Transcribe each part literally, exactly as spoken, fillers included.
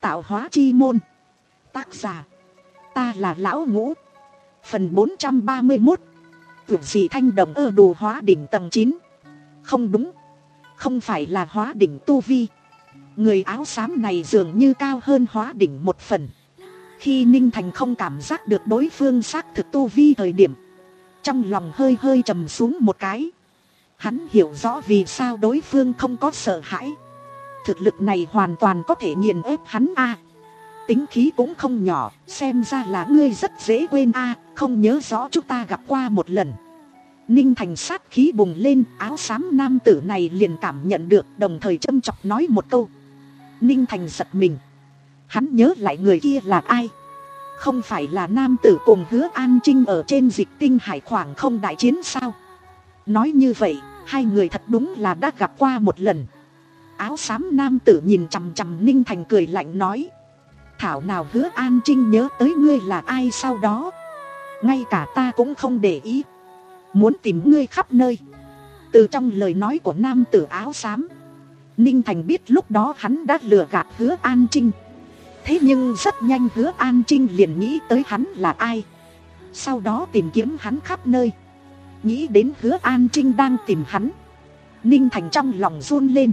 Tạo hóa chi môn. Tác giả, ta là Lão Ngũ. Phần bốn trăm ba mươi mốt. Tưởng gì thanh đồng ơ đồ hóa đỉnh tầng chín. Không đúng, không phải là hóa đỉnh tu vi. Người áo xám này dường như cao hơn hóa đỉnh một phần. Khi Ninh Thành không cảm giác được đối phương xác thực tu vi thời điểm, trong lòng hơi hơi trầm xuống một cái. Hắn hiểu rõ vì sao đối phương không có sợ hãi. Thực lực này hoàn toàn có thể nghiền ép hắn a. Tính khí cũng không nhỏ, xem ra là ngươi rất dễ quên a, không nhớ rõ chúng ta gặp qua một lần. Ninh Thành sát khí bùng lên, áo xám nam tử này liền cảm nhận được, đồng thời châm chọc nói một câu. Ninh Thành giật mình. Hắn nhớ lại người kia là ai. Không phải là nam tử cùng Hứa An Trinh ở trên Dịch Tinh Hải khoảng không đại chiến sao? Nói như vậy, hai người thật đúng là đã gặp qua một lần. Áo xám nam tử nhìn chằm chằm Ninh Thành cười lạnh nói. Thảo nào Hứa An Trinh nhớ tới ngươi là ai sau đó. Ngay cả ta cũng không để ý. Muốn tìm ngươi khắp nơi. Từ trong lời nói của nam tử áo xám, Ninh Thành biết lúc đó hắn đã lừa gạt Hứa An Trinh. Thế nhưng rất nhanh Hứa An Trinh liền nghĩ tới hắn là ai. Sau đó tìm kiếm hắn khắp nơi. Nghĩ đến Hứa An Trinh đang tìm hắn, Ninh Thành trong lòng run lên.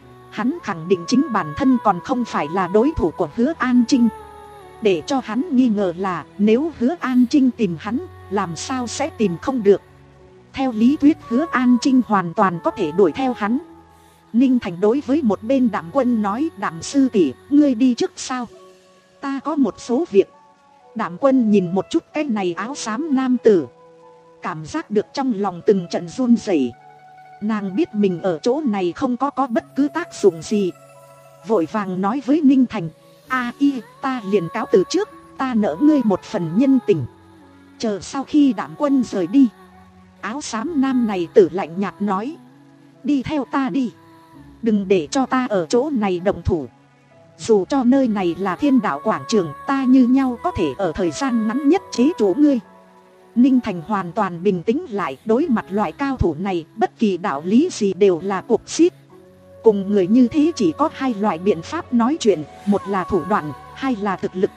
Hắn khẳng định chính bản thân còn không phải là đối thủ của Hứa An Trinh. Để cho hắn nghi ngờ là nếu Hứa An Trinh tìm hắn, làm sao sẽ tìm không được. Theo lý thuyết Hứa An Trinh hoàn toàn có thể đuổi theo hắn. Ninh Thành đối với một bên Đạm Quân nói. Đạm sư tỷ, ngươi đi trước sao? Ta có một số việc. Đạm Quân nhìn một chút cái này áo xám nam tử, cảm giác được trong lòng từng trận run rẩy. Nàng biết mình ở chỗ này không có có bất cứ tác dụng gì. Vội vàng nói với Ninh Thành. A y, ta liền cáo từ trước, ta nợ ngươi một phần nhân tình. Chờ sau khi Đạm Quân rời đi, áo xám nam này tử lạnh nhạt nói. Đi theo ta đi. Đừng để cho ta ở chỗ này động thủ. Dù cho nơi này là Thiên Đạo quảng trường, ta như nhau có thể ở thời gian ngắn nhất chế trụ ngươi. Ninh Thành hoàn toàn bình tĩnh lại. Đối mặt loại cao thủ này, bất kỳ đạo lý gì đều là cuộc xít. Cùng người như thế chỉ có hai loại biện pháp nói chuyện. Một là thủ đoạn, hai là thực lực.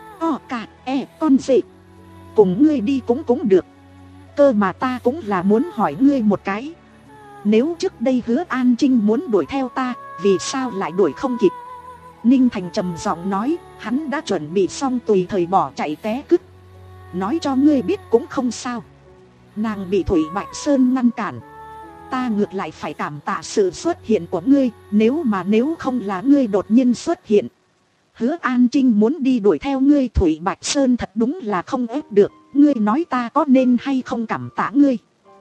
O cả e con dị. Cùng ngươi đi cũng cũng được. Cơ mà ta cũng là muốn hỏi ngươi một cái. Nếu trước đây Hứa An Trinh muốn đuổi theo ta, vì sao lại đuổi không kịp? Ninh Thành trầm giọng nói. Hắn đã chuẩn bị xong tùy thời bỏ chạy té cứt. Nói cho ngươi biết cũng không sao. Nàng bị Thủy Bạch Sơn ngăn cản. Ta ngược lại phải cảm tạ sự xuất hiện của ngươi. Nếu mà nếu không là ngươi đột nhiên xuất hiện, Hứa An Trinh muốn đi đuổi theo ngươi, Thủy Bạch Sơn thật đúng là không ép được. Ngươi nói ta có nên hay không cảm tạ ngươi?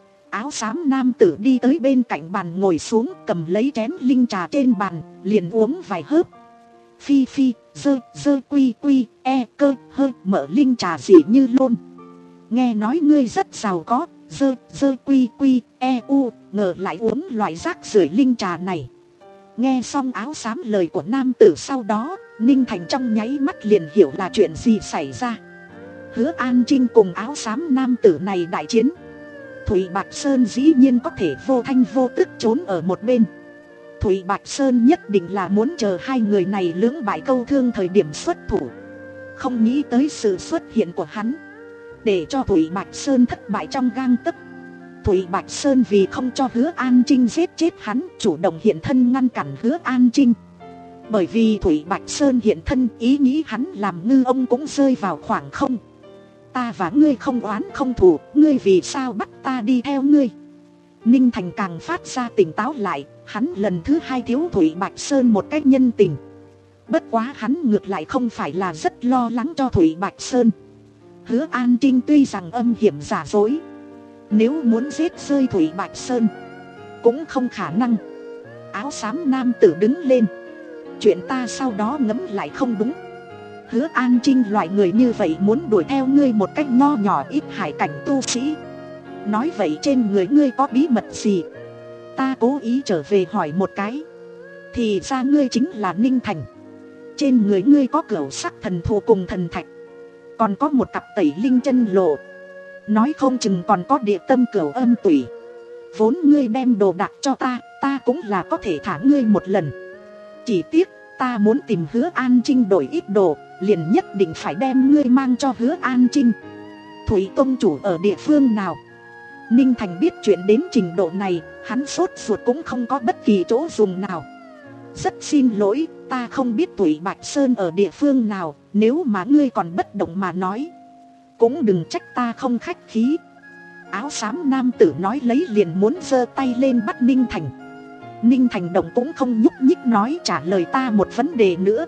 Áo xám nam tử đi tới bên cạnh bàn ngồi xuống, cầm lấy chén linh trà trên bàn, liền uống vài hớp. Phi phi, dơ, dơ quy quy, e cơ, hơ, mở linh trà dị như lôn. Nghe nói ngươi rất giàu có, dơ, dơ quy quy, e u, ngờ lại uống loại rác rưởi linh trà này. Nghe xong áo xám lời của nam tử sau đó, Ninh Thành trong nháy mắt liền hiểu là chuyện gì xảy ra. Hứa An Trinh cùng áo xám nam tử này đại chiến. Thủy Bạch Sơn dĩ nhiên có thể vô thanh vô tức trốn ở một bên. Thủy Bạch Sơn nhất định là muốn chờ hai người này lưỡng bại câu thương thời điểm xuất thủ. Không nghĩ tới sự xuất hiện của hắn, để cho Thủy Bạch Sơn thất bại trong gang tấc. Thủy Bạch Sơn vì không cho Hứa An Trinh giết chết hắn, chủ động hiện thân ngăn cản Hứa An Trinh. Bởi vì Thủy Bạch Sơn hiện thân, ý nghĩ hắn làm ngư ông cũng rơi vào khoảng không. Ta và ngươi không oán không thù, ngươi vì sao bắt ta đi theo ngươi? Ninh Thành càng phát ra tỉnh táo lại. Hắn lần thứ hai thiếu Thủy Bạch Sơn một cách nhân tình. Bất quá hắn ngược lại không phải là rất lo lắng cho Thủy Bạch Sơn. Hứa An Trinh tuy rằng âm hiểm giả dối, nếu muốn giết rơi Thủy Bạch Sơn cũng không khả năng. Áo xám nam tử đứng lên. Chuyện ta sau đó ngẫm lại không đúng. Hứa An Trinh loại người như vậy muốn đuổi theo ngươi một cách nho nhỏ ít hải cảnh tu sĩ. Nói vậy trên người ngươi có bí mật gì? Ta cố ý trở về hỏi một cái, thì ra ngươi chính là Ninh Thành. Trên người ngươi có cửu sắc thần thù cùng thần thạch, còn có một cặp tẩy linh chân lộ. Nói không chừng còn có địa tâm cửu âm tủy. Vốn ngươi đem đồ đạc cho ta, ta cũng là có thể thả ngươi một lần. Chỉ tiếc Ta muốn tìm Hứa An Trinh đổi ít đồ, liền nhất định phải đem ngươi mang cho Hứa An Trinh. Thủy tông chủ ở địa phương nào? Ninh Thành biết chuyện đến trình độ này, hắn sốt ruột cũng không có bất kỳ chỗ dùng nào. Rất xin lỗi, ta không biết Thủy Bạch Sơn ở địa phương nào, nếu mà ngươi còn bất động mà nói, cũng đừng trách ta không khách khí. Áo xám nam tử nói lấy liền muốn giơ tay lên bắt Ninh Thành. Ninh Thành động cũng không nhúc nhích, nói trả lời ta một vấn đề nữa,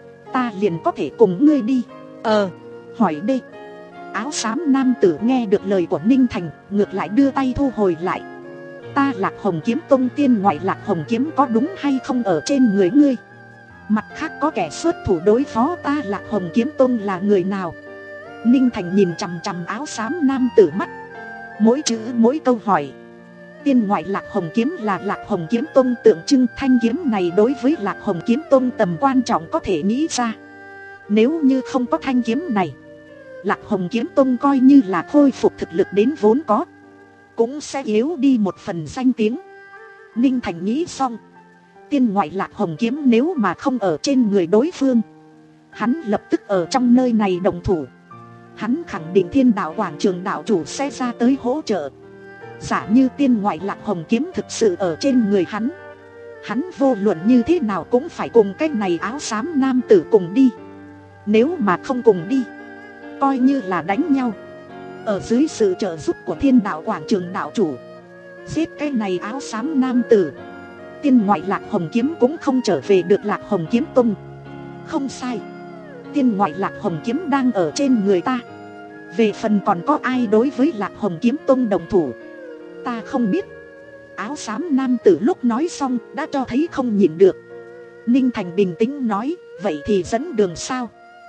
ta liền có thể cùng ngươi đi. Ờ, hỏi đi. Áo xám nam tử nghe được lời của Ninh Thành, ngược lại đưa tay thu hồi lại. Ta Lạc Hồng Kiếm Tông tiên ngoại Lạc Hồng Kiếm có đúng hay không ở trên người ngươi? Mặt khác có kẻ xuất thủ đối phó ta Lạc Hồng Kiếm Tông là người nào? Ninh Thành nhìn chằm chằm áo xám nam tử mắt, mỗi chữ mỗi câu hỏi. Tiên ngoại Lạc Hồng Kiếm là Lạc Hồng Kiếm Tông tượng trưng, thanh kiếm này đối với Lạc Hồng Kiếm Tông tầm quan trọng có thể nghĩ ra. Nếu như không có thanh kiếm này, Lạc Hồng Kiếm Tông coi như là khôi phục thực lực đến vốn có, cũng sẽ yếu đi một phần danh tiếng. Ninh Thành nghĩ xong, tiên ngoại Lạc Hồng Kiếm nếu mà không ở trên người đối phương, hắn lập tức ở trong nơi này động thủ. Hắn khẳng định Thiên Đạo Quảng Trường đạo chủ sẽ ra tới hỗ trợ. Giả như tiên ngoại Lạc Hồng Kiếm thực sự ở trên người hắn, hắn vô luận như thế nào cũng phải cùng cái này áo xám nam tử cùng đi. Nếu mà không cùng đi, coi như là đánh nhau. Ở dưới sự trợ giúp của Thiên Đạo Quảng Trường đạo chủ, giết cái này áo xám nam tử, tiên ngoại Lạc Hồng Kiếm cũng không trở về được Lạc Hồng Kiếm Tông. Không sai, tiên ngoại Lạc Hồng Kiếm đang ở trên người ta. Về phần còn có ai đối với Lạc Hồng Kiếm Tông đồng thủ, ta không biết. Áo xám nam tử lúc nói xong đã cho thấy không nhịn được. Ninh Thành bình tĩnh nói, vậy thì dẫn đường sao?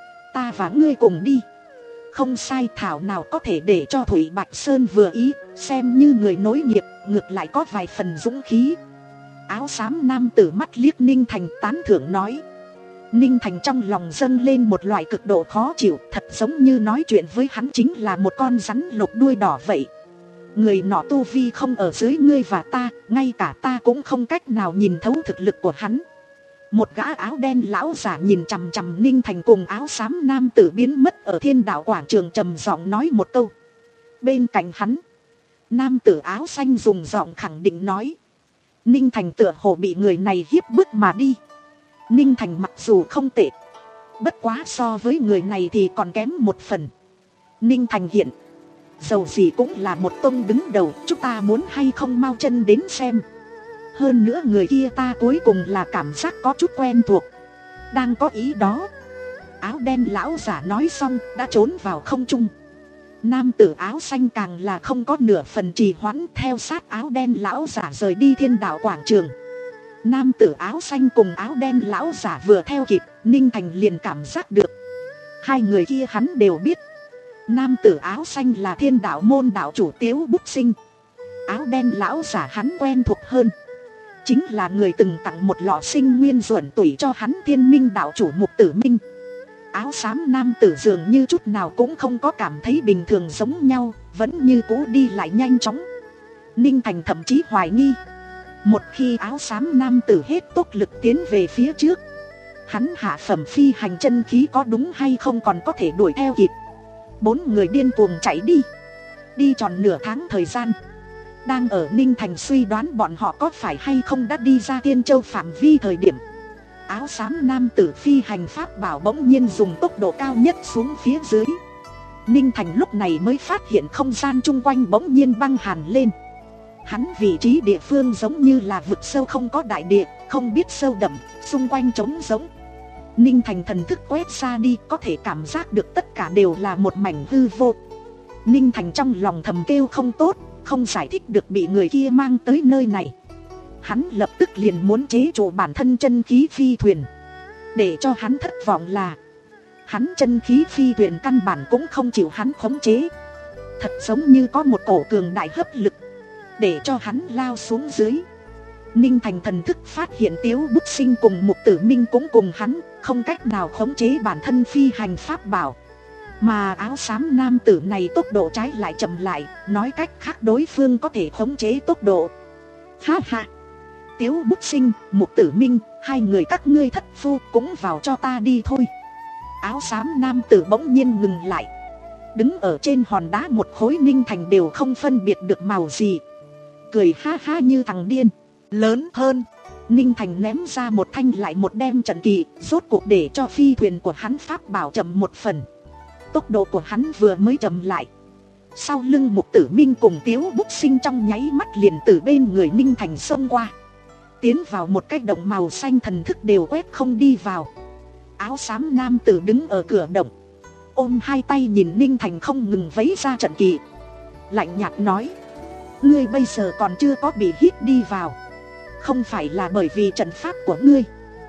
Ta và ngươi cùng đi. Không sai, thảo nào có thể để cho Thủy Bạch Sơn vừa ý, xem như người nối nghiệp, ngược lại có vài phần dũng khí. Áo xám nam tử mắt liếc Ninh Thành tán thưởng nói. Ninh Thành trong lòng dâng lên một loại cực độ khó chịu, thật giống như nói chuyện với hắn chính là một con rắn lục đuôi đỏ vậy. Người nọ tu vi không ở dưới ngươi và ta, ngay cả ta cũng không cách nào nhìn thấu thực lực của hắn. Một gã áo đen lão giả nhìn chằm chằm Ninh Thành cùng áo xám nam tử biến mất ở Thiên Đạo Quảng Trường, trầm giọng nói một câu. Bên cạnh hắn, nam tử áo xanh dùng giọng khẳng định nói. Ninh Thành tựa hồ bị người này hiếp bức mà đi. Ninh Thành mặc dù không tệ, bất quá so với người này thì còn kém một phần. Ninh Thành hiện dầu gì cũng là một tông đứng đầu, chúng ta muốn hay không mau chân đến xem. Hơn nữa người kia ta cuối cùng là cảm giác có chút quen thuộc. Đang có ý đó, áo đen lão giả nói xong đã trốn vào không trung. Nam tử áo xanh càng là không có nửa phần trì hoãn, theo sát áo đen lão giả rời đi Thiên Đạo Quảng Trường. Nam tử áo xanh cùng áo đen lão giả vừa theo kịp, Ninh Thành liền cảm giác được hai người kia hắn đều biết. Nam tử áo xanh là Thiên Đạo môn đạo chủ Tiếu Bút Sinh. Áo đen lão giả hắn quen thuộc hơn, chính là người từng tặng một lọ sinh nguyên ruộn tủy cho hắn Thiên Minh đạo chủ Mục Tử Minh. Áo xám nam tử dường như chút nào cũng không có cảm thấy bình thường giống nhau, vẫn như cũ đi lại nhanh chóng. Ninh Thành thậm chí hoài nghi, một khi áo xám nam tử hết tốc lực tiến về phía trước, hắn hạ phẩm phi hành chân khí có đúng hay không còn có thể đuổi theo kịp. Bốn người điên cuồng chạy đi, đi tròn nửa tháng thời gian. Đang ở Ninh Thành suy đoán bọn họ có phải hay không đã đi ra Tiên Châu phạm vi thời điểm, áo xám nam tử phi hành pháp bảo bỗng nhiên dùng tốc độ cao nhất xuống phía dưới. Ninh Thành lúc này mới phát hiện không gian chung quanh bỗng nhiên băng hàn lên. Hắn vị trí địa phương giống như là vực sâu không có đại địa, không biết sâu đậm, xung quanh trống rỗng. Ninh Thành thần thức quét ra đi, có thể cảm giác được tất cả đều là một mảnh hư vô. Ninh Thành trong lòng thầm kêu không tốt, không giải thích được bị người kia mang tới nơi này. Hắn lập tức liền muốn chế trụ bản thân chân khí phi thuyền. Để cho hắn thất vọng là hắn chân khí phi thuyền căn bản cũng không chịu hắn khống chế. Thật giống như có một cổ cường đại hấp lực để cho hắn lao xuống dưới. Ninh Thành thần thức phát hiện Tiếu Bút Sinh cùng Mục Tử Minh cũng cùng hắn, không cách nào khống chế bản thân phi hành pháp bảo. Mà áo xám nam tử này tốc độ trái lại chậm lại, nói cách khác đối phương có thể khống chế tốc độ. Ha ha! Tiếu Bút Sinh, Mục Tử Minh, hai người các ngươi thất phu cũng vào cho ta đi thôi. Áo xám nam tử bỗng nhiên ngừng lại. Đứng ở trên hòn đá một khối Ninh Thành đều không phân biệt được màu gì. Cười ha ha như thằng điên. Lớn hơn. Ninh Thành ném ra một thanh lại một đem trận kỳ, rốt cuộc để cho phi thuyền của hắn pháp bảo chậm một phần. Tốc độ của hắn vừa mới chậm lại, sau lưng Mục Tử Minh cùng Tiếu Bút Sinh trong nháy mắt liền từ bên người Ninh Thành xông qua, tiến vào một cái động màu xanh, thần thức đều quét không đi vào. Áo xám nam tử đứng ở cửa động, ôm hai tay nhìn Ninh Thành không ngừng vấy ra trận kỳ, lạnh nhạt nói: ngươi bây giờ còn chưa có bị hít đi vào, không phải là bởi vì trận pháp của ngươi,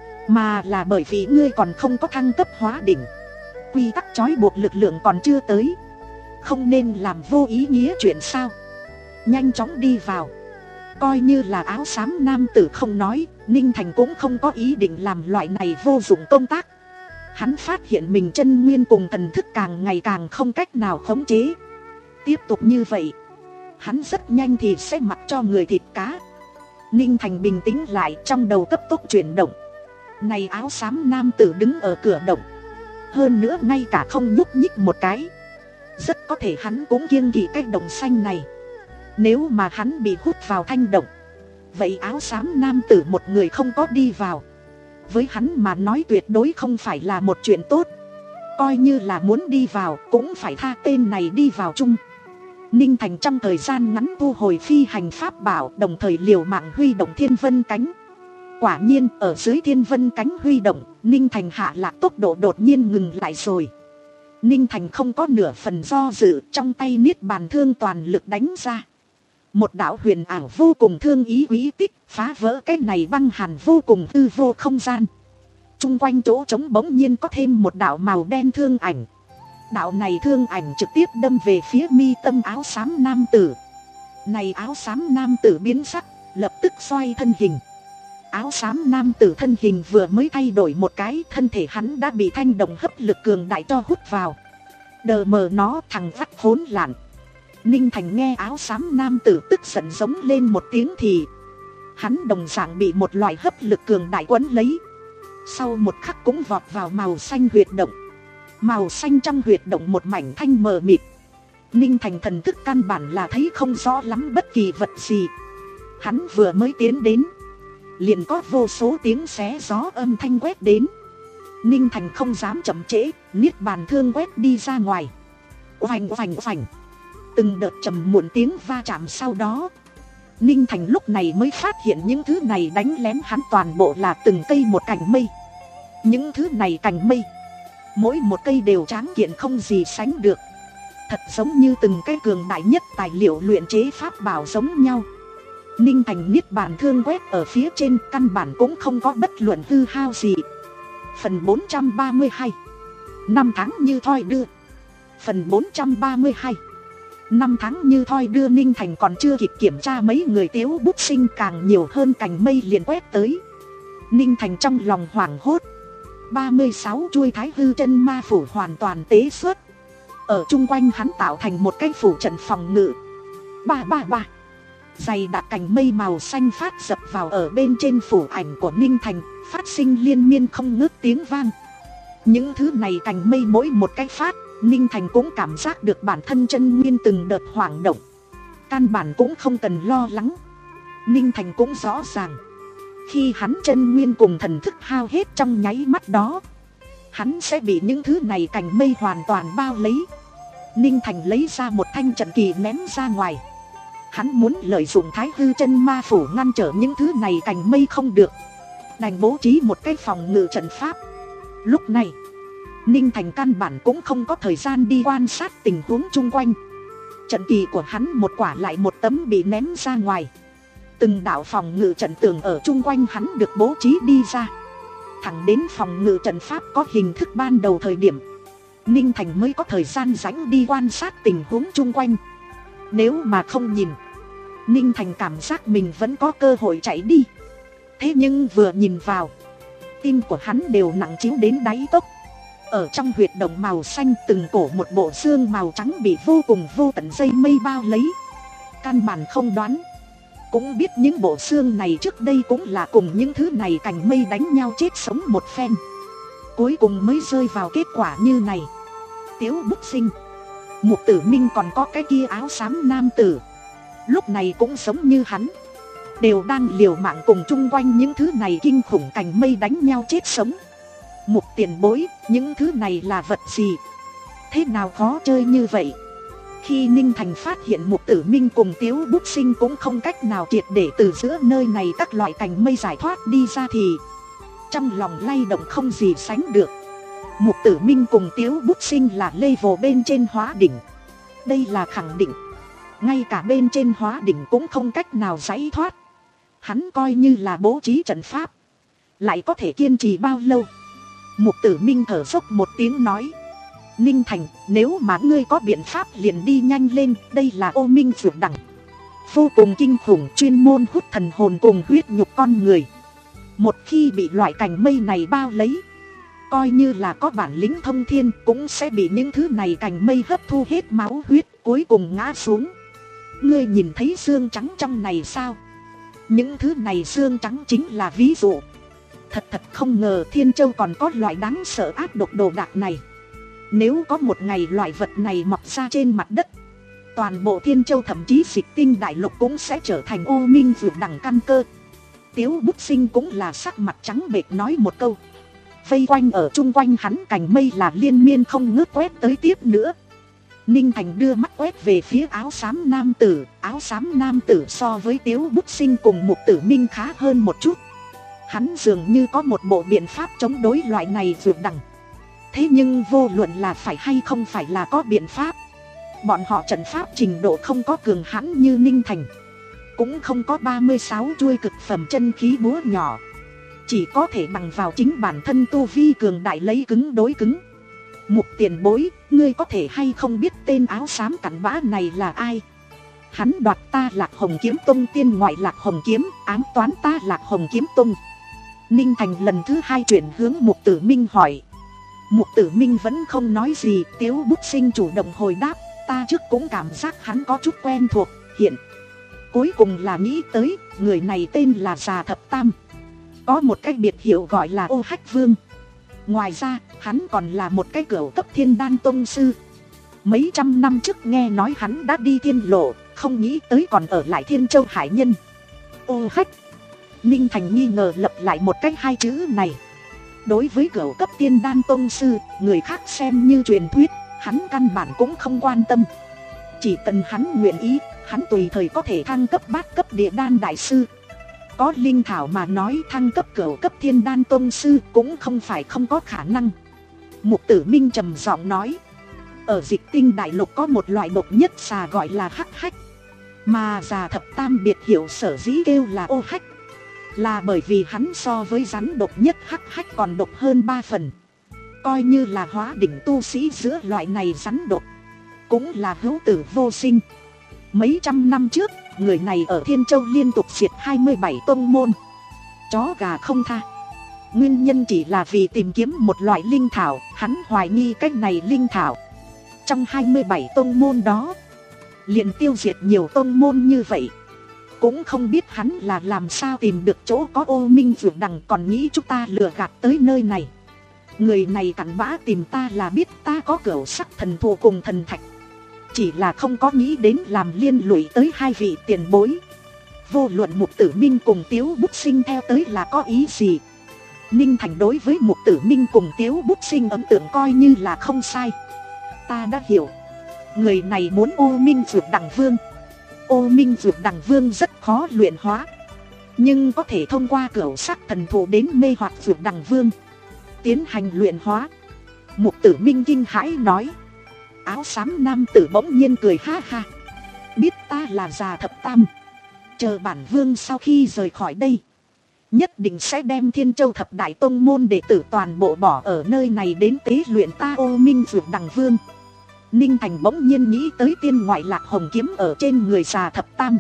mà là bởi vì ngươi còn không có thăng cấp hóa đỉnh. Quy tắc trói buộc lực lượng còn chưa tới, không nên làm vô ý nghĩa chuyện sao. Nhanh chóng đi vào. Coi như là áo xám nam tử không nói, Ninh Thành cũng không có ý định làm loại này vô dụng công tác. Hắn phát hiện mình chân nguyên cùng thần thức càng ngày càng không cách nào khống chế. Tiếp tục như vậy, hắn rất nhanh thì sẽ mặc cho người thịt cá. Ninh Thành bình tĩnh lại, trong đầu cấp tốc chuyển động. Này áo xám nam tử đứng ở cửa động, hơn nữa ngay cả không nhúc nhích một cái, rất có thể hắn cũng kiêng kỵ cái đồng xanh này. Nếu mà hắn bị hút vào thanh động, vậy áo xám nam tử một người không có đi vào, với hắn mà nói tuyệt đối không phải là một chuyện tốt. Coi như là muốn đi vào cũng phải tha tên này đi vào chung. Ninh Thành trong thời gian ngắn thu hồi phi hành pháp bảo, đồng thời liều mạng huy động thiên vân cánh. Quả nhiên ở dưới thiên vân cánh huy động, Ninh Thành hạ lạc tốc độ đột nhiên ngừng lại rồi. Ninh Thành không có nửa phần do dự, trong tay niết bàn thương toàn lực đánh ra. Một đạo huyền ảo vô cùng thương ý quý tích, phá vỡ cái này băng hàn vô cùng hư vô không gian. Trung quanh chỗ trống bỗng nhiên có thêm một đạo màu đen thương ảnh. Đạo này thương ảnh trực tiếp đâm về phía mi tâm áo xám nam tử. Này áo xám nam tử biến sắc, lập tức xoay thân hình. Áo xám nam tử thân hình vừa mới thay đổi một cái, thân thể hắn đã bị thanh đồng hấp lực cường đại cho hút vào. Đờ mờ nó, thằng vắt hỗn loạn. Ninh Thành nghe áo xám nam tử tức giận giống lên một tiếng thì hắn đồng dạng bị một loại hấp lực cường đại quấn lấy. Sau một khắc cũng vọt vào màu xanh huyệt động. Màu xanh trong huyệt động một mảnh thanh mờ mịt. Ninh Thành thần thức căn bản là thấy không rõ lắm bất kỳ vật gì. Hắn vừa mới tiến đến, liền có vô số tiếng xé gió âm thanh quét đến. Ninh Thành không dám chậm trễ, niết bàn thương quét đi ra ngoài. Oành oành oành. Từng đợt trầm muộn tiếng va chạm sau đó, Ninh Thành lúc này mới phát hiện những thứ này đánh lén hắn toàn bộ là từng cây một cành mây. Những thứ này cành mây, mỗi một cây đều tráng kiện không gì sánh được. Thật giống như từng cái cường đại nhất tài liệu luyện chế pháp bảo giống nhau. Ninh Thành niết bàn thương quét ở phía trên, căn bản cũng không có bất luận hư hao gì. Phần bốn trăm ba mươi hai. Năm tháng như thoi đưa. Phần bốn trăm ba mươi hai. Năm tháng như thoi đưa. Ninh Thành còn chưa kịp kiểm tra mấy người Tiếu Bút Sinh càng nhiều hơn cành mây liền quét tới. Ninh Thành trong lòng hoảng hốt. ba mươi sáu chuôi thái hư chân ma phủ hoàn toàn tế xuất. Ở chung quanh hắn tạo thành một cái phủ trận phòng ngự. Ba ba ba. Dày đặc cành mây màu xanh phát dập vào ở bên trên phủ ảnh của Ninh Thành, phát sinh liên miên không ngớt tiếng vang. Những thứ này cành mây mỗi một cái phát, Ninh Thành cũng cảm giác được bản thân chân nguyên từng đợt hoảng động. Căn bản cũng không cần lo lắng. Ninh Thành cũng rõ ràng, khi hắn chân nguyên cùng thần thức hao hết trong nháy mắt đó, hắn sẽ bị những thứ này cành mây hoàn toàn bao lấy. Ninh Thành lấy ra một thanh trận kỳ ném ra ngoài. Hắn muốn lợi dụng thái hư chân ma phủ ngăn trở những thứ này cành mây không được, đành bố trí một cái phòng ngự trận pháp. Lúc này Ninh Thành căn bản cũng không có thời gian đi quan sát tình huống chung quanh. Trận kỳ của hắn một quả lại một tấm bị ném ra ngoài. Từng đạo phòng ngự trận tường ở chung quanh hắn được bố trí đi ra. Thẳng đến phòng ngự trận pháp có hình thức ban đầu thời điểm, Ninh Thành mới có thời gian rảnh đi quan sát tình huống chung quanh. Nếu mà không nhìn, Ninh Thành cảm giác mình vẫn có cơ hội chạy đi. Thế nhưng vừa nhìn vào, tim của hắn đều nặng chiếu đến đáy tốc. Ở trong huyệt động màu xanh, từng cổ một bộ xương màu trắng bị vô cùng vô tận dây mây bao lấy. Căn bản không đoán, cũng biết những bộ xương này trước đây cũng là cùng những thứ này cành mây đánh nhau chết sống một phen, cuối cùng mới rơi vào kết quả như này. Tiếu Bút Sinh, Mục Tử Minh còn có cái kia áo xám nam tử, lúc này cũng giống như hắn, đều đang liều mạng cùng chung quanh những thứ này kinh khủng cành mây đánh nhau chết sống. Mục tiền bối, những thứ này là vật gì? Thế nào khó chơi như vậy? Khi Ninh Thành phát hiện Mục Tử Minh cùng Tiếu Bút Sinh cũng không cách nào triệt để từ giữa nơi này các loại cành mây giải thoát đi ra thì trong lòng lay động không gì sánh được. Mục Tử Minh cùng Tiếu Bút Sinh là level bên trên hóa đỉnh, đây là khẳng định. Ngay cả bên trên hóa đỉnh cũng không cách nào giải thoát. Hắn coi như là bố trí trận pháp, lại có thể kiên trì bao lâu? Mục Tử Minh thở dốc một tiếng nói, Ninh Thành, nếu mà ngươi có biện pháp liền đi nhanh lên, đây là ô minh dược đẳng, vô cùng kinh khủng, chuyên môn hút thần hồn cùng huyết nhục con người. Một khi bị loại cành mây này bao lấy, coi như là có bản lĩnh thông thiên cũng sẽ bị những thứ này cành mây hấp thu hết máu huyết, cuối cùng ngã xuống. Ngươi nhìn thấy xương trắng trong này sao? Những thứ này xương trắng chính là ví dụ. Thật thật không ngờ Thiên Châu còn có loại đáng sợ ác độc đồ đạc này. Nếu có một ngày loại vật này mọc ra trên mặt đất, toàn bộ Thiên Châu thậm chí Dịch Tinh đại lục cũng sẽ trở thành ô minh dược đẳng căn cơ. Tiếu Bút Sinh cũng là sắc mặt trắng bệch nói một câu. Vây quanh ở chung quanh hắn cành mây là liên miên không ngớt quét tới tiếp nữa. Ninh Thành đưa mắt quét về phía áo xám nam tử. Áo xám nam tử so với Tiếu Bút Sinh cùng Mục Tử Minh khá hơn một chút. Hắn dường như có một bộ biện pháp chống đối loại này dược đẳng. Thế nhưng vô luận là phải hay không phải là có biện pháp, bọn họ trận pháp trình độ không có cường hãn như Ninh Thành, cũng không có ba mươi sáu chuôi cực phẩm chân khí búa nhỏ, chỉ có thể bằng vào chính bản thân tu vi cường đại lấy cứng đối cứng. Mục tiền bối, ngươi có thể hay không biết tên áo xám cặn bã này là ai? Hắn đoạt ta Lạc Hồng Kiếm Tông tiên ngoại Lạc Hồng Kiếm, ám toán ta Lạc Hồng Kiếm Tông. Ninh Thành lần thứ hai chuyển hướng Mục Tử Minh hỏi. Mục Tử Minh vẫn không nói gì. Tiếu Bút Sinh chủ động hồi đáp, ta trước cũng cảm giác hắn có chút quen thuộc, hiện cuối cùng là nghĩ tới, người này tên là Già Thập Tam, có một cái biệt hiệu gọi là Ô Hách Vương. Ngoài ra, hắn còn là một cái cửu cấp Thiên Đan Tông sư. Mấy trăm năm trước nghe nói hắn đã đi thiên lộ, không nghĩ tới còn ở lại Thiên Châu hải nhân. Ô Hách. Ninh Thành nghi ngờ lặp lại một cách hai chữ này. Đối với cửu cấp Thiên Đan Tông sư, người khác xem như truyền thuyết, hắn căn bản cũng không quan tâm. Chỉ cần hắn nguyện ý, hắn tùy thời có thể thăng cấp bát cấp địa đan đại sư. Có linh thảo mà nói thăng cấp cửu cấp Thiên Đan Tông sư cũng không phải không có khả năng. Mục Tử Minh trầm giọng nói, ở Dịch Tinh đại lục có một loại độc nhất xà gọi là hắc hách, mà Già Thập Tam biệt hiệu sở dĩ kêu là Ô Hách, là bởi vì hắn so với rắn độc nhất hắc hách còn độc hơn ba phần. Coi như là hóa đỉnh tu sĩ giữa loại này rắn độc, cũng là hữu tử vô sinh. Mấy trăm năm trước, người này ở Thiên Châu liên tục diệt hai mươi bảy tông môn, chó gà không tha. Nguyên nhân chỉ là vì tìm kiếm một loại linh thảo, hắn hoài nghi cái này linh thảo. Trong hai mươi bảy tông môn đó, liền tiêu diệt nhiều tông môn như vậy. Cũng không biết hắn là làm sao tìm được chỗ có ô minh dược đằng, còn nghĩ chúng ta lừa gạt tới nơi này. Người này cặn bã tìm ta là biết ta có cửu sắc thần thù cùng thần thạch, chỉ là không có nghĩ đến làm liên lụy tới hai vị tiền bối. Vô luận Mục Tử Minh cùng Tiếu Bút Sinh theo tới là có ý gì, Ninh Thành đối với Mục Tử Minh cùng Tiếu Bút Sinh ấn tượng coi như là không sai. Ta đã hiểu, người này muốn ô minh dược đằng vương. Ô minh dược đằng vương rất khó luyện hóa, nhưng có thể thông qua cửu sắc thần thụ đến mê hoặc dược đằng vương, tiến hành luyện hóa. Mục Tử Minh kinh hãi nói. Áo xám nam tử bỗng nhiên cười ha ha, biết ta là Già Thập Tam, chờ bản vương sau khi rời khỏi đây, nhất định sẽ đem Thiên Châu thập đại tông môn đệ tử toàn bộ bỏ ở nơi này đến tế luyện ta ô minh dược đằng vương. Ninh Thành bỗng nhiên nghĩ tới tiên ngoại Lạc Hồng Kiếm ở trên người Già Thập Tam.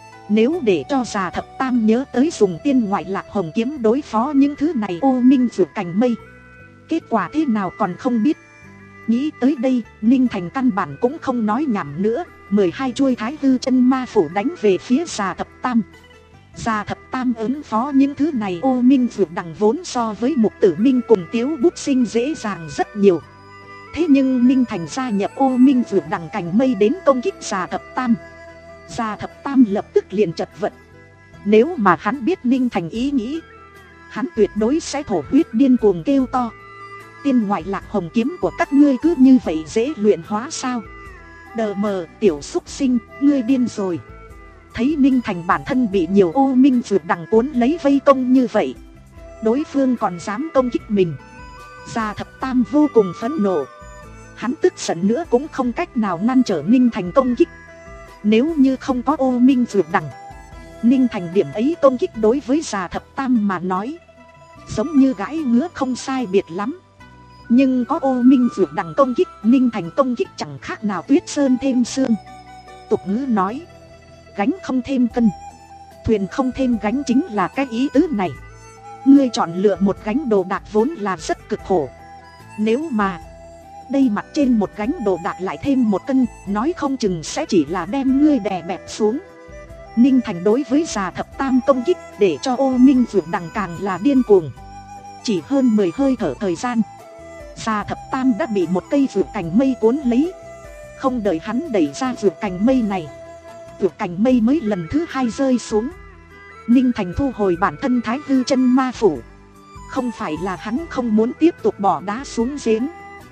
Nếu để cho Già Thập Tam nhớ tới dùng tiên ngoại Lạc Hồng Kiếm đối phó những thứ này ô minh dược cành mây, kết quả thế nào còn không biết. Nghĩ tới đây, Ninh Thành căn bản cũng không nói nhảm nữa, mười hai chuôi Thái Hư chân ma phủ đánh về phía Già Thập Tam. Gia Thập Tam ứng phó những thứ này Ô Minh Vượt Đằng vốn so với Mục Tử Minh cùng Tiếu Bút Sinh dễ dàng rất nhiều. Thế nhưng Ninh Thành gia nhập Ô Minh Vượt Đằng cành mây đến công kích Gia Thập Tam. Gia Thập Tam lập tức liền chật vật. Nếu mà hắn biết Ninh Thành ý nghĩ, hắn tuyệt đối sẽ thổ huyết điên cuồng kêu to: tiên ngoại Lạc Hồng kiếm của các ngươi cứ như vậy dễ luyện hóa sao? Đờ mờ, tiểu xúc sinh, ngươi điên rồi. Thấy Ninh Thành bản thân bị nhiều Ô Minh Vượt Đằng cuốn lấy vây công như vậy, đối phương còn dám công kích mình, Gia Thập Tam vô cùng phẫn nộ. Hắn tức giận nữa cũng không cách nào ngăn trở Ninh Thành công kích. Nếu như không có Ô Minh Vượt Đằng, Ninh Thành điểm ấy công kích đối với Gia Thập Tam mà nói giống như gãi ngứa không sai biệt lắm. Nhưng có Ô Minh Vượt Đằng công kích, Ninh Thành công kích chẳng khác nào tuyết sơn thêm sương. Tục ngữ nói gánh không thêm cân, thuyền không thêm gánh, chính là cái ý tứ này. Ngươi chọn lựa một gánh đồ đạc vốn là rất cực khổ, nếu mà đây mặt trên một gánh đồ đạc lại thêm một cân, nói không chừng sẽ chỉ là đem ngươi đè bẹp xuống. Ninh Thành đối với Gia Thập Tam công kích để cho Ô Minh Vượt Đằng càng là điên cuồng. Chỉ hơn mười hơi thở thời gian, Gia Thập Tam đã bị một cây vượt cành mây cuốn lấy. Không đợi hắn đẩy ra vượt cành mây này, vượt cành mây mới lần thứ hai rơi xuống. Ninh Thành thu hồi bản thân Thái Hư Chân Ma Phủ. Không phải là hắn không muốn tiếp tục bỏ đá xuống giếng,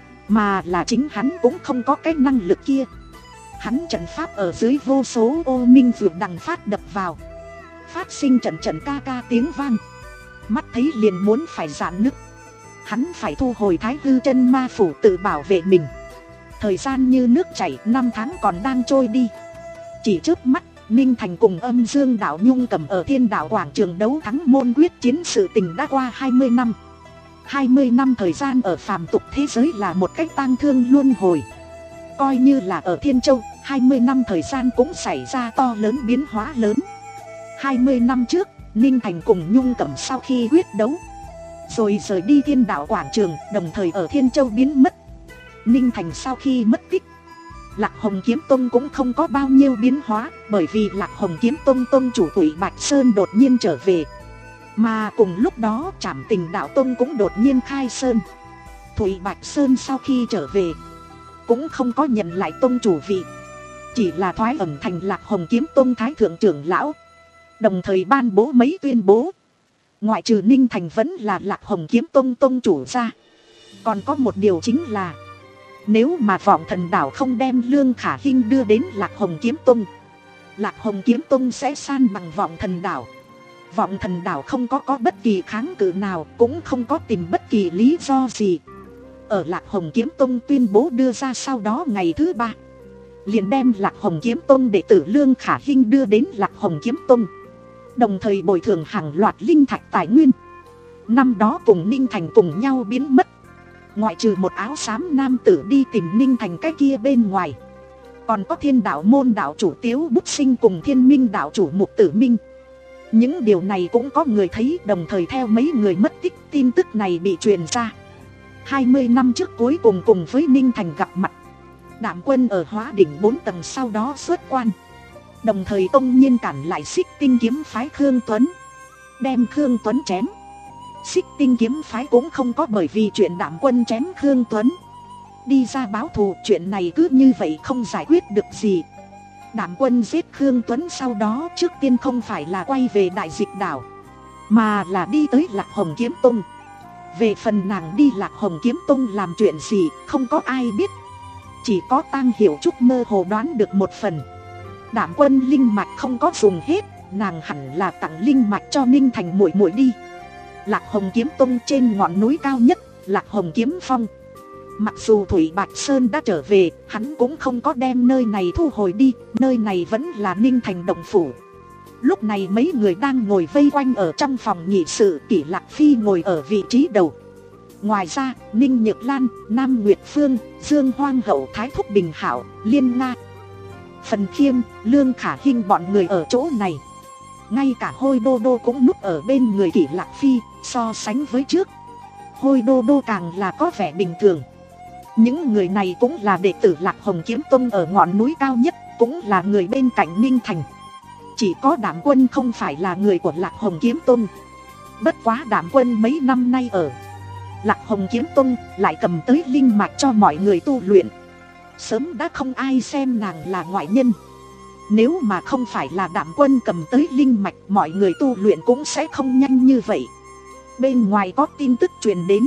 mà là chính hắn cũng không có cái năng lực kia. Hắn trận pháp ở dưới vô số Ô Minh Vượt Đằng phát đập vào, phát sinh trận trận ca ca tiếng vang, mắt thấy liền muốn phải rạn nứt. Hắn phải thu hồi Thái Hư Chân Ma Phủ tự bảo vệ mình. Thời gian như nước chảy, năm tháng còn đang trôi đi. Chỉ trước mắt, Ninh Thành cùng Âm Dương Đạo Nhung Cầm ở Thiên Đạo quảng trường đấu thắng môn quyết chiến, sự tình đã qua hai mươi năm. hai mươi năm thời gian ở phàm tục thế giới là một cách tang thương luân hồi. Coi như là ở Thiên Châu, hai mươi năm thời gian cũng xảy ra to lớn biến hóa lớn. hai mươi năm trước, Ninh Thành cùng Nhung Cẩm sau khi quyết đấu rồi rời đi Thiên Đạo quảng trường, đồng thời ở Thiên Châu biến mất. Ninh Thành sau khi mất tích, Lạc Hồng Kiếm Tông cũng không có bao nhiêu biến hóa, bởi vì Lạc Hồng Kiếm Tông tông chủ Thủy Bạch Sơn đột nhiên trở về. Mà cùng lúc đó Trảm Tình Đạo Tông cũng đột nhiên khai sơn. Thủy Bạch Sơn sau khi trở về cũng không có nhận lại tông chủ vị, chỉ là thoái ẩn thành Lạc Hồng Kiếm Tông Thái Thượng trưởng lão, đồng thời ban bố mấy tuyên bố. Ngoại trừ Ninh Thành vẫn là Lạc Hồng Kiếm Tông tông chủ ra, còn có một điều chính là nếu mà Vọng Thần Đảo không đem Lương Khả Hinh đưa đến Lạc Hồng Kiếm Tông, Lạc Hồng Kiếm Tông sẽ san bằng Vọng Thần Đảo. Vọng Thần Đảo không có có bất kỳ kháng cự nào, cũng không có tìm bất kỳ lý do gì. Ở Lạc Hồng Kiếm Tông tuyên bố đưa ra sau đó ngày thứ ba, liền đem Lạc Hồng Kiếm Tông đệ tử Lương Khả Hinh đưa đến Lạc Hồng Kiếm Tông, đồng thời bồi thường hàng loạt linh thạch tài nguyên. Năm đó cùng Ninh Thành cùng nhau biến mất, ngoại trừ một áo xám nam tử đi tìm Ninh Thành cái kia bên ngoài, còn có Thiên Đạo môn đạo chủ Tiếu Bút Sinh cùng Thiên Minh đạo chủ Mục Tử Minh. Những điều này cũng có người thấy, đồng thời theo mấy người mất tích, tin tức này bị truyền ra. hai mươi năm trước cuối cùng cùng với Ninh Thành gặp mặt, Đạm Quân ở Hóa Đỉnh bốn tầng sau đó xuất quan, đồng thời công nhiên cản lại Xích Tinh kiếm phái Khương Tuấn, đem Khương Tuấn chém. Xích Tinh kiếm phái cũng không có bởi vì chuyện Đạm Quân chém Khương Tuấn đi ra báo thù, chuyện này cứ như vậy không giải quyết được gì. Đạm Quân giết Khương Tuấn sau đó trước tiên không phải là quay về Đại Dịch Đảo, mà là đi tới Lạc Hồng Kiếm Tông. Về phần nàng đi Lạc Hồng Kiếm Tông làm chuyện gì không có ai biết, chỉ có Tang Hiểu Trúc mơ hồ đoán được một phần. Đạm Quân linh mạch không có dùng hết, nàng hẳn là tặng linh mạch cho Ninh Thành muội muội đi. Lạc Hồng Kiếm Tông trên ngọn núi cao nhất, Lạc Hồng Kiếm Phong. Mặc dù Thủy Bạch Sơn đã trở về, hắn cũng không có đem nơi này thu hồi đi, nơi này vẫn là Ninh Thành động phủ. Lúc này mấy người đang ngồi vây quanh ở trong phòng nghị sự, Kỷ Lạc Phi ngồi ở vị trí đầu. Ngoài ra, Ninh Nhược Lan, Nam Nguyệt Phương, Dương Hoang Hậu, Thái Thúc Bình Hảo, Liên Nga, Phần Khiêm, Lương Khả Hinh bọn người ở chỗ này. Ngay cả Hôi Đô Đô cũng núp ở bên người Kỷ Lạc Phi. So sánh với trước, Hôi Đô Đô càng là có vẻ bình thường. Những người này cũng là đệ tử Lạc Hồng Kiếm Tông ở ngọn núi cao nhất, cũng là người bên cạnh Ninh Thành. Chỉ có Đảm Quân không phải là người của Lạc Hồng Kiếm Tông. Bất quá Đảm Quân mấy năm nay ở Lạc Hồng Kiếm Tông lại cầm tới linh mạch cho mọi người tu luyện. Sớm đã không ai xem nàng là ngoại nhân. Nếu mà không phải là Đảm Quân cầm tới linh mạch, mọi người tu luyện cũng sẽ không nhanh như vậy. Bên ngoài có tin tức truyền đến,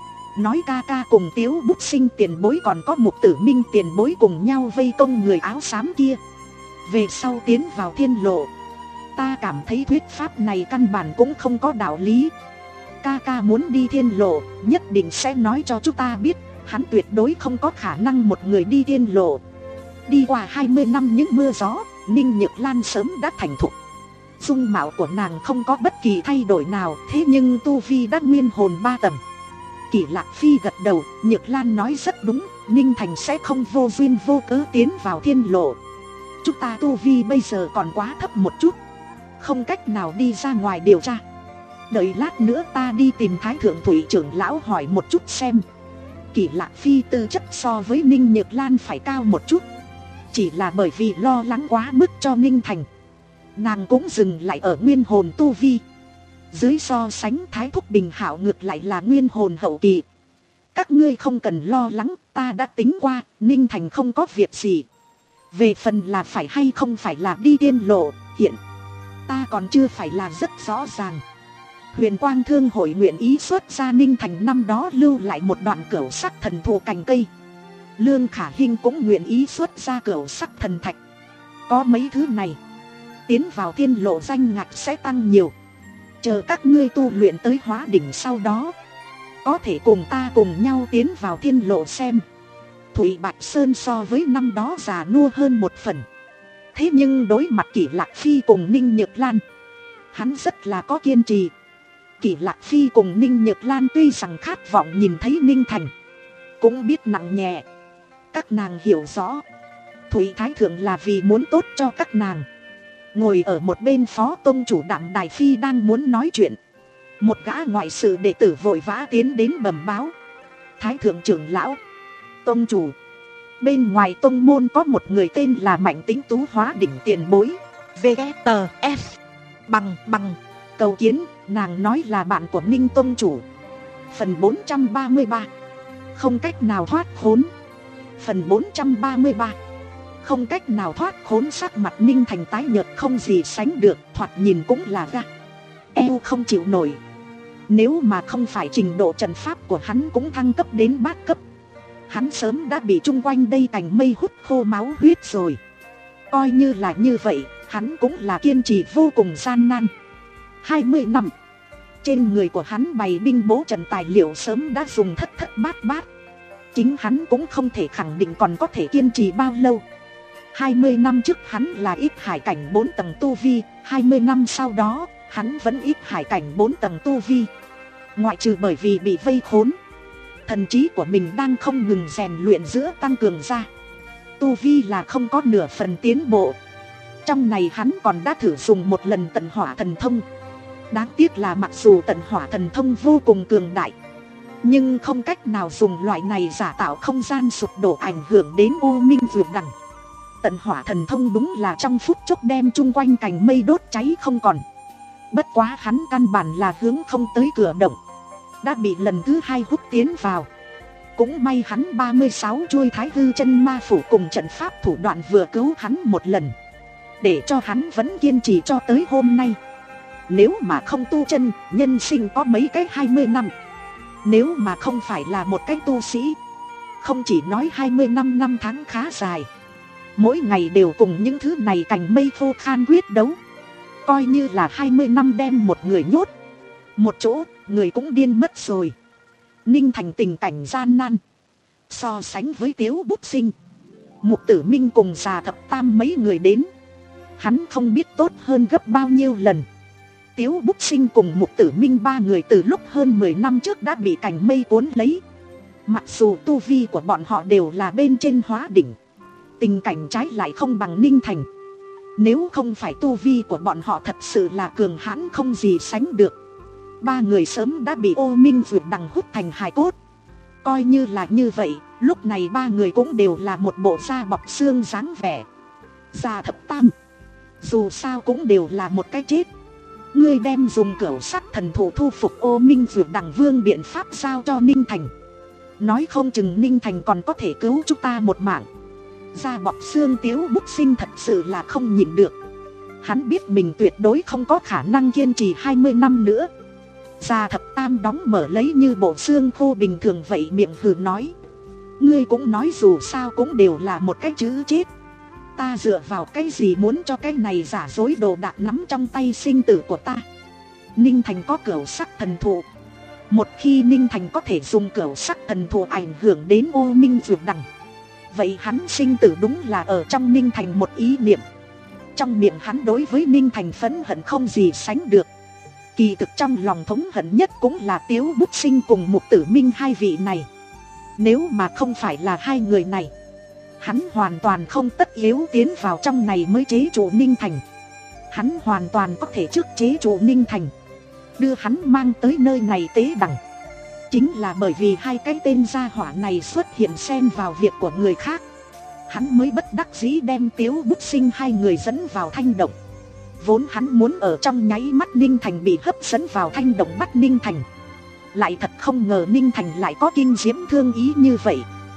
nói ca ca cùng Tiếu Bút Sinh tiền bối còn có Mục Tử Minh tiền bối cùng nhau vây công người áo xám kia, về sau tiến vào thiên lộ. Ta cảm thấy thuyết pháp này căn bản cũng không có đạo lý. Ca ca muốn đi thiên lộ, nhất định sẽ nói cho chúng ta biết. Hắn tuyệt đối không có khả năng một người đi thiên lộ. Đi qua hai mươi năm những mưa gió, Ninh Nhược Lan sớm đã thành thục. Dung mạo của nàng không có bất kỳ thay đổi nào, thế nhưng tu vi đã nguyên hồn ba tầng. Kỷ Lạc Phi gật đầu, Nhược Lan nói rất đúng, Ninh Thành sẽ không vô duyên vô cớ tiến vào thiên lộ. Chúng ta tu vi bây giờ còn quá thấp một chút, không cách nào đi ra ngoài điều tra. Đợi lát nữa ta đi tìm Thái Thượng Thủy trưởng lão hỏi một chút xem. Kỷ Lạc Phi tư chất so với Ninh Nhược Lan phải cao một chút, chỉ là bởi vì lo lắng quá mức cho Ninh Thành, nàng cũng dừng lại ở nguyên hồn tu vi. Dưới so sánh Thái Thúc Bình Hảo ngược lại là nguyên hồn hậu kỳ. Các ngươi không cần lo lắng, ta đã tính qua, Ninh Thành không có việc gì. Về phần là phải hay không phải là đi tiên lộ, hiện ta còn chưa phải là rất rõ ràng. Huyền Quang Thương hội nguyện ý xuất ra Ninh Thành năm đó lưu lại một đoạn cửu sắc thần thụ cành cây. Lương Khả Hinh cũng nguyện ý xuất ra cửu sắc thần thạch. Có mấy thứ này, tiến vào thiên lộ danh ngạch sẽ tăng nhiều. Chờ các ngươi tu luyện tới hóa đỉnh sau đó, có thể cùng ta cùng nhau tiến vào thiên lộ xem. Thủy Bạch Sơn so với năm đó già nua hơn một phần. Thế nhưng đối mặt Kỷ Lạc Phi cùng Ninh Nhược Lan, hắn rất là có kiên trì. Kỷ Lạc Phi cùng Ninh Nhược Lan tuy rằng khát vọng nhìn thấy Ninh Thành, cũng biết nặng nhẹ. Các nàng hiểu rõ, Thủy Thái Thượng là vì muốn tốt cho các nàng. Ngồi ở một bên Phó Tông chủ Đạm Đài Phi đang muốn nói chuyện, một gã ngoại sự đệ tử vội vã tiến đến bẩm báo. Thái Thượng trưởng lão, Tông chủ, bên ngoài tông môn có một người tên là Mạnh Tính Tú hóa đỉnh tiền bối, vê tờ ép bằng bằng cầu kiến. Nàng nói là bạn của Ninh Tông chủ. Phần bốn trăm ba mươi ba, không cách nào thoát khốn. Phần bốn trăm ba mươi ba, không cách nào thoát khốn. Sắc mặt Ninh Thành tái nhợt không gì sánh được, thoạt nhìn cũng là ga eo không chịu nổi. Nếu mà không phải trình độ trận pháp của hắn cũng thăng cấp đến bát cấp, hắn sớm đã bị chung quanh đây cành mây hút khô máu huyết rồi. Coi như là như vậy, hắn cũng là kiên trì vô cùng gian nan. Hai mươi năm, trên người của hắn bày binh bố trận tài liệu sớm đã dùng thất thất bát bát. Chính hắn cũng không thể khẳng định còn có thể kiên trì bao lâu. Hai mươi năm trước hắn là ít hải cảnh bốn tầng tu vi, hai mươi năm sau đó hắn vẫn ít hải cảnh bốn tầng tu vi. Ngoại trừ bởi vì bị vây khốn, thần trí của mình đang không ngừng rèn luyện giữa tăng cường ra. Tu vi là không có nửa phần tiến bộ. Trong này hắn còn đã thử dùng một lần tận hỏa thần thông. Đáng tiếc là mặc dù tận hỏa thần thông vô cùng cường đại, nhưng không cách nào dùng loại này giả tạo không gian sụp đổ ảnh hưởng đến U Minh Vượt Đằng. Tận hỏa thần thông đúng là trong phút chốc đem chung quanh cành mây đốt cháy không còn. Bất quá hắn căn bản là hướng không tới cửa động, đã bị lần thứ hai hút tiến vào. Cũng may hắn ba mươi sáu chuôi Thái Hư chân ma phủ cùng trận pháp thủ đoạn vừa cứu hắn một lần, để cho hắn vẫn kiên trì cho tới hôm nay. Nếu mà không tu chân, nhân sinh có mấy cái hai mươi năm. Nếu mà không phải là một cái tu sĩ, không chỉ nói hai mươi năm năm tháng khá dài, mỗi ngày đều cùng những thứ này cành mây khô khan quyết đấu. Coi như là hai mươi năm đem một người nhốt một chỗ, người cũng điên mất rồi. Ninh Thành tình cảnh gian nan, so sánh với Tiếu Bút Sinh, Mục Tử Minh cùng Già Thập Tam mấy người đến, hắn không biết tốt hơn gấp bao nhiêu lần. Tiếu Bút Sinh cùng Mục Tử Minh ba người từ lúc hơn mười năm trước đã bị cành mây cuốn lấy. Mặc dù tu vi của bọn họ đều là bên trên hóa đỉnh, tình cảnh trái lại không bằng Ninh Thành. Nếu không phải tu vi của bọn họ thật sự là cường hãn không gì sánh được, ba người sớm đã bị Ô Minh Vượt Đằng hút thành hài cốt. Coi như là như vậy, lúc này ba người cũng đều là một bộ da bọc xương dáng vẻ. Già Thập Tam, dù sao cũng đều là một cái chết. Ngươi đem dùng cửu sắc thần thụ thu phục Ô Minh Dược Đằng Vương biện pháp giao cho Ninh Thành, nói không chừng Ninh Thành còn có thể cứu chúng ta một mạng. Da bọc xương Tiếu Bút Sinh thật sự là không nhịn được. Hắn biết mình tuyệt đối không có khả năng kiên trì hai mươi năm nữa. Gia Thập Tam đóng mở lấy như bộ xương khô bình thường vậy, miệng hừ nói: ngươi cũng nói dù sao cũng đều là một cái chữ chết. Ta dựa vào cái gì muốn cho cái này giả dối đồ đạc nắm trong tay sinh tử của ta. Ninh Thành có cửu sắc thần thụ, một khi Ninh Thành có thể dùng cửu sắc thần thụ ảnh hưởng đến Ô Minh Dược Đằng, vậy hắn sinh tử đúng là ở trong Ninh Thành một ý niệm. Trong miệng hắn đối với Ninh Thành phẫn hận không gì sánh được. Kỳ thực trong lòng thống hận nhất cũng là Tiếu Bút Sinh cùng Mục Tử Minh hai vị này. Nếu mà không phải là hai người này, hắn hoàn toàn không tất yếu tiến vào trong này mới chế trụ Ninh Thành. Hắn hoàn toàn có thể trước chế trụ Ninh Thành, đưa hắn mang tới nơi này tế đằng. Chính là bởi vì hai cái tên gia hỏa này xuất hiện xen vào việc của người khác, hắn mới bất đắc dĩ đem Tiếu Bút Sinh hai người dẫn vào Thanh Động. Vốn hắn muốn ở trong nháy mắt Ninh Thành bị hấp dẫn vào Thanh Động bắt Ninh Thành, lại thật không ngờ Ninh Thành lại có kinh diễm thương ý như vậy.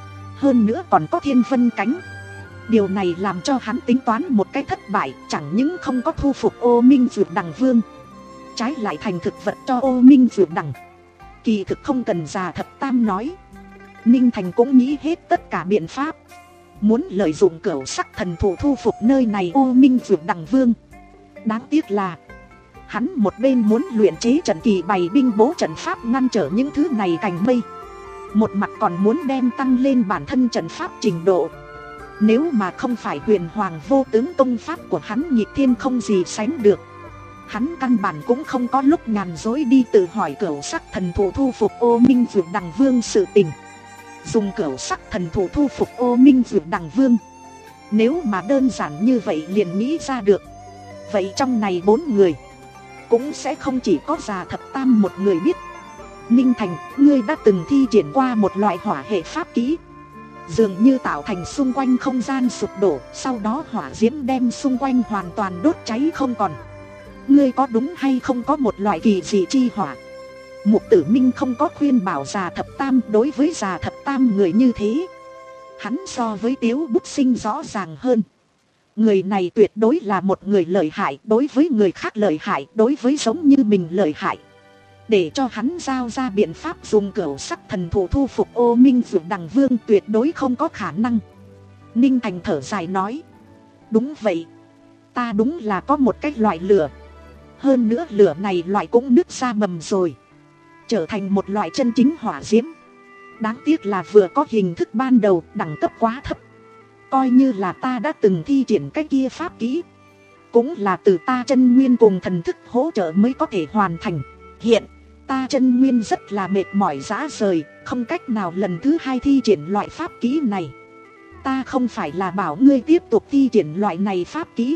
Hơn nữa còn có Thiên Vân Cánh. Điều này làm cho hắn tính toán một cái thất bại. Chẳng những không có thu phục Ô Minh Dược Đằng Vương, trái lại thành thực vật cho Ô Minh Dược Đằng. Kỳ thực không cần Già Thập Tam nói, Ninh Thành cũng nghĩ hết tất cả biện pháp, muốn lợi dụng cửu sắc thần thụ thu phục nơi này Ô Minh Dược Đằng Vương. Đáng tiếc là hắn một bên muốn luyện chế trận kỳ bày binh bố trận pháp ngăn trở những thứ này cành mây, một mặt còn muốn đem tăng lên bản thân trận pháp trình độ. Nếu mà không phải huyền hoàng vô tướng công pháp của hắn nhịp thiên không gì sánh được, hắn căn bản cũng không có lúc nhàn dối đi tự hỏi cửu sắc thần thụ thu phục Ô Minh Dược Đằng Vương sự tình. Dùng cửu sắc thần thụ thu phục Ô Minh Dược Đằng Vương, nếu mà đơn giản như vậy liền nghĩ ra được, vậy trong này bốn người cũng sẽ không chỉ có Già Thập Tam một người biết. Ninh Thành, ngươi đã từng thi triển qua một loại hỏa hệ pháp kỹ, dường như tạo thành xung quanh không gian sụp đổ, sau đó hỏa diễm đem xung quanh hoàn toàn đốt cháy không còn. Ngươi có đúng hay không có một loại kỳ dị chi hỏa? Mục Tử Minh không có khuyên bảo Già Thập Tam. Đối với Già Thập Tam người như thế, hắn so với Tiếu Bút Sinh rõ ràng hơn. Người này tuyệt đối là một người lợi hại, đối với người khác lợi hại, đối với giống như mình lợi hại. Để cho hắn giao ra biện pháp dùng cửu sắc thần thụ thu phục Ô Minh Dược Đằng Vương tuyệt đối không có khả năng. Ninh Thành thở dài nói: đúng vậy, ta đúng là có một cái loại lửa. Hơn nữa lửa này loại cũng nứt ra mầm rồi, trở thành một loại chân chính hỏa diễm. Đáng tiếc là vừa có hình thức ban đầu, đẳng cấp quá thấp. Coi như là ta đã từng thi triển cái kia pháp kỹ, cũng là từ ta chân nguyên cùng thần thức hỗ trợ mới có thể hoàn thành. Hiện ta chân nguyên rất là mệt mỏi rã rời, không cách nào lần thứ hai thi triển loại pháp kỹ này. Ta không phải là bảo ngươi tiếp tục thi triển loại này pháp kỹ,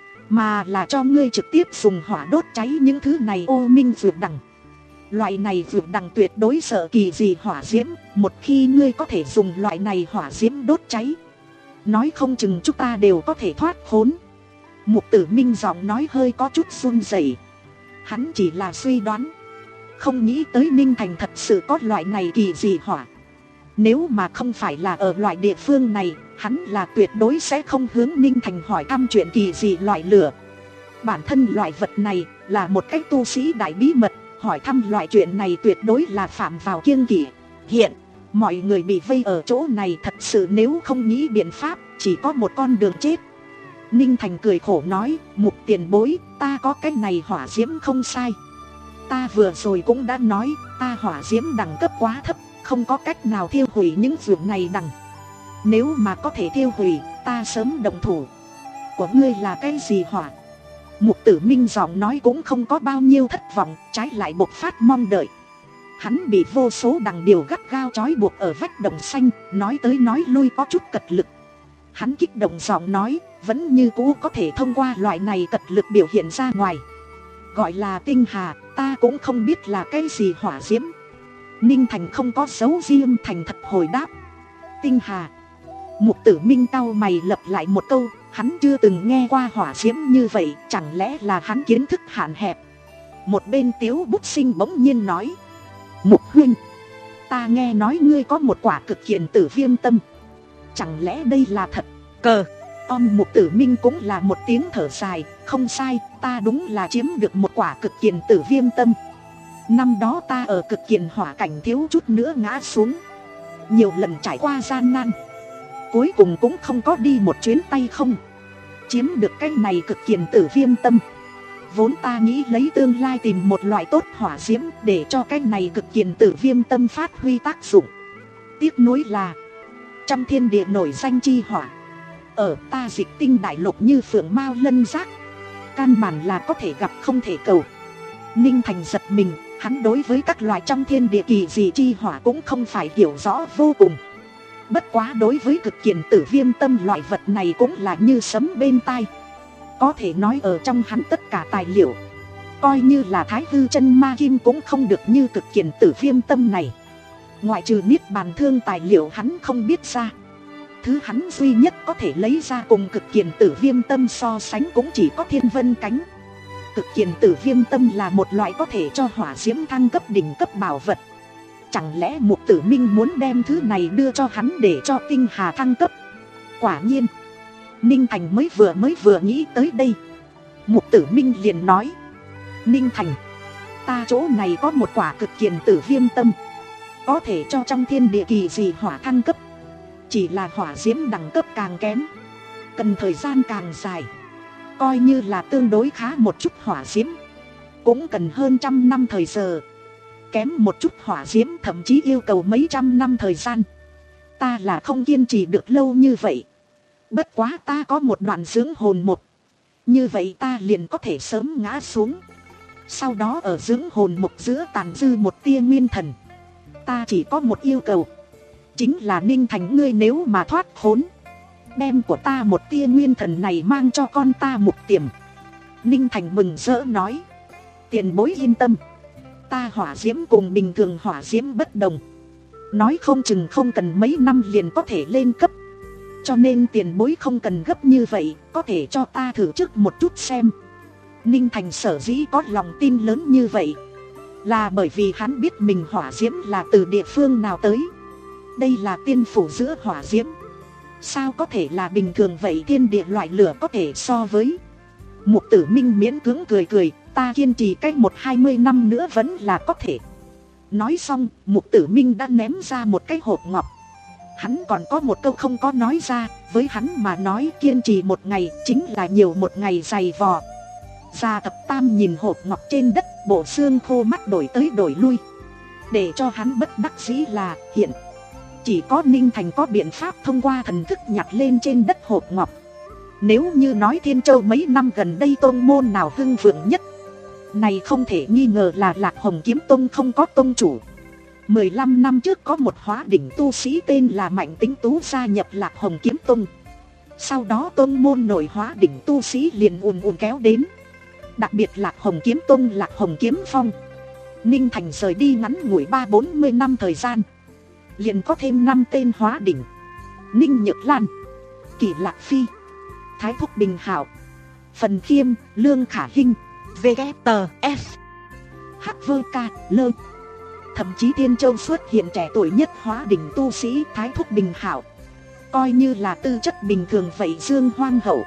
mà là cho ngươi trực tiếp dùng hỏa đốt cháy những thứ này Ô Minh Dược Đằng. Loại này Dược Đằng tuyệt đối sợ kỳ dị hỏa diễm, một khi ngươi có thể dùng loại này hỏa diễm đốt cháy, nói không chừng chúng ta đều có thể thoát khốn. Mục Tử Minh giọng nói hơi có chút run rẩy. Hắn chỉ là suy đoán, không nghĩ tới Ninh Thành thật sự có loại này kỳ dị hỏa. Nếu mà không phải là ở loại địa phương này, hắn là tuyệt đối sẽ không hướng Ninh Thành hỏi thăm chuyện kỳ dị loại lửa. Bản thân loại vật này là một cách tu sĩ đại bí mật, hỏi thăm loại chuyện này tuyệt đối là phạm vào kiêng kỵ. Hiện mọi người bị vây ở chỗ này, thật sự nếu không nghĩ biện pháp, chỉ có một con đường chết. Ninh Thành cười khổ nói: Mục tiền bối, ta có cái này hỏa diễm không sai. Ta vừa rồi cũng đã nói, ta hỏa diễm đẳng cấp quá thấp, không có cách nào thiêu hủy những dược này đằng. Nếu mà có thể thiêu hủy, ta sớm động thủ. Của ngươi là cái gì hỏa? Mục Tử Minh giọng nói cũng không có bao nhiêu thất vọng, trái lại bộc phát mong đợi. Hắn bị vô số đằng điều gắt gao trói buộc ở vách đồng xanh, nói tới nói lui có chút cật lực. Hắn kích động giọng nói, vẫn như cũ có thể thông qua loại này cật lực biểu hiện ra ngoài. Gọi là tinh hà, ta cũng không biết là cái gì hỏa diễm. Ninh Thành không có dấu riêng thành thật hồi đáp: tinh hà. Mục Tử Minh cau mày lặp lại một câu, hắn chưa từng nghe qua hỏa diễm như vậy, chẳng lẽ là hắn kiến thức hạn hẹp. Một bên Tiếu Bút Sinh bỗng nhiên nói, Mục huynh, ta nghe nói ngươi có một quả cực kiền tử viêm tâm, chẳng lẽ đây là thật? Cờ Om Mục Tử Minh cũng là một tiếng thở dài, không sai, ta đúng là chiếm được một quả cực kiền tử viêm tâm. Năm đó ta ở cực kiền hỏa cảnh thiếu chút nữa ngã xuống, nhiều lần trải qua gian nan, cuối cùng cũng không có đi một chuyến tay không. Chiếm được cái này cực kiền tử viêm tâm, vốn ta nghĩ lấy tương lai tìm một loại tốt hỏa diễm để cho cái này cực kiền tử viêm tâm phát huy tác dụng. Tiếc nuối là trong thiên địa nổi danh chi hỏa, ở ta Dịch Tinh đại lục như phượng mao lân giác, căn bản là có thể gặp không thể cầu. Ninh Thành giật mình, hắn đối với các loại trong thiên địa kỳ dị chi hỏa cũng không phải hiểu rõ vô cùng. Bất quá đối với cực kiền tử viêm tâm loại vật này cũng là như sấm bên tai. Có thể nói ở trong hắn tất cả tài liệu, coi như là Thái Hư Chân Ma Kim cũng không được như cực kiền tử viêm tâm này. Ngoại trừ niết bàn thương tài liệu hắn không biết ra, thứ hắn duy nhất có thể lấy ra cùng cực kiền tử viêm tâm so sánh cũng chỉ có thiên vân cánh. Cực kiền tử viêm tâm là một loại có thể cho hỏa diễm thăng cấp đỉnh cấp bảo vật. Chẳng lẽ Mục Tử Minh muốn đem thứ này đưa cho hắn để cho tinh hà thăng cấp? Quả nhiên, Ninh Thành mới vừa mới vừa nghĩ tới đây, Mục Tử Minh liền nói, Ninh Thành, ta chỗ này có một quả cực kiền tử viêm tâm, có thể cho trong thiên địa kỳ dị hỏa thăng cấp. Chỉ là hỏa diễm đẳng cấp càng kém, cần thời gian càng dài, coi như là tương đối khá một chút hỏa diễm cũng cần hơn trăm năm thời giờ, kém một chút hỏa diễm thậm chí yêu cầu mấy trăm năm thời gian. Ta là không kiên trì được lâu như vậy. Bất quá ta có một đoạn dưỡng hồn một, như vậy ta liền có thể sớm ngã xuống. Sau đó ở dưỡng hồn một giữa tàn dư một tia nguyên thần. Ta chỉ có một yêu cầu, chính là Ninh Thành ngươi nếu mà thoát khốn, đem của ta một tia nguyên thần này mang cho con ta Mục Tiềm. Ninh Thành mừng rỡ nói, tiền bối yên tâm, ta hỏa diễm cùng bình thường hỏa diễm bất đồng, nói không chừng không cần mấy năm liền có thể lên cấp, cho nên tiền bối không cần gấp như vậy, có thể cho ta thử trước một chút xem. Ninh Thành sở dĩ có lòng tin lớn như vậy, là bởi vì hắn biết mình hỏa diễm là từ địa phương nào tới. Đây là tiên phủ giữa hỏa diễm, sao có thể là bình thường vậy thiên địa loại lửa có thể so với. Mục Tử Minh miễn cưỡng cười cười, ta kiên trì cách một hai mươi năm nữa vẫn là có thể. Nói xong, Mục Tử Minh đã ném ra một cái hộp ngọc. Hắn còn có một câu không có nói ra, với hắn mà nói kiên trì một ngày chính là nhiều một ngày dày vò. Gia Thập Tam nhìn hộp ngọc trên đất, bộ xương khô mắt đổi tới đổi lui. Để cho hắn bất đắc dĩ là hiện chỉ có Ninh Thành có biện pháp thông qua thần thức nhặt lên trên đất hộp ngọc. Nếu như nói Thiên Châu mấy năm gần đây tôn môn nào hưng vượng nhất, này không thể nghi ngờ là Lạc Hồng Kiếm Tông không có tông chủ. mười lăm năm trước có một hóa đỉnh tu sĩ tên là Mạnh Tính Tú gia nhập Lạc Hồng Kiếm Tông. Sau đó tôn môn nổi hóa đỉnh tu sĩ liền ùn ùn kéo đến. Đặc biệt Lạc Hồng Kiếm Tông, Lạc Hồng Kiếm Phong. Ninh Thành rời đi ngắn ngủi ba bốn mươi năm thời gian, liền có thêm năm tên hóa đỉnh: Ninh Nhược Lan, Kỷ Lạc Phi, Thái Thúc Bình Hảo, Phần Khiêm, Lương Khả Hinh, vê kép tê ép, Hắc Vơ Ca, Lơ. Thậm chí Thiên Châu xuất hiện trẻ tuổi nhất hóa đỉnh tu sĩ Thái Thúc Bình Hảo. Coi như là tư chất bình thường vậy, Dương Hoang Hậu,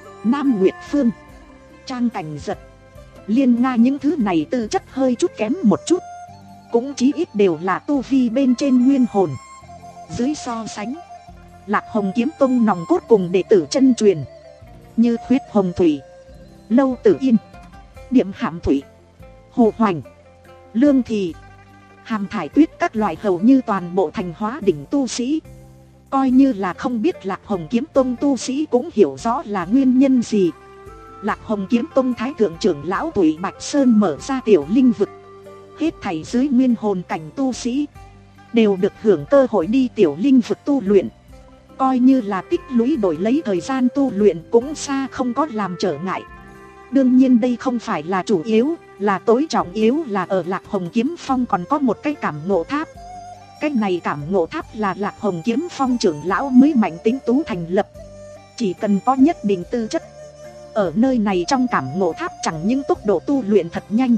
Nam Nguyệt Phương, Trang Cảnh Giật, Liên Nga những thứ này tư chất hơi chút kém một chút, cũng chí ít đều là tu vi bên trên nguyên hồn. Dưới so sánh, Lạc Hồng Kiếm Tông nòng cốt cùng đệ tử chân truyền như Khuyết Hồng Thủy, Lâu Tử Yên, Điểm Hàm Thủy, Hồ Hoành, Lương Thì, Hàm Thải Tuyết các loại hầu như toàn bộ thành hóa đỉnh tu sĩ. Coi như là không biết Lạc Hồng Kiếm Tông tu sĩ cũng hiểu rõ là nguyên nhân gì. Lạc Hồng Kiếm Tông Thái Thượng trưởng lão Tuổi Bạch Sơn mở ra tiểu linh vực, hết thảy dưới nguyên hồn cảnh tu sĩ đều được hưởng cơ hội đi tiểu linh vực tu luyện. Coi như là tích lũy đổi lấy thời gian tu luyện cũng xa không có làm trở ngại. Đương nhiên đây không phải là chủ yếu, là tối trọng yếu là ở Lạc Hồng Kiếm Phong còn có một cái cảm ngộ tháp. Cái này cảm ngộ tháp là Lạc Hồng Kiếm Phong trưởng lão mới mạnh tính tú thành lập. Chỉ cần có nhất định tư chất, ở nơi này trong cảm ngộ tháp chẳng những tốc độ tu luyện thật nhanh,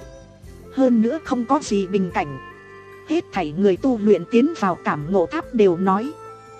hơn nữa không có gì bình cảnh. Hết thảy người tu luyện tiến vào cảm ngộ tháp đều nói,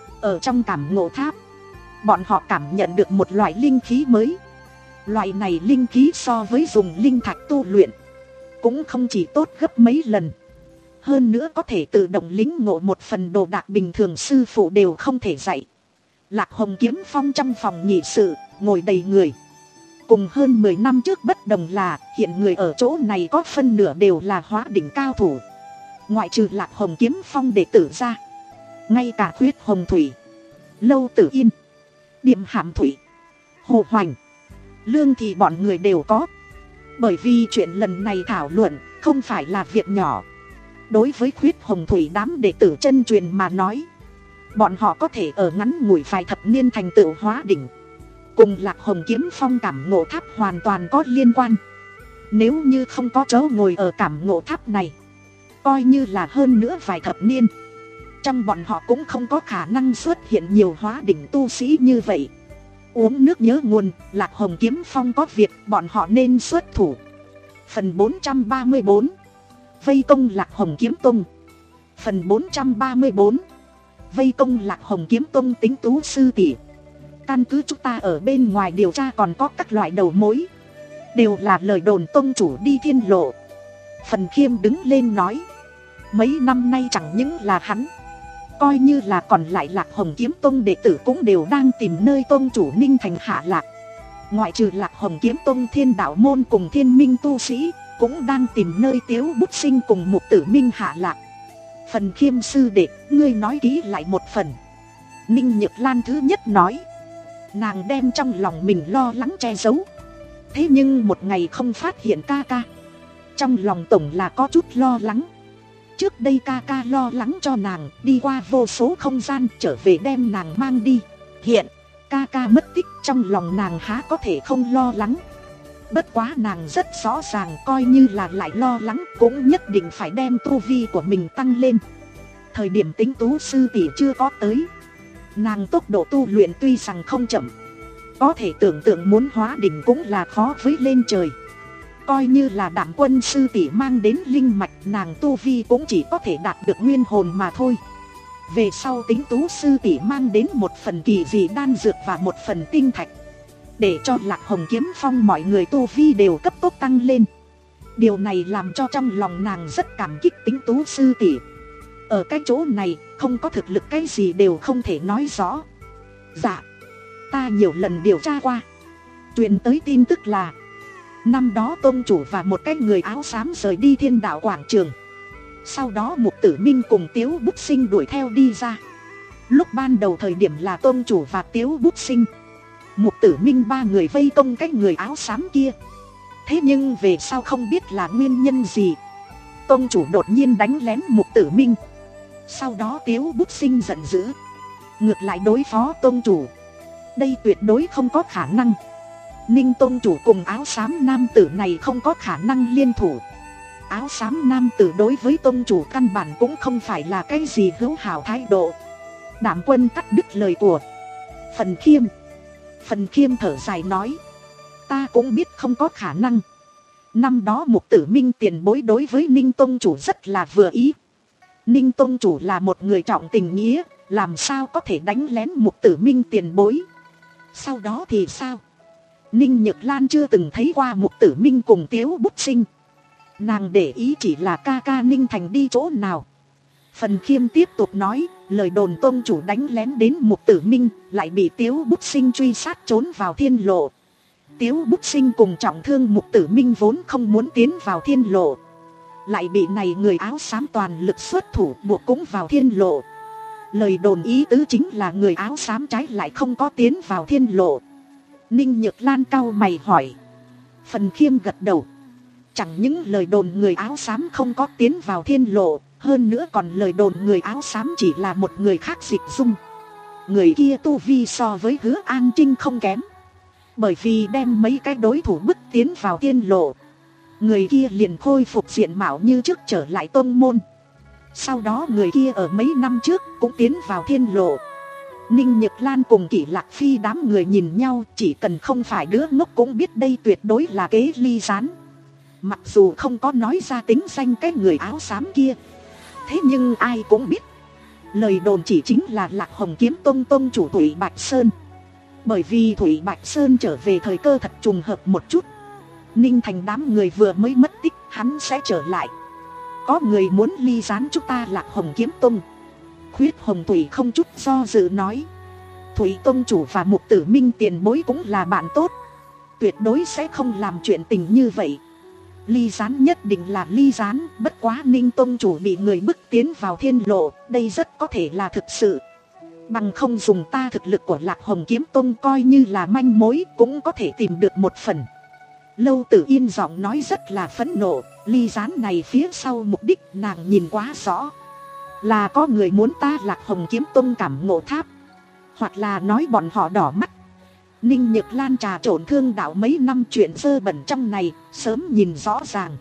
ở trong cảm ngộ tháp, bọn họ cảm nhận được một loại linh khí mới. Loại này linh khí so với dùng linh thạch tu luyện cũng không chỉ tốt gấp mấy lần, hơn nữa có thể tự động lĩnh ngộ một phần đồ đạc bình thường sư phụ đều không thể dạy. Lạc Hồng Kiếm Phong trong phòng nhị sự ngồi đầy người. Cùng hơn mười năm trước bất đồng là hiện người ở chỗ này có phân nửa đều là hóa đỉnh cao thủ. Ngoại trừ Lạc Hồng Kiếm Phong đệ tử ra, ngay cả Khuyết Hồng Thủy, Lâu Tử Yên, Điềm Hàm Thủy, Hồ Hoành, Lương thì bọn người đều có. Bởi vì chuyện lần này thảo luận không phải là việc nhỏ. Đối với Khuyết Hồng Thủy đám đệ tử chân truyền mà nói, bọn họ có thể ở ngắn ngủi vài thập niên thành tựu hóa đỉnh, cùng Lạc Hồng Kiếm Phong cảm ngộ tháp hoàn toàn có liên quan. Nếu như không có chỗ ngồi ở cảm ngộ tháp này, coi như là hơn nữa vài thập niên, trong bọn họ cũng không có khả năng xuất hiện nhiều hóa đỉnh tu sĩ như vậy. Uống nước nhớ nguồn, Lạc Hồng Kiếm Phong có việc, bọn họ nên xuất thủ. Phần bốn trăm ba mươi bốn, vây công Lạc Hồng Kiếm Tông. Phần bốn trăm ba mươi bốn, vây công Lạc Hồng Kiếm Tông. Tính tú sư tỷ, căn cứ chúng ta ở bên ngoài điều tra còn có các loại đầu mối, đều là lời đồn tông chủ đi thiên lộ. Phần Khiêm đứng lên nói, mấy năm nay chẳng những là hắn, coi như là còn lại Lạc Hồng Kiếm Tông đệ tử cũng đều đang tìm nơi tông chủ Ninh Thành hạ lạc. Ngoại trừ Lạc Hồng Kiếm Tông Thiên Đạo Môn cùng Thiên Minh tu sĩ cũng đang tìm nơi Tiếu Bút Sinh cùng Mục Tử Minh hạ lạc. Phần Khiêm sư đệ, ngươi nói kỹ lại một phần. Ninh Nhược Lan thứ nhất nói, nàng đem trong lòng mình lo lắng che giấu, thế nhưng một ngày không phát hiện ca ca, trong lòng tổng là có chút lo lắng. Trước đây ca ca lo lắng cho nàng, đi qua vô số không gian trở về đem nàng mang đi. Hiện ca ca mất tích, trong lòng nàng há có thể không lo lắng. Bất quá nàng rất rõ ràng, coi như là lại lo lắng cũng nhất định phải đem tu vi của mình tăng lên. Thời điểm Tính tú sư tỷ chưa có tới, nàng tốc độ tu luyện tuy rằng không chậm, có thể tưởng tượng muốn hóa đỉnh cũng là khó với lên trời. Coi như là Đảm Quân sư tỷ mang đến linh mạch, nàng tu vi cũng chỉ có thể đạt được nguyên hồn mà thôi. Về sau Tính tú sư tỷ mang đến một phần kỳ dị đan dược và một phần tinh thạch, để cho Lạc Hồng Kiếm Phong mọi người tu vi đều cấp tốc tăng lên. Điều này làm cho trong lòng nàng rất cảm kích Tính tú sư tỷ. Ở cái chỗ này không có thực lực cái gì đều không thể nói rõ. Dạ, ta nhiều lần điều tra qua, truyền tới tin tức là năm đó tôn chủ và một cái người áo xám rời đi Thiên Đạo quảng trường. Sau đó Mục Tử Minh cùng Tiếu Bút Sinh đuổi theo đi ra. Lúc ban đầu thời điểm là tôn chủ và Tiếu Bút Sinh, Mục Tử Minh ba người vây công cái người áo xám kia. Thế nhưng về sau không biết là nguyên nhân gì, tôn chủ đột nhiên đánh lén Mục Tử Minh. Sau đó Tiếu Bút Sinh giận dữ, ngược lại đối phó tôn chủ. Đây tuyệt đối không có khả năng. Ninh tôn chủ cùng áo xám nam tử này không có khả năng liên thủ. Áo xám nam tử đối với tôn chủ căn bản cũng không phải là cái gì hữu hảo thái độ. Đảm Quân cắt đứt lời của Phần Khiêm. Phần Khiêm thở dài nói, ta cũng biết không có khả năng. Năm đó Mục Tử Minh tiền bối đối với Ninh tôn chủ rất là vừa ý. Ninh tôn chủ là một người trọng tình nghĩa, làm sao có thể đánh lén Mục Tử Minh tiền bối. Sau đó thì sao? Ninh Nhược Lan chưa từng thấy qua Mục Tử Minh cùng Tiếu Bút Sinh, nàng để ý chỉ là ca ca Ninh Thành đi chỗ nào. Phần Khiêm tiếp tục nói, lời đồn tôn chủ đánh lén đến Mục Tử Minh, lại bị Tiếu Bút Sinh truy sát trốn vào thiên lộ. Tiếu Bút Sinh cùng trọng thương Mục Tử Minh vốn không muốn tiến vào thiên lộ, lại bị này người áo xám toàn lực xuất thủ buộc cũng vào thiên lộ. Lời đồn ý tứ chính là người áo xám trái lại không có tiến vào thiên lộ. Ninh Nhược Lan cau mày hỏi. Phần Khiêm gật đầu. Chẳng những lời đồn người áo xám không có tiến vào thiên lộ, hơn nữa còn lời đồn người áo xám chỉ là một người khác dịch dung. Người kia tu vi so với Hứa An Trinh không kém, bởi vì đem mấy cái đối thủ bức tiến vào thiên lộ, người kia liền khôi phục diện mạo như trước trở lại tôn môn. sau đó người kia ở mấy năm trước cũng tiến vào thiên lộ. Ninh Nhược Lan cùng Kỷ Lạc Phi đám người nhìn nhau, chỉ cần không phải đứa ngốc cũng biết đây tuyệt đối là kế ly gián. Mặc dù không có nói ra tính danh cái người áo xám kia, thế nhưng ai cũng biết lời đồn chỉ chính là Lạc Hồng Kiếm Tông tông chủ Thủy Bạch Sơn. Bởi vì Thủy Bạch Sơn trở về thời cơ thật trùng hợp một chút. Ninh Thành đám người vừa mới mất tích, hắn sẽ trở lại. Có người muốn ly gián chúng ta Lạc Hồng Kiếm Tông. Khuyết Hồng Thủy không chút do dự nói, Thủy tông chủ và Mục Tử Minh tiền bối cũng là bạn tốt, tuyệt đối sẽ không làm chuyện tình như vậy. Ly gián nhất định là ly gián, bất quá Ninh tông chủ bị người bức tiến vào thiên lộ, đây rất có thể là thực sự. Bằng không dùng ta thực lực của Lạc Hồng Kiếm Tông coi như là manh mối cũng có thể tìm được một phần. Lâu Tử Yên giọng nói rất là phẫn nộ, ly gián này phía sau mục đích nàng nhìn quá rõ. Là có người muốn ta Lạc Hồng Kiếm Tông cảm ngộ tháp, hoặc là nói bọn họ đỏ mắt. Ninh Nhược Lan trà trộn thương đạo mấy năm chuyện dơ bẩn trong này, sớm nhìn rõ ràng.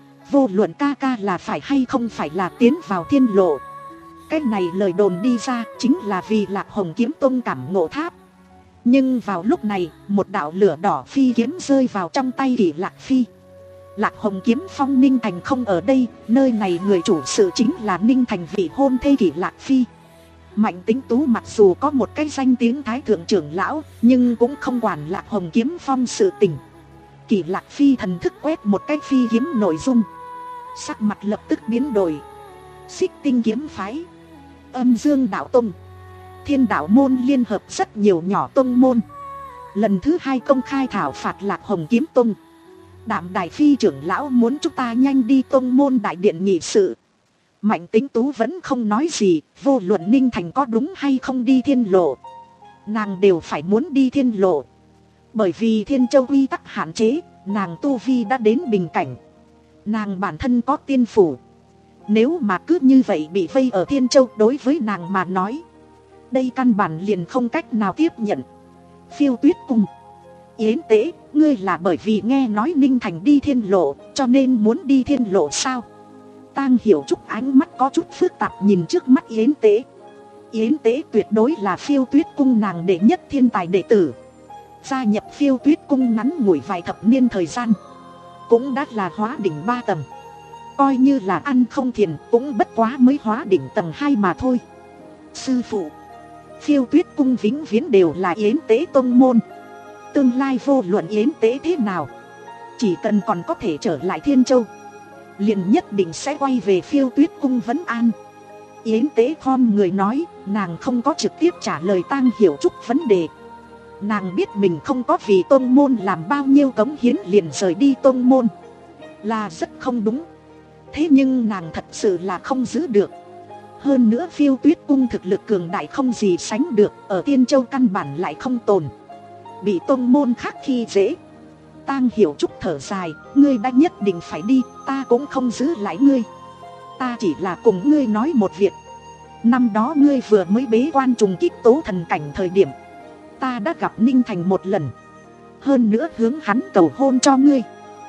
Vô luận ca ca là phải hay không phải là tiến vào thiên lộ, cái này lời đồn đi ra chính là vì Lạc Hồng Kiếm Tông cảm ngộ tháp. Nhưng vào lúc này, một đạo lửa đỏ phi kiếm rơi vào trong tay Kỷ Lạc Phi. Lạc Hồng Kiếm Phong Ninh Thành không ở đây, nơi này người chủ sự chính là Ninh Thành vị hôn thê Kỷ Lạc Phi. Mạnh Tính Tú mặc dù có một cái danh tiếng thái thượng trưởng lão, nhưng cũng không quản Lạc Hồng Kiếm Phong sự tình. Kỷ Lạc Phi thần thức quét một cái phi kiếm nội dung, sắc mặt lập tức biến đổi. Xích Tinh Kiếm Phái, Âm Dương Đạo Tông, Thiên Đạo Môn liên hợp rất nhiều nhỏ tông môn, lần thứ hai công khai thảo phạt Lạc Hồng Kiếm Tông. Đạm Đài Phi trưởng lão muốn chúng ta nhanh đi tông môn đại điện nghị sự. Mạnh Tính Tú vẫn không nói gì, vô luận Ninh Thành có đúng hay không đi thiên lộ, nàng đều phải muốn đi thiên lộ. Bởi vì Thiên Châu quy tắc hạn chế, nàng tu vi đã đến bình cảnh, nàng bản thân có tiên phủ. Nếu mà cứ như vậy bị vây ở Thiên Châu, đối với nàng mà nói, đây căn bản liền không cách nào tiếp nhận. Phiêu Tuyết Cung, Yến Tế, ngươi là bởi vì nghe nói Ninh Thành đi thiên lộ, cho nên muốn đi thiên lộ sao? Tang Hiểu Trúc ánh mắt có chút phức tạp nhìn trước mắt Yến Tế. Yến Tế tuyệt đối là Phiêu Tuyết Cung nàng đệ nhất thiên tài đệ tử. Gia nhập Phiêu Tuyết Cung ngắn ngủi vài thập niên thời gian, cũng đã là hóa đỉnh ba tầng. Coi như là ăn không thiền cũng bất quá mới hóa đỉnh tầng hai mà thôi. Sư phụ, Phiêu Tuyết Cung vĩnh viễn đều là Yến Tế tông môn. Tương lai vô luận Yến Tế thế nào, chỉ cần còn có thể trở lại Thiên Châu, liền nhất định sẽ quay về Phiêu Tuyết Cung vấn an. Yến Tế khom người nói, nàng không có trực tiếp trả lời Tang Hiểu Trúc vấn đề. Nàng biết mình không có vì tôn môn làm bao nhiêu cống hiến liền rời đi tôn môn, là rất không đúng. Thế nhưng nàng thật sự là không giữ được. Hơn nữa Phiêu Tuyết Cung thực lực cường đại không gì sánh được, ở Thiên Châu căn bản lại không tồn, bị tôn môn khác khi dễ. Tang Hiểu Trúc thở dài, ngươi đã nhất định phải đi, ta cũng không giữ lại ngươi. Ta chỉ là cùng ngươi nói một việc. Năm đó ngươi vừa mới bế quan trùng kích tố thần cảnh thời điểm, ta đã gặp Ninh Thành một lần, hơn nữa hướng hắn cầu hôn cho ngươi.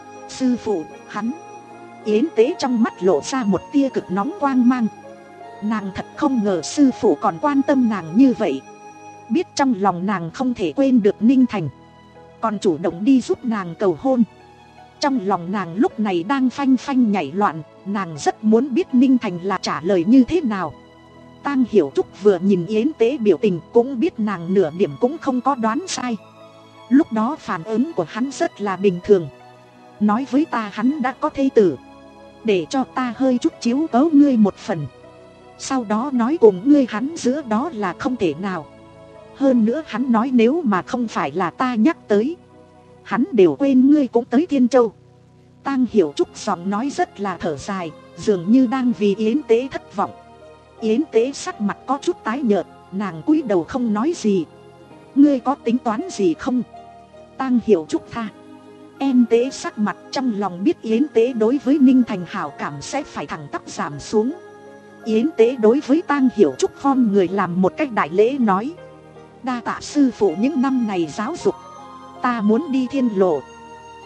Sư phụ, hắn... Yến Tế trong mắt lộ ra một tia cực nóng quang mang. Nàng thật không ngờ sư phụ còn quan tâm nàng như vậy. Biết trong lòng nàng không thể quên được Ninh Thành, còn chủ động đi giúp nàng cầu hôn. Trong lòng nàng lúc này đang phanh phanh nhảy loạn, nàng rất muốn biết Ninh Thành là trả lời như thế nào. Tang Hiểu Trúc vừa nhìn Yến Tế biểu tình cũng biết nàng nửa điểm cũng không có đoán sai. Lúc đó phản ứng của hắn rất là bình thường. Nói với ta hắn đã có thê tử, để cho ta hơi chút chiếu cố ngươi một phần. Sau đó nói cùng ngươi hắn giữa đó là không thể nào. Hơn nữa hắn nói nếu mà không phải là ta nhắc tới, hắn đều quên ngươi cũng tới Thiên Châu. Tang Hiểu Trúc giọng nói rất là thở dài, dường như đang vì Yến Tế thất vọng. Yến Tế sắc mặt có chút tái nhợt, nàng cúi đầu không nói gì. Ngươi có tính toán gì không? Tang Hiểu Trúc tha. Em Tế sắc mặt trong lòng biết Yến Tế đối với Ninh Thành hảo cảm sẽ phải thẳng tắp giảm xuống. Yến Tế đối với Tang Hiểu Trúc khom người làm một cách đại lễ nói, đa tạ sư phụ những năm này giáo dục, ta muốn đi thiên lộ.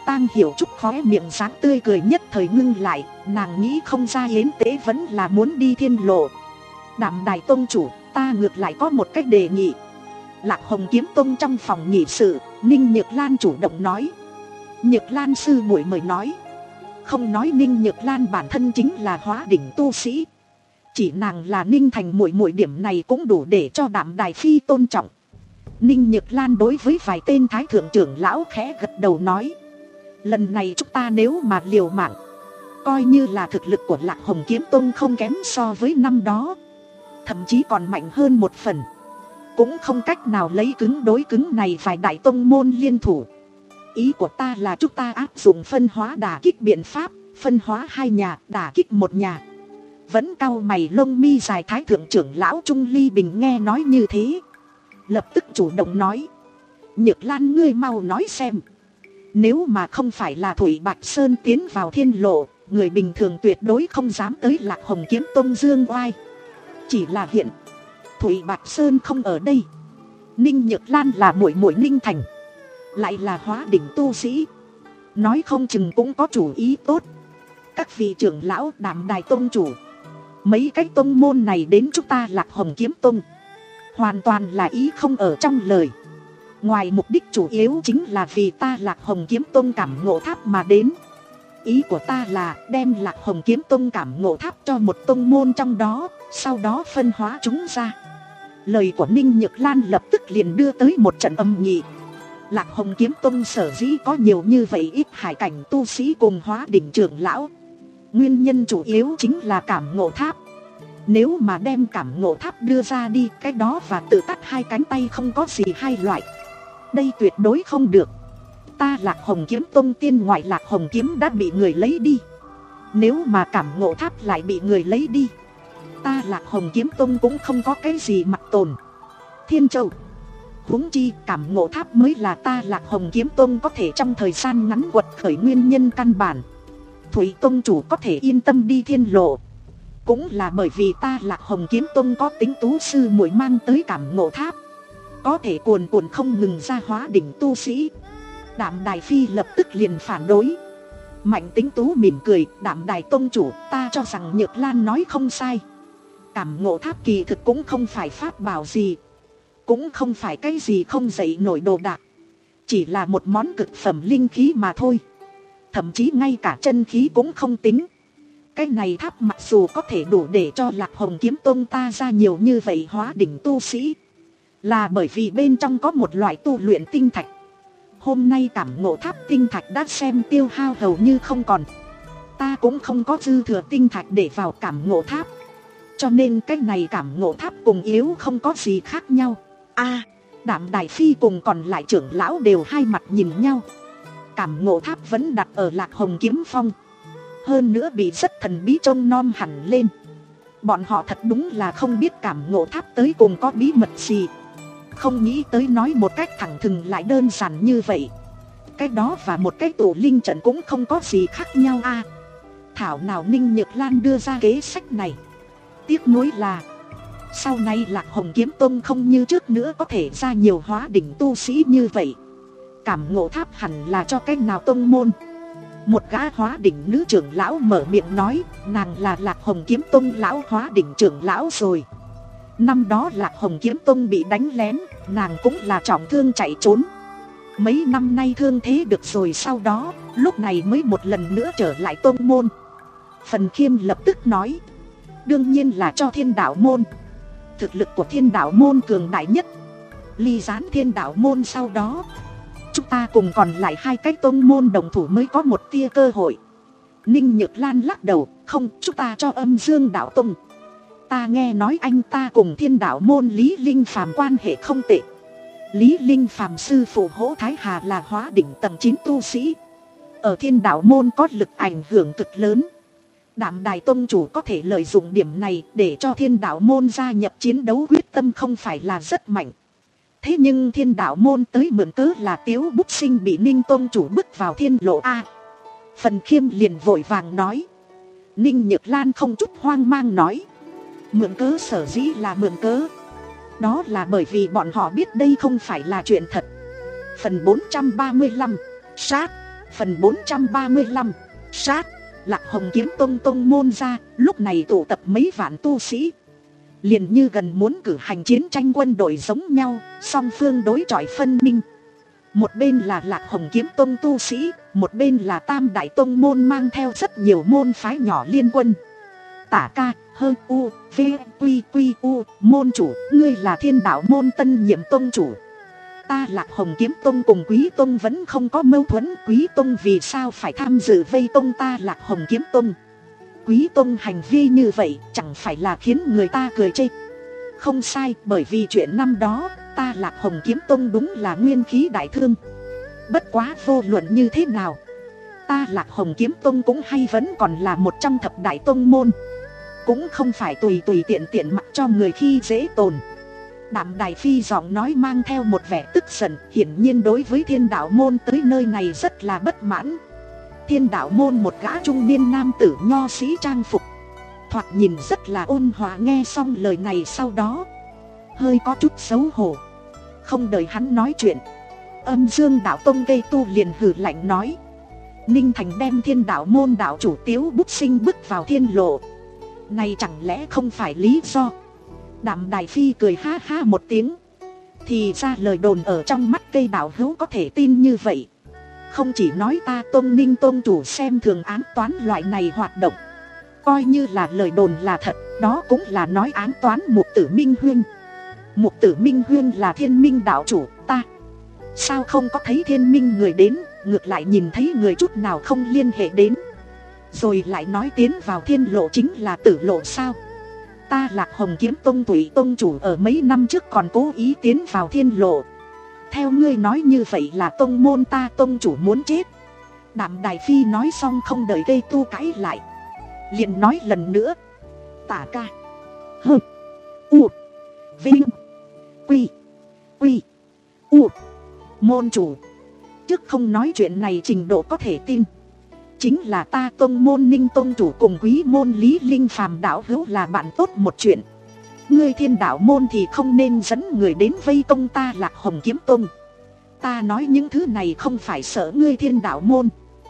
Tang Hiểu Trúc khóe miệng dáng tươi cười nhất thời ngưng lại. Nàng nghĩ không ra Yến Tế vẫn là muốn đi thiên lộ. Đạm Đài tông chủ, ta ngược lại có một cách đề nghị. Lạc Hồng Kiếm Tông trong phòng nghị sự, Ninh Nhược Lan chủ động nói. Nhược Lan sư muội mời nói. Không nói Ninh Nhược Lan bản thân chính là hóa đỉnh tu sĩ, chỉ nàng là Ninh Thành muội muội, điểm này cũng đủ để cho Đạm Đài phi tôn trọng. Ninh Nhược Lan đối với vài tên thái thượng trưởng lão khẽ gật đầu nói. Lần này chúng ta nếu mà liều mạng, coi như là thực lực của Lạc Hồng Kiếm Tông không kém so với năm đó, thậm chí còn mạnh hơn một phần, cũng không cách nào lấy cứng đối cứng này vài đại tông môn liên thủ. Ý của ta là chúng ta áp dụng phân hóa đả kích biện pháp, phân hóa hai nhà, đả kích một nhà. Vẫn cau mày lông mi dài thái thượng trưởng lão Trung Ly Bình nghe nói như thế, lập tức chủ động nói. Nhược Lan ngươi mau nói xem. Nếu mà không phải là Thủy Bạch Sơn tiến vào thiên lộ, người bình thường tuyệt đối không dám tới Lạc Hồng Kiếm Tông dương oai. Chỉ là hiện Thủy Bạch Sơn không ở đây, Ninh Nhược Lan là muội muội Ninh Thành, lại là hóa đỉnh tu sĩ, nói không chừng cũng có chủ ý tốt. Các vị trưởng lão, Đạm Đài tông chủ, mấy cái tông môn này đến chúng ta Lạc Hồng Kiếm Tông hoàn toàn là ý không ở trong lời. Ngoài mục đích chủ yếu chính là vì ta Lạc Hồng Kiếm Tông cảm ngộ tháp mà đến. Ý của ta là đem Lạc Hồng Kiếm Tông cảm ngộ tháp cho một tông môn trong đó, sau đó phân hóa chúng ra. Lời của Ninh Nhược Lan lập tức liền đưa tới một trận âm nhị. Lạc Hồng Kiếm Tông sở dĩ có nhiều như vậy ít hải cảnh tu sĩ cùng hóa đỉnh trưởng lão, nguyên nhân chủ yếu chính là cảm ngộ tháp. Nếu mà đem cảm ngộ tháp đưa ra đi, cái đó và tự tắt hai cánh tay không có gì hai loại. Đây tuyệt đối không được. Ta Lạc Hồng Kiếm Tông tiên ngoại Lạc Hồng Kiếm đã bị người lấy đi, nếu mà cảm ngộ tháp lại bị người lấy đi, ta Lạc Hồng Kiếm Tông cũng không có cái gì mặt tồn Thiên Châu. Huống chi cảm ngộ tháp mới là ta Lạc Hồng Kiếm Tông có thể trong thời gian ngắn quật khởi nguyên nhân căn bản. Thủy Tông chủ có thể yên tâm đi thiên lộ, cũng là bởi vì ta Lạc Hồng Kiếm Tông có Tính Tú sư muội mang tới cảm ngộ tháp, có thể cuồn cuộn không ngừng ra hóa đỉnh tu sĩ. Đạm Đài phi lập tức liền phản đối. Mạnh Tính Tú mỉm cười, Đạm Đài tông chủ, ta cho rằng Nhược Lan nói không sai. Cảm ngộ tháp kỳ thực cũng không phải pháp bảo gì, cũng không phải cái gì không dậy nổi đồ đạc, chỉ là một món cực phẩm linh khí mà thôi. Thậm chí ngay cả chân khí cũng không tính. Cái này tháp mặc dù có thể đủ để cho Lạc Hồng Kiếm Tông ta ra nhiều như vậy hóa đỉnh tu sĩ, là bởi vì bên trong có một loại tu luyện tinh thạch. Hôm nay cảm ngộ tháp tinh thạch đã xem tiêu hao hầu như không còn, ta cũng không có dư thừa tinh thạch để vào cảm ngộ tháp, cho nên cái này cảm ngộ tháp cùng yếu không có gì khác nhau. A, à, Đạm Đài phi cùng còn lại trưởng lão đều hai mặt nhìn nhau. Cảm ngộ tháp vẫn đặt ở Lạc Hồng Kiếm Phong, hơn nữa bị rất thần bí trông nom hẳn lên. Bọn họ thật đúng là không biết cảm ngộ tháp tới cùng có bí mật gì, không nghĩ tới nói một cách thẳng thừng lại đơn giản như vậy. Cái đó và một cái tổ linh trận cũng không có gì khác nhau a. À, thảo nào Ninh Nhược Lan đưa ra kế sách này. Tiếc nuối là sau này Lạc Hồng Kiếm Tông không như trước nữa có thể ra nhiều hóa đỉnh tu sĩ như vậy. Cảm ngộ tháp hẳn là cho cách nào tông môn. Một gã hóa đỉnh nữ trưởng lão mở miệng nói, nàng là Lạc Hồng Kiếm Tông lão hóa đỉnh trưởng lão rồi. Năm đó Lạc Hồng Kiếm Tông bị đánh lén, nàng cũng là trọng thương chạy trốn. Mấy năm nay thương thế được rồi, sau đó lúc này mới một lần nữa trở lại tông môn. Phần Khiêm lập tức nói, đương nhiên là cho Thiên Đạo môn. Thực lực của Thiên Đạo môn cường đại nhất, ly gián Thiên Đạo môn sau đó, chúng ta cùng còn lại hai cái tông môn đồng thủ mới có một tia cơ hội. Ninh Nhược Lan lắc đầu, không, chúng ta cho Âm Dương Đạo Tông. Ta nghe nói anh ta cùng Thiên Đạo môn Lý Linh Phàm quan hệ không tệ. Lý Linh Phàm sư phụ Hỗ Thái Hà là hóa đỉnh tầng chín tu sĩ, ở Thiên Đạo môn có lực ảnh hưởng cực lớn. Đạm Đài tông chủ có thể lợi dụng điểm này để cho Thiên Đạo môn gia nhập chiến đấu, quyết tâm không phải là rất mạnh. Thế nhưng Thiên Đạo môn tới mượn cớ là Tiếu Bút Sinh bị Ninh tông chủ bức vào thiên lộ a. Phần Khiêm liền vội vàng nói. Ninh Nhược Lan không chút hoang mang nói, mượn cớ sở dĩ là mượn cớ, đó là bởi vì bọn họ biết đây không phải là chuyện thật. Phần bốn trăm ba mươi lăm, sát. Phần bốn trăm ba mươi lăm. Sát. Lạc Hồng Kiếm Tông tông môn ra, lúc này tụ tập mấy vạn tu sĩ. Liền như gần muốn cử hành chiến tranh quân đội giống nhau, song phương đối chọi phân minh. Một bên là Lạc Hồng Kiếm Tông tu sĩ, một bên là Tam Đại Tông môn mang theo rất nhiều môn phái nhỏ liên quân. Tả ca, hơ u, v, quy quy u, môn chủ, ngươi là Thiên Đạo môn tân nhiệm tông chủ. Ta Lạc Hồng Kiếm Tông cùng Quý Tông vẫn không có mâu thuẫn, Quý Tông vì sao phải tham dự vây tông ta Lạc Hồng Kiếm Tông? Quý Tông hành vi như vậy chẳng phải là khiến người ta cười chê. Không sai, bởi vì chuyện năm đó, ta Lạc Hồng Kiếm Tông đúng là nguyên khí đại thương. Bất quá vô luận như thế nào, ta Lạc Hồng Kiếm Tông cũng hay vẫn còn là một trong thập đại tông môn. Cũng không phải tùy tùy tiện tiện mặc cho người khi dễ tồn. Đạm Đài Phi giọng nói mang theo một vẻ tức giận, hiển nhiên đối với Thiên Đạo môn tới nơi này rất là bất mãn. Thiên Đạo môn một gã trung niên nam tử nho sĩ trang phục, thoạt nhìn rất là ôn hòa, nghe xong lời này sau đó hơi có chút xấu hổ. Không đợi hắn nói chuyện, Âm Dương Đạo Tông Cây Tu liền hừ lạnh nói: Ninh Thành đem Thiên Đạo môn đạo chủ Tiếu Bút Sinh bước vào thiên lộ, này chẳng lẽ không phải lý do? Đạm Đài Phi cười ha ha một tiếng. Thì ra lời đồn ở trong mắt cây đạo hữu có thể tin như vậy. Không chỉ nói ta Tôn Ninh tôn chủ xem thường ám toán loại này hoạt động, coi như là lời đồn là thật, đó cũng là nói ám toán Mục Tử Minh Huyên. Mục Tử Minh Huyên là Thiên Minh đạo chủ, ta sao không có thấy Thiên Minh người đến, ngược lại nhìn thấy người chút nào không liên hệ đến. Rồi lại nói tiến vào thiên lộ chính là tử lộ sao? Ta Lạc Hồng Kiếm Tông Tụy tông chủ ở mấy năm trước còn cố ý tiến vào thiên lộ. Theo ngươi nói như vậy là tông môn ta tông chủ muốn chết. Đạm Đài Phi nói xong không đợi Cây Tu cãi lại, liền nói lần nữa: Tả ca, hơ, u, vinh, quy, quy, u, môn chủ, trước không nói chuyện này trình độ có thể tin. Chính là ta tông môn Ninh tông chủ cùng quý môn Lý Linh Phàm đạo hữu là bạn tốt một chuyện. Ngươi Thiên Đạo môn thì không nên dẫn người đến vây công ta Lạc Hồng Kiếm Tông. Ta nói những thứ này không phải sợ ngươi Thiên Đạo môn,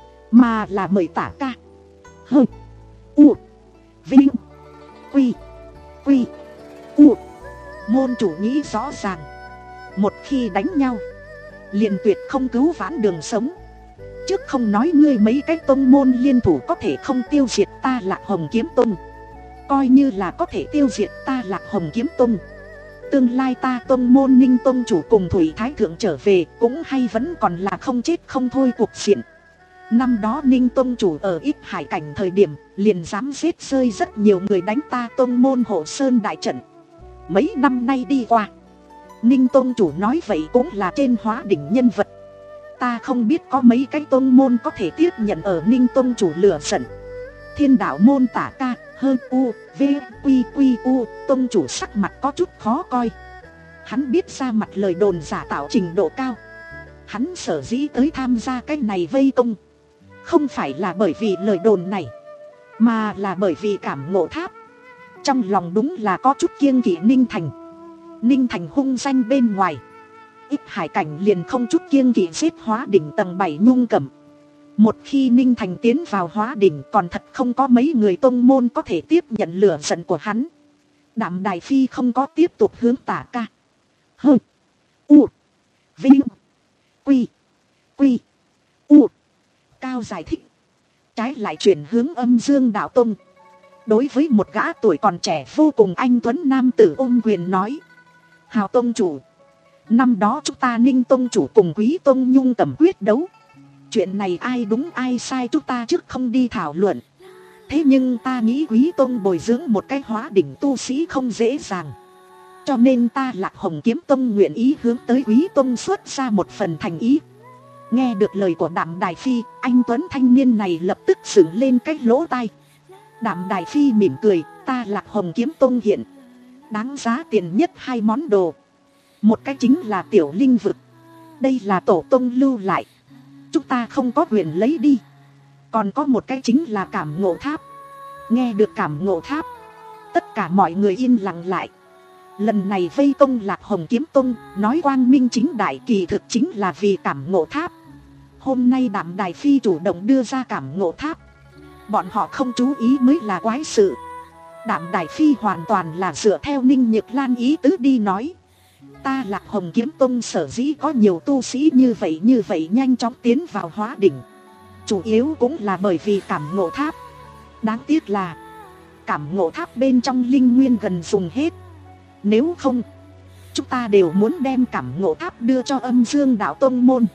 mà là mời Tả ca, hơ, u, vinh, quy, quy, u, môn chủ nghĩ rõ ràng. Một khi đánh nhau, liền tuyệt không cứu vãn đường sống. Trước không nói ngươi mấy cái tông môn liên thủ có thể không tiêu diệt ta Lạc Hồng Kiếm Tông, coi như là có thể tiêu diệt ta Lạc Hồng Kiếm Tông, tương lai ta tông môn Ninh tông chủ cùng Thủy Thái Thượng trở về cũng hay vẫn còn là không chết không thôi cuộc diện. Năm đó Ninh tông chủ ở Ít Hải cảnh thời điểm liền dám giết rơi rất nhiều người đánh ta tông môn Hộ Sơn đại trận. Mấy năm nay đi qua, Ninh tông chủ nói vậy cũng là trên hóa đỉnh nhân vật. Ta không biết có mấy cái tông môn có thể tiếp nhận ở Ninh tông chủ lửa giận. Thiên Đạo môn Tả ca, hơ u, v, quy quy u, tông chủ sắc mặt có chút khó coi. Hắn biết ra mặt lời đồn giả tạo trình độ cao. Hắn sở dĩ tới tham gia cái này vây công, không phải là bởi vì lời đồn này, mà là bởi vì cảm ngộ tháp. Trong lòng đúng là có chút kiêng kỵ Ninh Thành. Ninh Thành hung danh bên ngoài, Ít Hải cảnh liền không chút kiêng kỵ xếp hóa đỉnh tầng bảy Nhung Cẩm. Một khi Ninh Thành tiến vào hóa đỉnh, còn thật không có mấy người tông môn có thể tiếp nhận lửa giận của hắn. Đạm Đài Phi không có tiếp tục hướng Tả ca, hơ, u, vinh, quy, quy, u, cao giải thích, trái lại chuyển hướng Âm Dương Đạo Tông. Đối với một gã tuổi còn trẻ vô cùng anh tuấn nam tử ôm quyền nói: Hào tông chủ, năm đó chúng ta Ninh tông chủ cùng Quý tông Nhung Cẩm quyết đấu, chuyện này ai đúng ai sai chúng ta trước không đi thảo luận. Thế nhưng ta nghĩ Quý tông bồi dưỡng một cái hóa đỉnh tu sĩ không dễ dàng, cho nên ta Lạc Hồng Kiếm Tông nguyện ý hướng tới Quý tông xuất ra một phần thành ý. Nghe được lời của Đạm Đài Phi, anh tuấn thanh niên này lập tức dựng lên cái lỗ tai. Đạm Đài Phi mỉm cười: ta Lạc Hồng Kiếm Tông hiện đáng giá tiền nhất hai món đồ. Một cái chính là tiểu linh vực, đây là tổ tông lưu lại, chúng ta không có quyền lấy đi. Còn có một cái chính là cảm ngộ tháp. Nghe được cảm ngộ tháp, tất cả mọi người yên lặng lại. Lần này vây công Lạc Hồng Kiếm Tông, nói quang minh chính đại kỳ thực chính là vì cảm ngộ tháp. Hôm nay Đạm Đài Phi chủ động đưa ra cảm ngộ tháp, bọn họ không chú ý mới là quái sự. Đạm Đài Phi hoàn toàn là dựa theo Ninh Nhược Lan ý tứ đi nói. Ta Lạc Hồng Kiếm Tông sở dĩ có nhiều tu sĩ như vậy như vậy nhanh chóng tiến vào hóa đỉnh, chủ yếu cũng là bởi vì cảm ngộ tháp. Đáng tiếc là cảm ngộ tháp bên trong linh nguyên gần dùng hết. Nếu không, chúng ta đều muốn đem cảm ngộ tháp đưa cho Âm Dương Đạo Tông môn.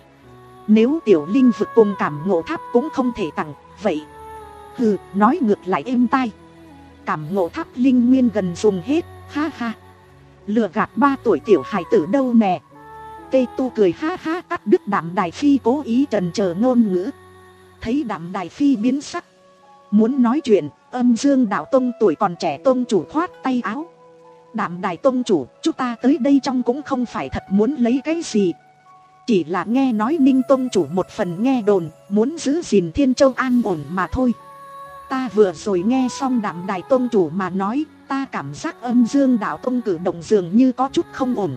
Nếu tiểu linh vực cùng cảm ngộ tháp cũng không thể tặng, vậy hừ, nói ngược lại êm tai. Cảm ngộ tháp linh nguyên gần dùng hết, ha ha. Lừa gạt ba tuổi tiểu hài tử đâu nè. Tê Tu cười ha ha cắt đứt Đạm Đài Phi cố ý trần chờ ngôn ngữ. Thấy Đạm Đài Phi biến sắc, muốn nói chuyện, Âm Dương Đạo Tông tuổi còn trẻ tông chủ khoát tay áo. Đạm Đài tông chủ, chúng ta tới đây trong cũng không phải thật muốn lấy cái gì. Chỉ là nghe nói Ninh tông chủ một phần nghe đồn, muốn giữ gìn Thiên Châu an ổn mà thôi. Ta vừa rồi nghe xong Đạm Đài tông chủ mà nói, ta cảm giác Âm Dương Đạo Tông cử động dường như có chút không ổn.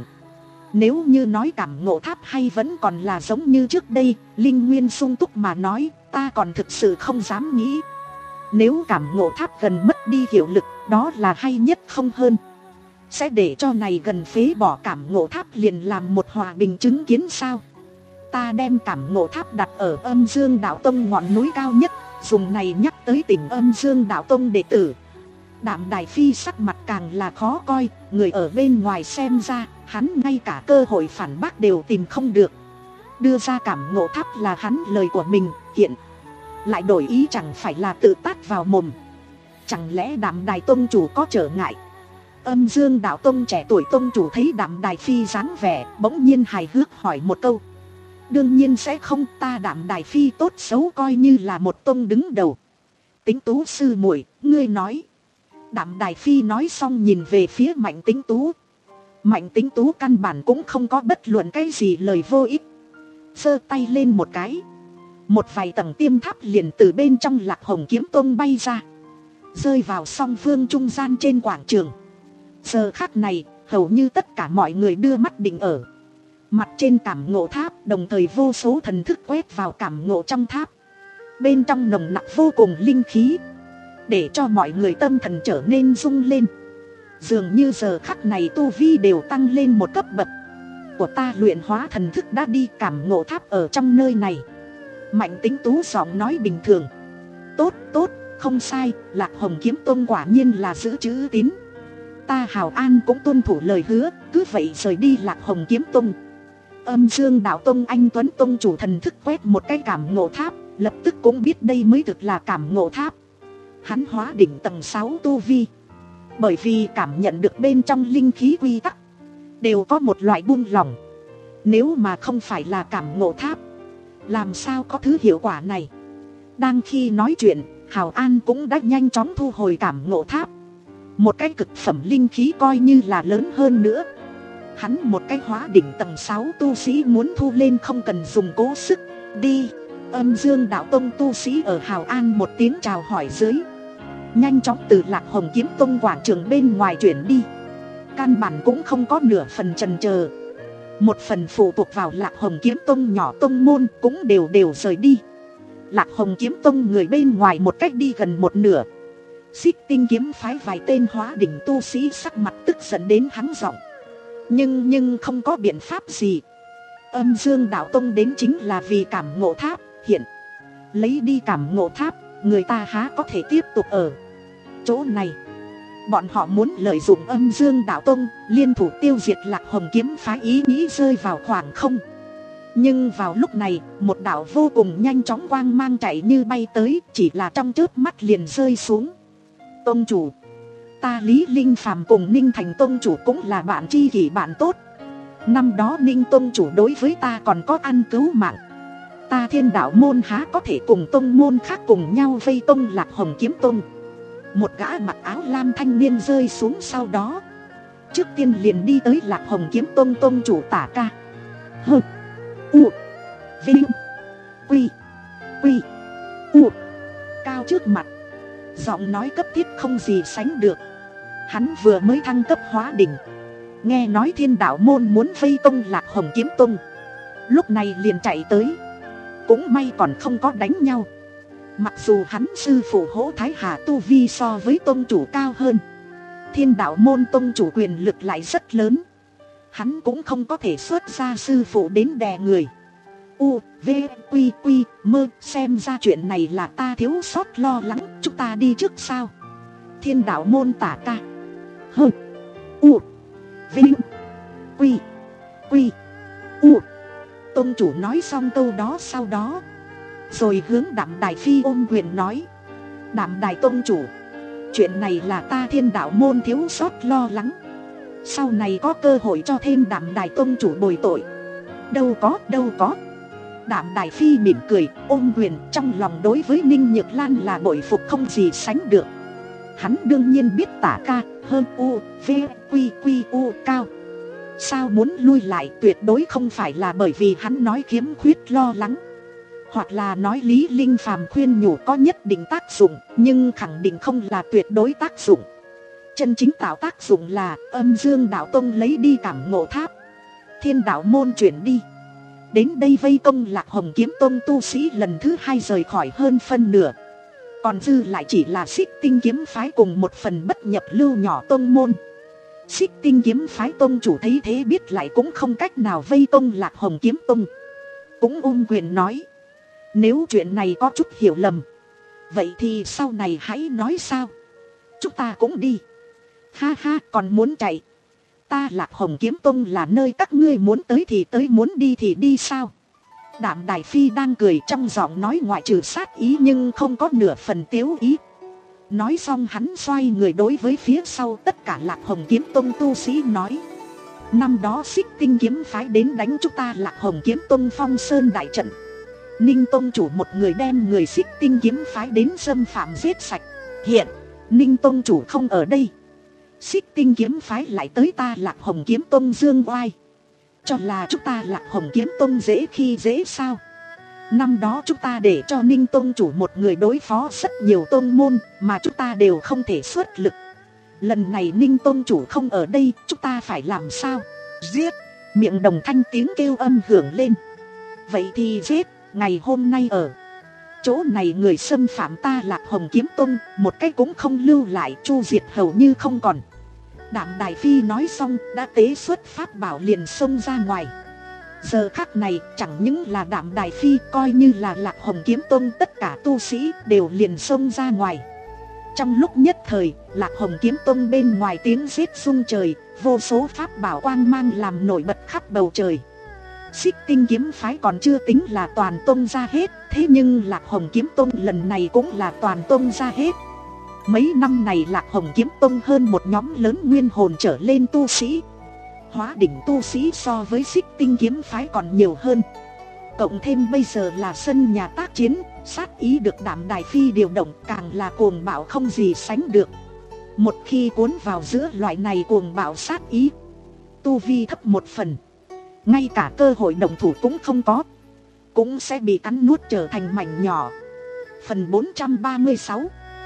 Nếu như nói cảm ngộ tháp hay vẫn còn là giống như trước đây, linh nguyên sung túc mà nói, ta còn thực sự không dám nghĩ. Nếu cảm ngộ tháp gần mất đi hiệu lực, đó là hay nhất không hơn. Sẽ để cho này gần phế bỏ cảm ngộ tháp liền làm một hòa bình chứng kiến sao? Ta đem cảm ngộ tháp đặt ở Âm Dương Đạo Tông ngọn núi cao nhất, dùng này nhắc tới tỉnh Âm Dương Đạo Tông đệ tử. Đạm Đài Phi sắc mặt càng là khó coi, người ở bên ngoài xem ra, hắn ngay cả cơ hội phản bác đều tìm không được. Đưa ra cảm ngộ tháp là hắn lời của mình, hiện lại đổi ý chẳng phải là tự tát vào mồm. Chẳng lẽ Đạm Đài tông chủ có trở ngại? Âm Dương Đạo Tông trẻ tuổi tông chủ thấy Đạm Đài Phi dáng vẻ, bỗng nhiên hài hước hỏi một câu. Đương nhiên sẽ không, ta Đạm Đài Phi tốt xấu coi như là một tông đứng đầu. Tính Tú sư muội, ngươi nói. Đạm Đài Phi nói xong nhìn về phía Mạnh Tính Tú. Mạnh Tính Tú căn bản cũng không có bất luận cái gì lời vô ích. Giơ tay lên một cái, một vài tầng tiêm tháp liền từ bên trong Lạc Hồng Kiếm Tông bay ra, rơi vào song phương trung gian trên quảng trường. Giờ khắc này, hầu như tất cả mọi người đưa mắt định ở mặt trên cảm ngộ tháp, đồng thời vô số thần thức quét vào cảm ngộ trong tháp. Bên trong nồng nặc vô cùng linh khí, để cho mọi người tâm thần trở nên rung lên. Dường như giờ khắc này tu vi đều tăng lên một cấp bậc. Của ta luyện hóa thần thức đã đi, cảm ngộ tháp ở trong nơi này. Mạnh Tính Tú giọng nói bình thường. Tốt, tốt, không sai, Lạc Hồng Kiếm Tông quả nhiên là giữ chữ tín. Ta Hào An cũng tuân thủ lời hứa, cứ vậy rời đi Lạc Hồng Kiếm Tông. Âm Dương Đạo Tông anh Tuấn Tông chủ thần thức quét một cái cảm ngộ tháp, lập tức cũng biết đây mới thực là cảm ngộ tháp. Hắn hóa đỉnh tầng sáu tu vi, bởi vì cảm nhận được bên trong linh khí quy tắc đều có một loại buông lỏng. Nếu mà không phải là cảm ngộ tháp, làm sao có thứ hiệu quả này? Đang khi nói chuyện, Hào An cũng đã nhanh chóng thu hồi cảm ngộ tháp. Một cái cực phẩm linh khí coi như là lớn hơn nữa. Hắn một cái hóa đỉnh tầng sáu tu sĩ muốn thu lên không cần dùng cố sức. Đi. Âm Dương Đạo Tông tu sĩ ở Hào An một tiếng chào hỏi dưới, nhanh chóng từ Lạc Hồng Kiếm Tông quảng trường bên ngoài chuyển đi. Căn bản cũng không có nửa phần chần chờ. Một phần phụ thuộc vào Lạc Hồng Kiếm Tông nhỏ tông môn cũng đều đều rời đi. Lạc Hồng Kiếm Tông người bên ngoài một cách đi gần một nửa. Xích Tinh kiếm phái vài tên hóa đỉnh tu sĩ sắc mặt tức giận đến hắng giọng. Nhưng nhưng không có biện pháp gì. Âm Dương Đạo Tông đến chính là vì cảm ngộ tháp, hiện lấy đi cảm ngộ tháp, người ta há có thể tiếp tục ở chỗ này. Bọn họ muốn lợi dụng Âm Dương Đạo Tông liên thủ tiêu diệt Lạc Hồng kiếm phái, ý nghĩ rơi vào khoảng không. Nhưng vào lúc này, một đạo vô cùng nhanh chóng quang mang chạy như bay tới, chỉ là trong chớp mắt liền rơi xuống. Tông chủ, ta Lý Linh Phàm cùng Ninh Thành tông chủ cũng là bạn tri kỷ bạn tốt. Năm đó Ninh tông chủ đối với ta còn có ăn cứu mạng. Ta Thiên Đạo môn há có thể cùng tông môn khác cùng nhau vây tông Lạc Hồng kiếm tông. Một gã mặc áo lam thanh niên rơi xuống sau đó, trước tiên liền đi tới Lạc Hồng kiếm tông tông chủ Tả Ca. Hơ U Vinh Quy Quy U cao trước mặt, giọng nói cấp thiết không gì sánh được. Hắn vừa mới thăng cấp hóa đỉnh, nghe nói Thiên Đạo môn muốn vây tông Lạc Hồng kiếm tông, lúc này liền chạy tới. Cũng may còn không có đánh nhau. Mặc dù hắn sư phụ Hỗ Thái Hà tu vi so với tông chủ cao hơn, Thiên Đạo môn tông chủ quyền lực lại rất lớn, hắn cũng không có thể xuất ra sư phụ đến đè người. U, V, Quy, Quy, Mơ, xem ra chuyện này là ta thiếu sót lo lắng, chúng ta đi trước sao? Thiên Đạo môn Tả Ca. Hơ, U, Vinh, Quy, Quy, U. Tông chủ nói xong câu đó sau đó, rồi hướng Đạm Đài Phi ôm quyền nói: Đạm Đài tông chủ, chuyện này là ta Thiên Đạo môn thiếu sót lo lắng, sau này có cơ hội cho thêm Đạm Đài tông chủ bồi tội. Đâu có, đâu có. Đạm Đài Phi mỉm cười, ôm quyền, trong lòng đối với Ninh Nhược Lan là bội phục không gì sánh được. Hắn đương nhiên biết Tả Ca hơn U, V, Quy, Quy, U cao. Sao muốn lui lại tuyệt đối không phải là bởi vì hắn nói khiếm khuyết lo lắng, hoặc là nói Lý Linh Phàm khuyên nhủ có nhất định tác dụng, nhưng khẳng định không là tuyệt đối tác dụng. Chân chính tạo tác dụng là Âm Dương Đạo Tông lấy đi Cảm Ngộ Tháp, Thiên Đạo môn chuyển đi. Đến đây vây công Lạc Hồng Kiếm Tông tu sĩ lần thứ hai rời khỏi hơn phân nửa, còn dư lại chỉ là Xích Tinh kiếm phái cùng một phần bất nhập lưu nhỏ tông môn. Xích Tinh kiếm phái tông chủ thấy thế biết lại cũng không cách nào vây công Lạc Hồng Kiếm Tông, cũng ôm quyền nói: Nếu chuyện này có chút hiểu lầm, vậy thì sau này hãy nói sao? Chúng ta cũng đi. Ha ha, còn muốn chạy? Ta Lạc Hồng Kiếm Tông là nơi các ngươi muốn tới thì tới, muốn đi thì đi sao? Đạm Đài Phi đang cười, trong giọng nói ngoại trừ sát ý nhưng không có nửa phần tiếu ý. Nói xong hắn xoay người đối với phía sau tất cả Lạc Hồng Kiếm Tông tu sĩ nói: Năm đó Xích Tinh kiếm phái đến đánh chúng ta Lạc Hồng Kiếm Tông Phong Sơn đại trận, Ninh tông chủ một người đem người Xích Tinh kiếm phái đến xâm phạm giết sạch. Hiện Ninh tông chủ không ở đây, Xích Tinh kiếm phái lại tới ta Lạc Hồng Kiếm Tông dương oai, cho là chúng ta Lạc Hồng Kiếm Tông dễ khi dễ sao? Năm đó chúng ta để cho Ninh tông chủ một người đối phó rất nhiều tông môn mà chúng ta đều không thể xuất lực. Lần này Ninh tông chủ không ở đây, chúng ta phải làm sao? Giết! Miệng đồng thanh tiếng kêu âm hưởng lên. Vậy thì giết! Ngày hôm nay ở chỗ này người xâm phạm ta Lạc Hồng Kiếm Tông một cái cũng không lưu lại, chu diệt hầu như không còn. Đạm Đài Phi nói xong đã tế xuất pháp bảo liền xông ra ngoài. Giờ khắc này chẳng những là Đạm Đài Phi, coi như là Lạc Hồng Kiếm Tông tất cả tu sĩ đều liền xông ra ngoài. Trong lúc nhất thời, Lạc Hồng Kiếm Tông bên ngoài tiếng rít rung trời, vô số pháp bảo quang mang làm nổi bật khắp bầu trời. Xích Tinh kiếm phái còn chưa tính là toàn tông ra hết, thế nhưng Lạc Hồng Kiếm Tông lần này cũng là toàn tông ra hết. Mấy năm này Lạc Hồng Kiếm Tông hơn một nhóm lớn nguyên hồn trở lên tu sĩ. Hóa đỉnh tu sĩ so với Xích Tinh kiếm phái còn nhiều hơn. Cộng thêm bây giờ là sân nhà tác chiến, sát ý được Đạm Đài Phi điều động càng là cuồng bạo không gì sánh được. Một khi cuốn vào giữa loại này cuồng bạo sát ý, tu vi thấp một phần, ngay cả cơ hội động thủ cũng không có, cũng sẽ bị cắn nuốt trở thành mảnh nhỏ. Phần bốn trăm ba mươi sáu,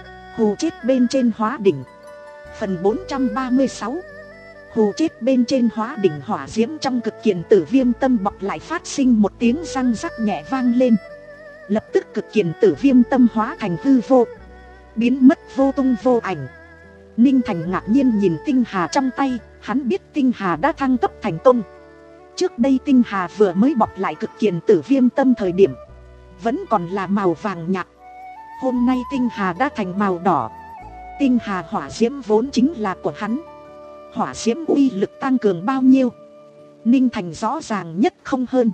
hù chết bên trên hóa đỉnh. Phần bốn trăm ba mươi sáu, hù chết bên trên hóa đỉnh. Hỏa diễm trong cực kiền tử viêm tâm bọc lại phát sinh một tiếng răng rắc nhẹ vang lên. Lập tức cực kiền tử viêm tâm hóa thành hư vô, biến mất vô tung vô ảnh. Ninh Thành ngạc nhiên nhìn tinh hà trong tay, hắn biết tinh hà đã thăng cấp thành công. Trước đây tinh hà vừa mới bọc lại cực kiền tử viêm tâm thời điểm vẫn còn là màu vàng nhạt, hôm nay tinh hà đã thành màu đỏ. Tinh hà hỏa diễm vốn chính là của hắn, hỏa diễm uy lực tăng cường bao nhiêu, Ninh Thành rõ ràng nhất không hơn.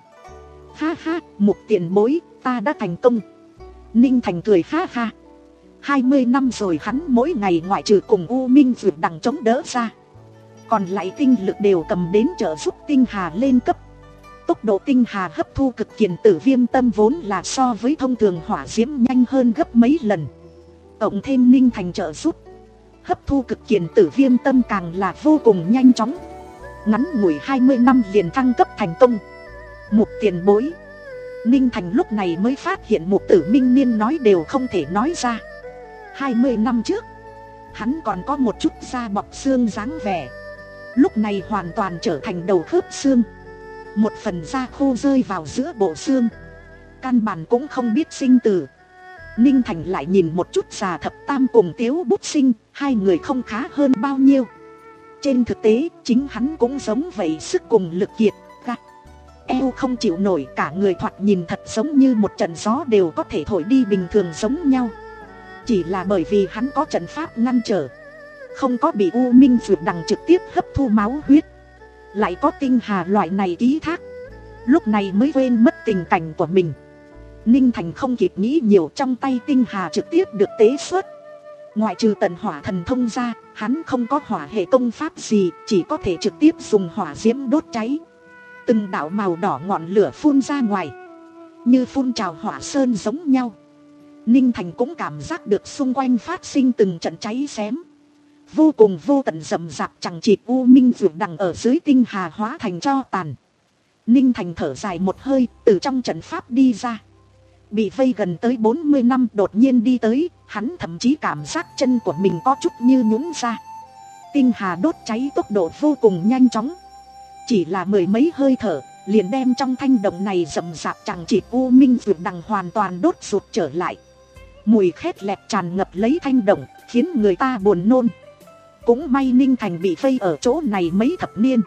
Ha ha, Mục tiền bối, ta đã thành công. Ninh Thành cười ha ha. Hai mươi năm rồi hắn mỗi ngày ngoại trừ cùng U Minh Dược Đằng chống đỡ ra, còn lại tinh lực đều cầm đến trợ giúp tinh hà lên cấp. Tốc độ tinh hà hấp thu cực kiền tử viêm tâm vốn là so với thông thường hỏa diễm nhanh hơn gấp mấy lần. Cộng thêm Ninh Thành trợ giúp, hấp thu cực kiền tử viêm tâm càng là vô cùng nhanh chóng. Ngắn ngủi hai mươi năm liền thăng cấp thành công. Mục tiền bối, Ninh Thành lúc này mới phát hiện Mục Tử Minh Niên nói đều không thể nói ra. Hai mươi năm trước hắn còn có một chút da bọc xương dáng vẻ, lúc này hoàn toàn trở thành đầu khớp xương, một phần da khô rơi vào giữa bộ xương. căn bản cũng không biết sinh tử. Ninh Thành lại nhìn một chút Già Thập Tam cùng Tiếu Bút Sinh, hai người không khá hơn bao nhiêu. Trên thực tế, chính hắn cũng giống vậy, sức cùng lực kiệt, gắt eo không chịu nổi, cả người thoạt nhìn thật giống như một trận gió đều có thể thổi đi bình thường giống nhau. Chỉ là bởi vì hắn có trận pháp ngăn trở, không có bị U Minh Dược Đằng trực tiếp hấp thu máu huyết, lại có tinh hà loại này ký thác, lúc này mới quên mất tình cảnh của mình. Ninh Thành không kịp nghĩ nhiều, trong tay tinh hà trực tiếp được tế xuất. Ngoại trừ tần hỏa thần thông ra, hắn không có hỏa hệ công pháp gì, chỉ có thể trực tiếp dùng hỏa diễm đốt cháy. Từng đạo màu đỏ ngọn lửa phun ra ngoài, như phun trào hỏa sơn giống nhau. Ninh Thành cũng cảm giác được xung quanh phát sinh từng trận cháy xém, vô cùng vô tận rậm rạp chẳng chịt. U Minh Dược Đằng ở dưới tinh hà hóa thành tro tàn. Ninh Thành thở dài một hơi, từ trong trận pháp đi ra. Bị vây gần tới bốn mươi năm đột nhiên đi tới, hắn thậm chí cảm giác chân của mình có chút như nhũn ra. Tinh hà đốt cháy tốc độ vô cùng nhanh chóng, chỉ là mười mấy hơi thở liền đem trong thanh động này rậm rạp chẳng chịt U Minh Dược Đằng hoàn toàn đốt sụt trở lại. Mùi khét lẹt tràn ngập lấy thanh động, khiến người ta buồn nôn. Cũng may Ninh Thành bị vây ở chỗ này mấy thập niên,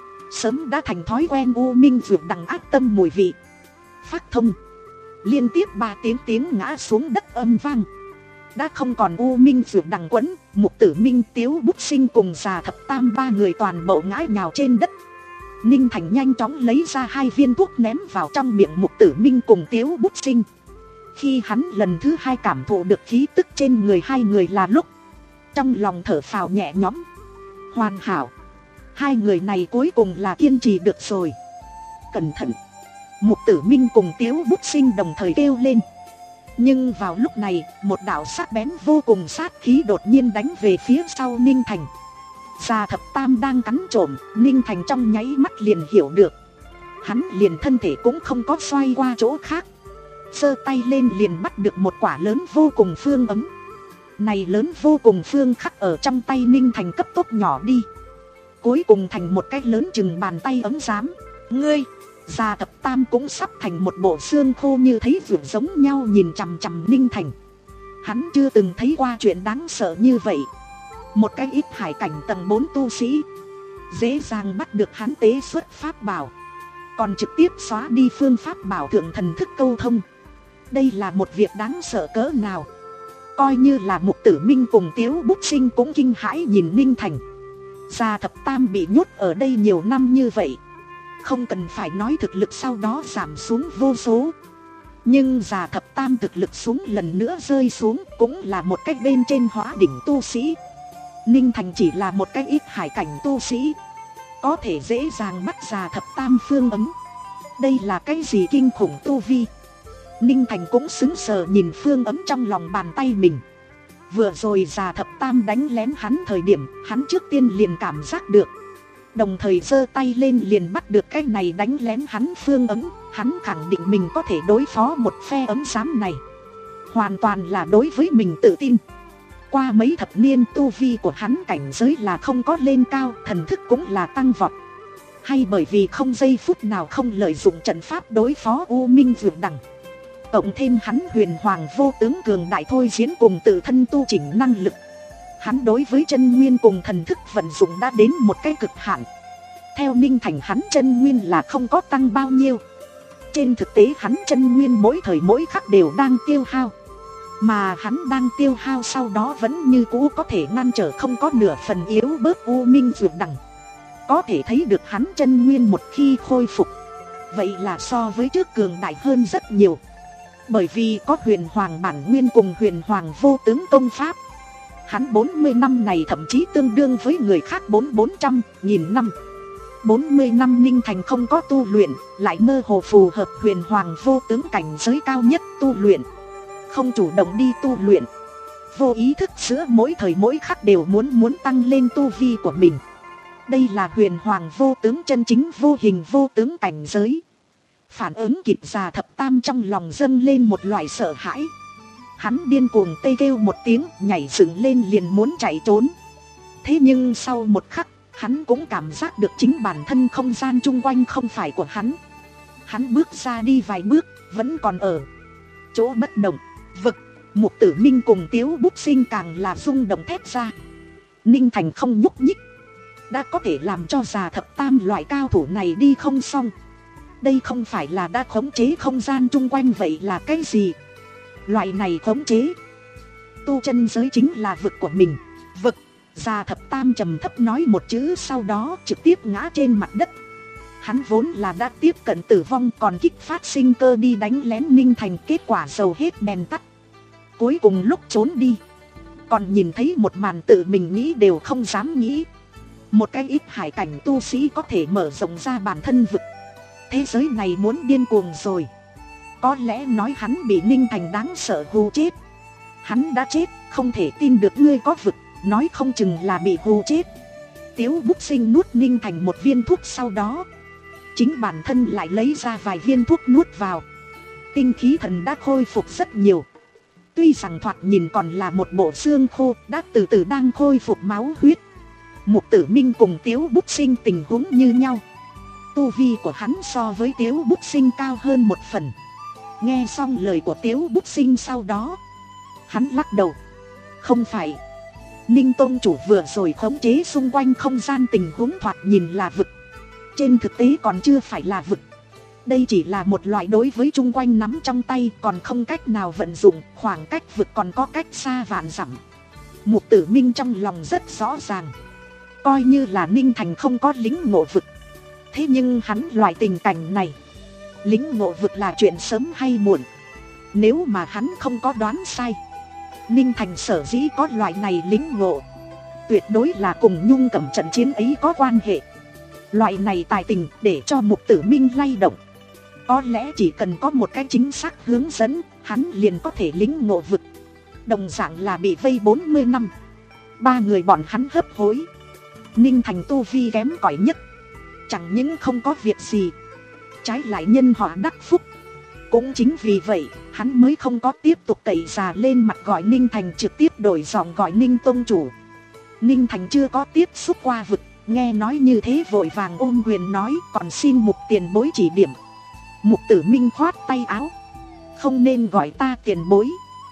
sớm đã thành thói quen U Minh Dược Đằng ác tâm mùi vị. Phát thông, liên tiếp ba tiếng tiếng ngã xuống đất âm vang. Đã không còn U Minh Dược Đằng quấn, Mục Tử Minh, Tiếu Bút Sinh cùng Già Thập Tam ba người toàn bộ ngã nhào trên đất. Ninh Thành nhanh chóng lấy ra hai viên thuốc ném vào trong miệng Mục Tử Minh cùng Tiếu Bút Sinh. Khi hắn lần thứ hai cảm thụ được khí tức trên người hai người là lúc, trong lòng thở phào nhẹ nhõm. Hoàn hảo, hai người này cuối cùng là kiên trì được rồi. Cẩn thận, Mục Tử Minh cùng Tiếu Bút Sinh đồng thời kêu lên. Nhưng vào lúc này, một đạo sắc bén vô cùng sát khí đột nhiên đánh về phía sau Ninh Thành. Già Thập Tam đang cắn trộm, Ninh Thành trong nháy mắt liền hiểu được. Hắn liền thân thể cũng không có xoay qua chỗ khác, giơ tay lên liền bắt được một quả lớn vô cùng phương ấm. Này lớn vô cùng phương khắc ở trong tay Ninh Thành cấp tốc nhỏ đi, cuối cùng thành một cái lớn chừng bàn tay ấm giám. Ngươi! Già Thập Tam cũng sắp thành một bộ xương khô như thấy vượt giống nhau nhìn chằm chằm Ninh Thành. Hắn chưa từng thấy qua chuyện đáng sợ như vậy. Một cái ít hải cảnh tầng bốn tu sĩ dễ dàng bắt được hắn tế xuất pháp bảo, còn trực tiếp xóa đi phương pháp bảo thượng thần thức câu thông. Đây là một việc đáng sợ cỡ nào. Coi như là Mục Tử Minh cùng Tiếu Bút Sinh cũng kinh hãi nhìn Ninh Thành. Già Thập Tam bị nhốt ở đây nhiều năm như vậy, không cần phải nói thực lực sau đó giảm xuống vô số. Nhưng Già Thập Tam thực lực xuống lần nữa rơi xuống, cũng là một cách bên trên hóa đỉnh tu sĩ. Ninh Thành chỉ là một cái ít hải cảnh tu sĩ, có thể dễ dàng bắt Già Thập Tam phương ấm. Đây là cái gì kinh khủng tu vi. Ninh Thành cũng sững sờ nhìn phương ấm trong lòng bàn tay mình. Vừa rồi Già Thập Tam đánh lén hắn thời điểm, hắn trước tiên liền cảm giác được, đồng thời giơ tay lên liền bắt được cái này đánh lén hắn phương ấm. Hắn khẳng định mình có thể đối phó một phe ấm giám này, hoàn toàn là đối với mình tự tin. Qua mấy thập niên tu vi của hắn cảnh giới là không có lên cao, thần thức cũng là tăng vọt. Hay bởi vì không giây phút nào không lợi dụng trận pháp đối phó U Minh Dược Đằng, cộng thêm hắn huyền hoàng vô tướng cường đại thôi diễn cùng tự thân tu chỉnh năng lực, hắn đối với chân nguyên cùng thần thức vận dụng đã đến một cái cực hạn. Theo Ninh Thành, hắn chân nguyên là không có tăng bao nhiêu. Trên thực tế hắn chân nguyên mỗi thời mỗi khắc đều đang tiêu hao, mà hắn đang tiêu hao sau đó vẫn như cũ có thể ngăn trở không có nửa phần yếu bớt U Minh Dược Đằng. Có thể thấy được hắn chân nguyên một khi khôi phục, vậy là so với trước cường đại hơn rất nhiều. Bởi vì có huyền hoàng bản nguyên cùng huyền hoàng vô tướng công pháp, hắn bốn mươi năm này thậm chí tương đương với người khác bốn bốn trăm nghìn năm. Bốn mươi năm Ninh Thành không có tu luyện, lại mơ hồ phù hợp huyền hoàng vô tướng cảnh giới cao nhất tu luyện, không chủ động đi tu luyện, vô ý thức giữa mỗi thời mỗi khắc đều muốn muốn tăng lên tu vi của mình. Đây là huyền hoàng vô tướng chân chính vô hình vô tướng cảnh giới. Phản ứng kịp, Già Thập Tam trong lòng dâng lên một loại sợ hãi. Hắn điên cuồng tê kêu một tiếng, nhảy dựng lên liền muốn chạy trốn. Thế nhưng sau một khắc, hắn cũng cảm giác được chính bản thân không gian chung quanh không phải của hắn. Hắn bước ra đi vài bước, vẫn còn ở chỗ bất động. Vực, Mục Tử Minh cùng Tiếu Bút Sinh càng là rung động thét ra. Ninh Thành không nhúc nhích, đã có thể làm cho già thập tam loại cao thủ này đi không xong. Đây không phải là đã khống chế không gian chung quanh vậy là cái gì? Loại này khống chế tu chân giới chính là vực của mình. Vực, già thập tam trầm thấp nói một chữ, sau đó trực tiếp ngã trên mặt đất. Hắn vốn là đã tiếp cận tử vong, còn kích phát sinh cơ đi đánh lén Ninh Thành, kết quả dầu hết đèn tắt. Cuối cùng lúc trốn đi, còn nhìn thấy một màn tự mình nghĩ đều không dám nghĩ. Một cái ít hải cảnh tu sĩ có thể mở rộng ra bản thân vực. Thế giới này muốn điên cuồng rồi. Có lẽ nói hắn bị Ninh Thành đáng sợ hù chết. Hắn đã chết, không thể tin được ngươi có vực, nói không chừng là bị hù chết. Tiếu Bút Sinh nuốt Ninh Thành một viên thuốc, sau đó chính bản thân lại lấy ra vài viên thuốc nuốt vào. Tinh khí thần đã khôi phục rất nhiều. Tuy rằng thoạt nhìn còn là một bộ xương khô, đã từ từ đang khôi phục máu huyết. Mục Tử Minh cùng Tiếu Bút Sinh tình huống như nhau. Tu vi của hắn so với Tiếu Bút Sinh cao hơn một phần. Nghe xong lời của Tiếu Bút Sinh sau đó, hắn lắc đầu. Không phải, Ninh Tông chủ vừa rồi khống chế xung quanh không gian tình huống thoạt nhìn là vực, trên thực tế còn chưa phải là vực. Đây chỉ là một loại đối với chung quanh nắm trong tay, còn không cách nào vận dụng, khoảng cách vực còn có cách xa vạn dặm. Mục Tử Minh trong lòng rất rõ ràng. Coi như là Ninh Thành không có lính ngộ vực, thế nhưng hắn loại tình cảnh này, lính ngộ vực là chuyện sớm hay muộn. Nếu mà hắn không có đoán sai, Ninh Thành sở dĩ có loại này lính ngộ, tuyệt đối là cùng Nhung Cẩm trận chiến ấy có quan hệ. Loại này tài tình để cho Mục Tử Minh lay động. Có lẽ chỉ cần có một cái chính xác hướng dẫn, hắn liền có thể lính ngộ vực. Đồng dạng là bị vây bốn mươi năm, ba người bọn hắn hấp hối. Ninh Thành tu vi kém cỏi nhất, chẳng những không có việc gì, trái lại nhân họa đắc phúc. Cũng chính vì vậy, hắn mới không có tiếp tục tẩy già lên mặt gọi Ninh Thành, trực tiếp đổi giọng gọi Ninh Tông chủ. Ninh Thành chưa có tiếp xúc qua vực, nghe nói như thế vội vàng ôm quyền nói, còn xin Mục tiền bối chỉ điểm. Mục Tử Minh khoát tay áo. Không nên gọi ta tiền bối.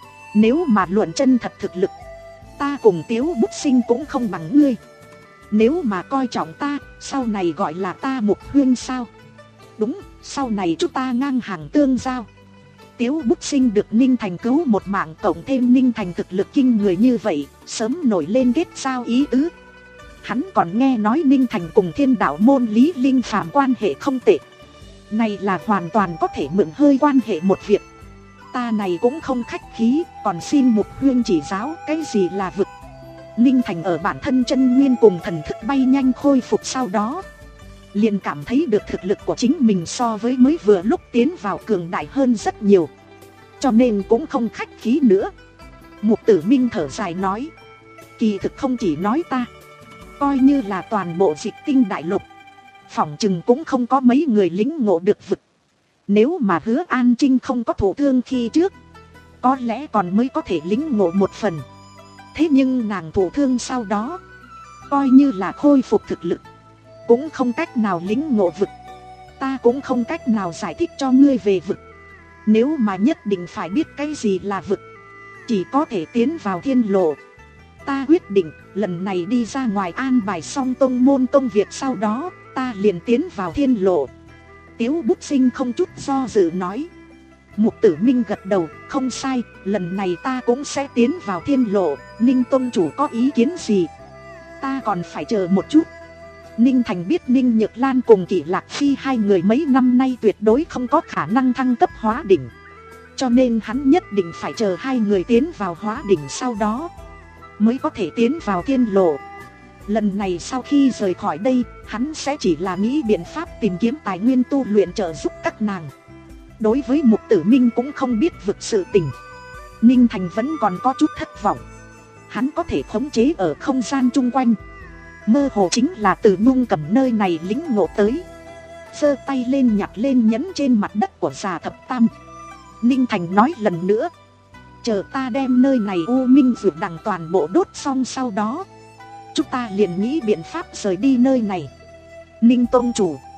Nếu mà luận chân thật thực lực, ta cùng Tiếu Bút Sinh cũng không bằng ngươi. Nếu mà coi trọng ta, sau này gọi là ta Mục huynh sao? Đúng, sau này chúng ta ngang hàng tương giao. Tiếu Bút Sinh được Ninh Thành cứu một mạng, cộng thêm Ninh Thành thực lực kinh người như vậy, sớm nổi lên kết giao ý tứ. Hắn còn nghe nói Ninh Thành cùng Thiên Đạo môn Lý Linh Phàm quan hệ không tệ. Này là hoàn toàn có thể mượn hơi quan hệ một việc. Ta này cũng không khách khí, còn xin Mục huynh chỉ giáo cái gì là vực. Ninh Thành ở bản thân chân nguyên cùng thần thức bay nhanh khôi phục, sau đó liền cảm thấy được thực lực của chính mình so với mới vừa lúc tiến vào cường đại hơn rất nhiều, cho nên cũng không khách khí nữa. Mục Tử Minh thở dài nói, kỳ thực không chỉ nói ta, coi như là toàn bộ Dịch Tinh đại lục, phỏng chừng cũng không có mấy người lính ngộ được vực. Nếu mà Hứa An Trinh không có thụ thương khi trước, có lẽ còn mới có thể lính ngộ một phần. Thế nhưng nàng thụ thương sau đó, coi như là khôi phục thực lực, cũng không cách nào lính ngộ vực. Ta cũng không cách nào giải thích cho ngươi về vực. Nếu mà nhất định phải biết cái gì là vực, chỉ có thể tiến vào thiên lộ. Ta quyết định lần này đi ra ngoài an bài xong tông môn công việc, sau đó ta liền tiến vào thiên lộ. Tiếu Bút Sinh không chút do dự nói. Mục Tử Minh gật đầu, không sai, lần này ta cũng sẽ tiến vào thiên lộ. Ninh tông chủ có ý kiến gì? Ta còn phải chờ một chút. Ninh Thành biết Ninh Nhược Lan cùng Kỷ Lạc Phi hai người mấy năm nay tuyệt đối không có khả năng thăng cấp hóa đỉnh, cho nên hắn nhất định phải chờ hai người tiến vào hóa đỉnh, sau đó mới có thể tiến vào thiên lộ. Lần này sau khi rời khỏi đây, hắn sẽ chỉ là nghĩ biện pháp tìm kiếm tài nguyên tu luyện trợ giúp các nàng. Đối với Mục Tử Minh cũng không biết vực sự tình, Ninh Thành vẫn còn có chút thất vọng. Hắn có thể khống chế ở không gian chung quanh, mơ hồ chính là từ Nhung Cẩm nơi này lính ngộ tới. Giơ tay lên nhặt lên nhẫn trên mặt đất của già thập tam. Ninh Thành nói lần nữa, chờ ta đem nơi này U Minh Dược Đằng toàn bộ đốt xong, sau đó chúng ta liền nghĩ biện pháp rời đi nơi này. Ninh tông chủ,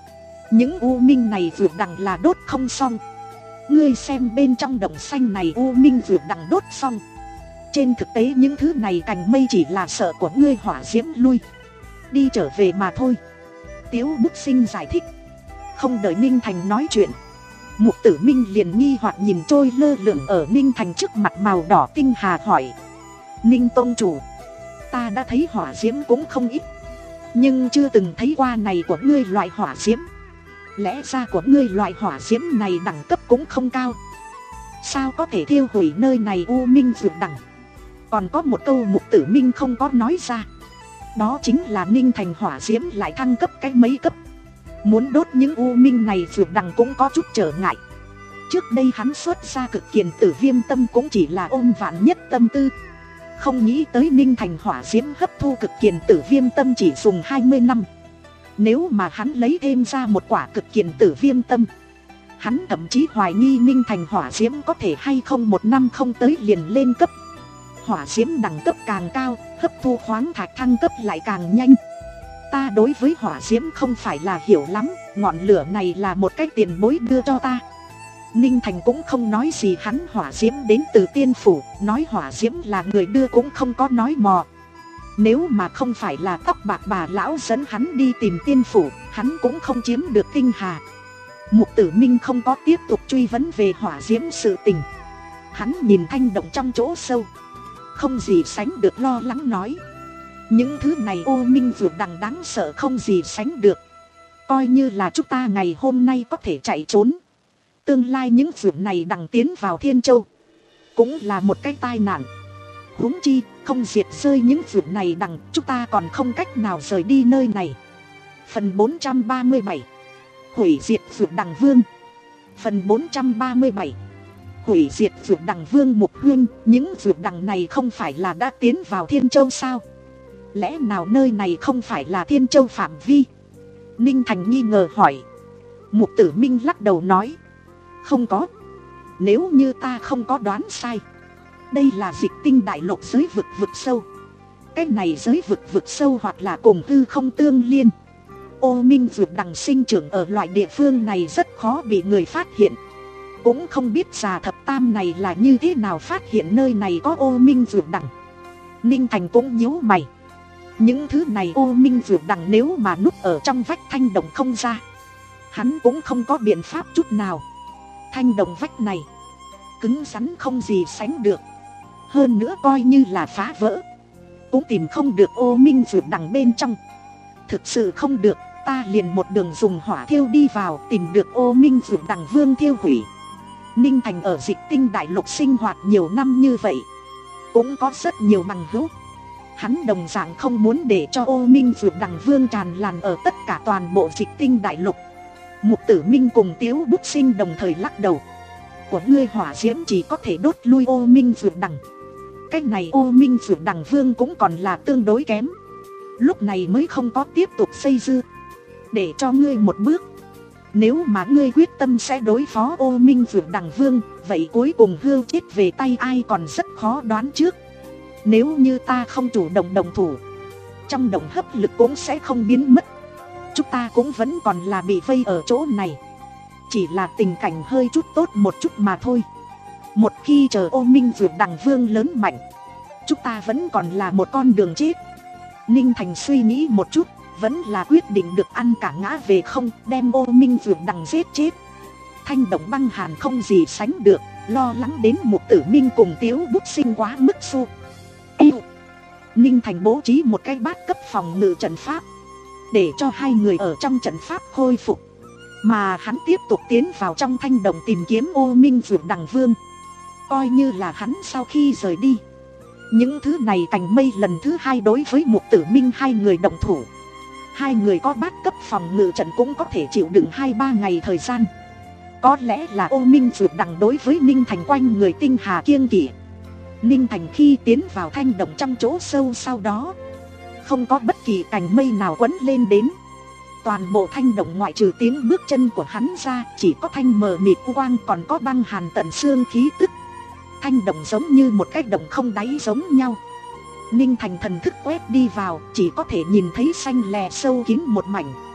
Những u minh này vượt đằng là đốt không xong. Ngươi xem bên trong đồng xanh này u minh vượt đằng đốt xong. Trên thực tế những thứ này cành mây chỉ là sợ của ngươi hỏa diễm lui đi trở về mà thôi. Tiếu Bút Sinh giải thích. Không đợi Ninh Thành nói chuyện, Mục Tử Minh liền nghi hoặc nhìn trôi lơ lửng ở Ninh Thành trước mặt màu đỏ tinh hà hỏi: Ninh Tông Chủ, ta đã thấy hỏa diễm cũng không ít, nhưng chưa từng thấy qua này của ngươi loại hỏa diễm. Lẽ ra của ngươi loại hỏa diễm này đẳng cấp cũng không cao, sao có thể thiêu hủy nơi này u minh vượt đẳng. Còn có một câu Mục Tử Minh không có nói ra, đó chính là Ninh Thành hỏa diễm lại thăng cấp cái mấy cấp. Muốn đốt những u minh này vượt đằng cũng có chút trở ngại. Trước đây hắn xuất ra cực kiền tử viêm tâm cũng chỉ là ôm vạn nhất tâm tư, không nghĩ tới Ninh Thành hỏa diễm hấp thu cực kiền tử viêm tâm chỉ dùng hai mươi năm. Nếu mà hắn lấy thêm ra một quả cực kiền tử viêm tâm, hắn thậm chí hoài nghi Ninh Thành hỏa diễm có thể hay không một năm không tới liền lên cấp. Hỏa diễm đẳng cấp càng cao, hấp thu khoáng thạch thăng cấp lại càng nhanh. Ta đối với hỏa diễm không phải là hiểu lắm, ngọn lửa này là một cái tiền bối đưa cho ta. Ninh Thành cũng không nói gì, hắn hỏa diễm đến từ tiên phủ, nói hỏa diễm là người đưa cũng không có nói mò. Nếu mà không phải là tóc bạc bà lão dẫn hắn đi tìm tiên phủ, hắn cũng không chiếm được tinh hà. Mục Tử Minh không có tiếp tục truy vấn về hỏa diễm sự tình. Hắn nhìn thanh động trong chỗ sâu, không gì sánh được lo lắng nói: những thứ này ô minh vượt đằng đáng sợ không gì sánh được. Coi như là chúng ta ngày hôm nay có thể chạy trốn, tương lai những vượt này đằng tiến vào Thiên Châu cũng là một cái tai nạn. Huống chi không diệt rơi những vượt này đằng, chúng ta còn không cách nào rời đi nơi này. Phần bốn trăm ba mươi bảy, hủy diệt vượt đằng vương. Phần bốn trăm ba mươi bảy, hủy diệt vượt đằng vương. Mục Huynh, những vượt đằng này không phải là đã tiến vào Thiên Châu sao? Lẽ nào nơi này không phải là Thiên Châu phạm vi? Ninh Thành nghi ngờ hỏi. Mục Tử Minh lắc đầu nói: không có. Nếu như ta không có đoán sai, đây là Dịch Tinh đại lục giới vực vực sâu. Cái này giới vực vực sâu hoặc là cùng hư không tương liên. Ô minh vượt đằng sinh trưởng ở loại địa phương này rất khó bị người phát hiện. Cũng không biết già thập tam này là như thế nào phát hiện nơi này có ô minh vượt đằng. Ninh Thành cũng nhíu mày. Những thứ này ô minh vượt đằng nếu mà núp ở trong vách thanh đồng không ra, hắn cũng không có biện pháp chút nào. Thanh đồng vách này cứng rắn không gì sánh được, hơn nữa coi như là phá vỡ cũng tìm không được ô minh vượt đằng bên trong. Thực sự không được, ta liền một đường dùng hỏa thiêu đi vào, tìm được ô minh vượt đằng vương thiêu hủy. Ninh Thành ở Dịch Tinh đại lục sinh hoạt nhiều năm như vậy, cũng có rất nhiều bằng hữu. Hắn đồng dạng không muốn để cho ô minh vượt đằng vương tràn lan ở tất cả toàn bộ Dịch Tinh đại lục. Mục Tử Minh cùng Tiếu Bút Sinh đồng thời lắc đầu. Của ngươi hỏa diễm chỉ có thể đốt lui ô minh vượt đằng, cái này ô minh vượt đằng vương cũng còn là tương đối kém. Lúc này mới không có tiếp tục xây dư. Để cho ngươi một bước, nếu mà ngươi quyết tâm sẽ đối phó ô minh vượt đằng vương, vậy cuối cùng hưu chết về tay ai còn rất khó đoán trước. Nếu như ta không chủ động đồng thủ, trong động hấp lực cũng sẽ không biến mất. Chúng ta cũng vẫn còn là bị vây ở chỗ này, chỉ là tình cảnh hơi chút tốt một chút mà thôi. Một khi chờ ô minh vượt đằng vương lớn mạnh, chúng ta vẫn còn là một con đường chết. Ninh Thành suy nghĩ một chút, vẫn là quyết định được ăn cả ngã về không, đem ô minh vượt đằng giết chết. Thanh động băng hàn không gì sánh được, lo lắng đến Mục Tử Minh cùng Tiếu Bút Sinh quá mức su. Yêu. Ninh Thành bố trí một cái bát cấp phòng ngự trận pháp, để cho hai người ở trong trận pháp khôi phục, mà hắn tiếp tục tiến vào trong thanh đồng tìm kiếm ô minh vượt đằng vương. Coi như là hắn sau khi rời đi, những thứ này cành mây lần thứ hai đối với Mục Tử Minh hai người đồng thủ. Hai người có bát cấp phòng ngự trận cũng có thể chịu đựng hai ba ngày thời gian. Có lẽ là ô minh vượt đằng đối với Ninh Thành quanh người tinh hà kiêng kỵ. Ninh Thành khi tiến vào thanh động trong chỗ sâu sau đó, không có bất kỳ cành mây nào quấn lên đến. Toàn bộ thanh động ngoại trừ tiếng bước chân của hắn ra, chỉ có thanh mờ mịt quang, còn có băng hàn tận xương khí tức. Thanh động giống như một cái động không đáy giống nhau. Ninh Thành thần thức quét đi vào, chỉ có thể nhìn thấy xanh lè sâu kín một mảnh.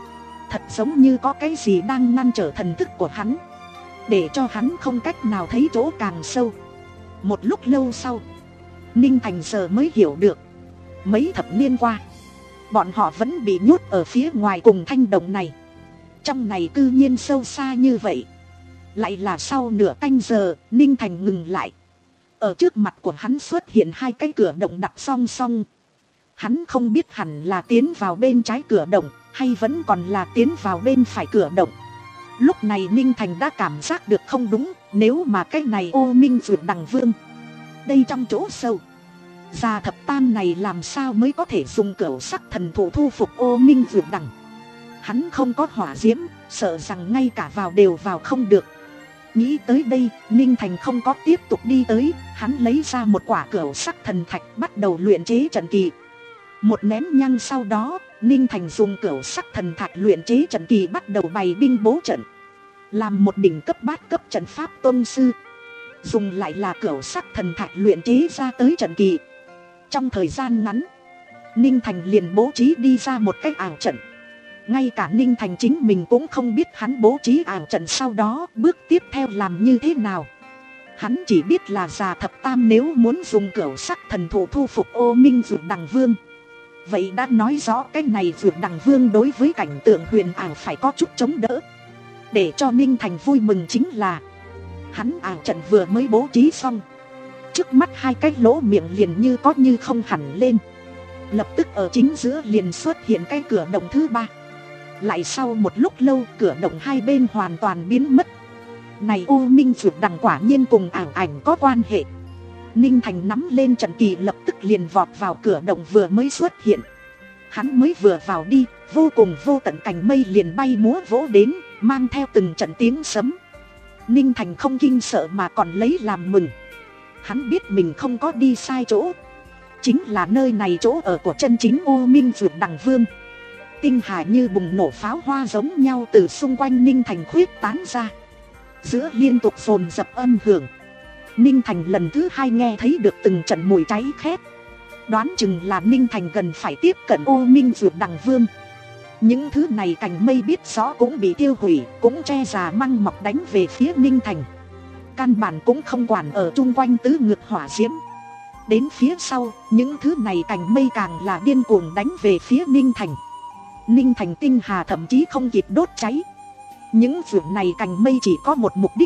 thật giống như có cái gì đang ngăn trở thần thức của hắn, để cho hắn không cách nào thấy chỗ càng sâu. Một lúc lâu sau, Ninh Thành giờ mới hiểu được, mấy thập niên qua bọn họ vẫn bị nhốt ở phía ngoài cùng thanh đồng này, trong này cư nhiên sâu xa như vậy. Lại là sau nửa canh giờ, Ninh Thành ngừng lại. Ở trước mặt của hắn xuất hiện hai cái cửa động đặt song song. Hắn không biết hẳn là tiến vào bên trái cửa động hay vẫn còn là tiến vào bên phải cửa động. Lúc này Ninh Thành đã cảm giác được không đúng, nếu mà cái này Ô Minh Dược Đằng Vương, đây trong chỗ sâu, Già Thập Tam này làm sao mới có thể dùng cửu sắc thần thụ thu phục Ô Minh Dược Đằng. Hắn không có hỏa diễm, sợ rằng ngay cả vào đều vào không được. Nghĩ tới đây, Ninh Thành không có tiếp tục đi tới, hắn lấy ra một quả cửu sắc thần thạch bắt đầu luyện chế trận kỳ. Một nén nhang sau đó, Ninh Thành dùng cửu sắc thần thạch luyện chế trận kỳ bắt đầu bày binh bố trận, làm một đỉnh cấp bát cấp trận pháp tôn sư. Dùng lại là cửu sắc thần thạch luyện chế ra tới trận kỳ. Trong thời gian ngắn, Ninh Thành liền bố trí đi ra một cái ảo trận. Ngay cả Ninh Thành chính mình cũng không biết hắn bố trí ảo trận sau đó bước tiếp theo làm như thế nào. Hắn chỉ biết là Già Thập Tam nếu muốn dùng cửu sắc thần thụ thu phục Ô Minh Dược Đằng Vương, vậy đã nói rõ cái này Dược Đằng Vương đối với cảnh tượng huyền ảo phải có chút chống đỡ. Để cho Ninh Thành vui mừng chính là, hắn ảo trận vừa mới bố trí xong, trước mắt hai cái lỗ miệng liền như có như không hẳn lên. Lập tức ở chính giữa liền xuất hiện cái cửa động thứ ba. Lại sau một lúc lâu, cửa động hai bên hoàn toàn biến mất. Này Ô Minh Dược Đằng quả nhiên cùng ảo ảnh có quan hệ. Ninh Thành nắm lên trận kỳ lập tức liền vọt vào cửa động vừa mới xuất hiện. Hắn mới vừa vào đi, vô cùng vô tận cành mây liền bay múa vỗ đến, mang theo từng trận tiếng sấm. Ninh Thành không kinh sợ mà còn lấy làm mừng. Hắn biết mình không có đi sai chỗ, chính là nơi này chỗ ở của chân chính Ô Minh Dược Đằng Vương. Tinh hà như bùng nổ pháo hoa giống nhau từ xung quanh Ninh Thành khuyết tán ra, giữa liên tục dồn dập âm hưởng. Ninh Thành lần thứ hai nghe thấy được từng trận mùi cháy khét. Đoán chừng là Ninh Thành gần phải tiếp cận Ô Minh Dược Đằng Vương. Những thứ này cành mây biết rõ cũng bị tiêu hủy, cũng che già măng mọc đánh về phía Ninh Thành. Căn bản cũng không quản ở chung quanh tứ ngược hỏa diễm. Đến phía sau, những thứ này cành mây càng là điên cuồng đánh về phía Ninh Thành. Ninh Thành tinh hà thậm chí không kịp đốt cháy. Những việc này cành mây chỉ có một mục đích,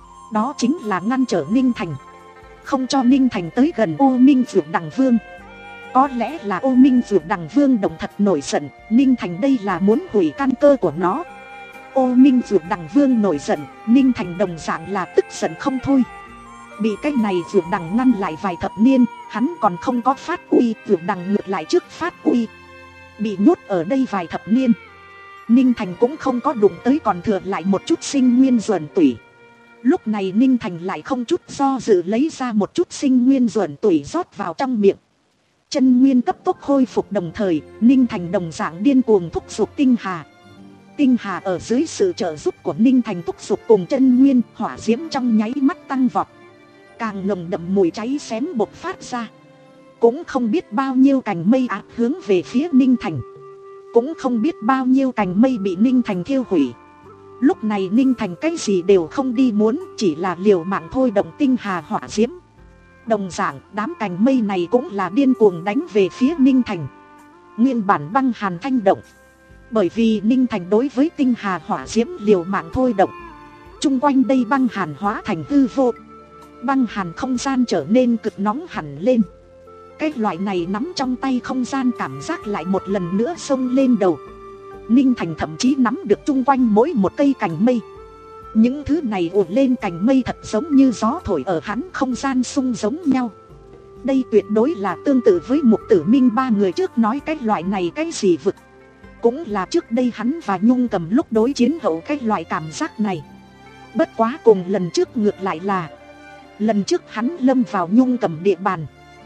đó chính là ngăn trở Ninh Thành, không cho Ninh Thành tới gần Ô Minh Dược Đằng Vương. Có lẽ là Ô Minh Dược Đằng Vương động thật nổi giận, Ninh Thành đây là muốn hủy căn cơ của nó. Ô Minh Dược Đằng Vương nổi giận, Ninh Thành đồng dạng là tức giận không thôi. Bị cái này Dược Đằng ngăn lại vài thập niên, hắn còn không có phát uy, Dược Đằng ngược lại trước phát uy. Bị nhốt ở đây vài thập niên, Ninh Thành cũng không có đụng tới còn thừa lại một chút sinh nguyên duẩn tủy. Lúc này Ninh Thành lại không chút do dự lấy ra một chút sinh nguyên duẩn tủy rót vào trong miệng. Chân nguyên cấp tốc khôi phục, đồng thời Ninh Thành đồng dạng điên cuồng thúc giục tinh hà. Tinh hà ở dưới sự trợ giúp của Ninh Thành thúc giục cùng chân nguyên, hỏa diễm trong nháy mắt tăng vọt. Càng nồng đậm mùi cháy xém bộc phát ra. Cũng không biết bao nhiêu cành mây áp hướng về phía Ninh Thành, cũng không biết bao nhiêu cành mây bị Ninh Thành thiêu hủy. Lúc này Ninh Thành cái gì đều không đi muốn, chỉ là liều mạng thôi động tinh hà hỏa diễm. Đồng dạng đám cành mây này cũng là điên cuồng đánh về phía Ninh Thành. Nguyên bản băng hàn thanh động, bởi vì Ninh Thành đối với tinh hà hỏa diễm liều mạng thôi động, chung quanh đây băng hàn hóa thành hư vô. Băng hàn không gian trở nên cực nóng hẳn lên. Cái loại này nắm trong tay không gian cảm giác lại một lần nữa xông lên đầu. Ninh Thành thậm chí nắm được chung quanh mỗi một cây cành mây. Những thứ này ùa lên cành mây thật giống như gió thổi ở hắn không gian xung giống nhau. Đây tuyệt đối là tương tự với Mục Tử Minh ba người trước nói cái loại này cái gì vực. Cũng là trước đây hắn và Nhung Cầm lúc đối chiến hậu cái loại cảm giác này. Bất quá cùng lần trước ngược lại là, lần trước hắn lâm vào Nhung Cầm địa bàn,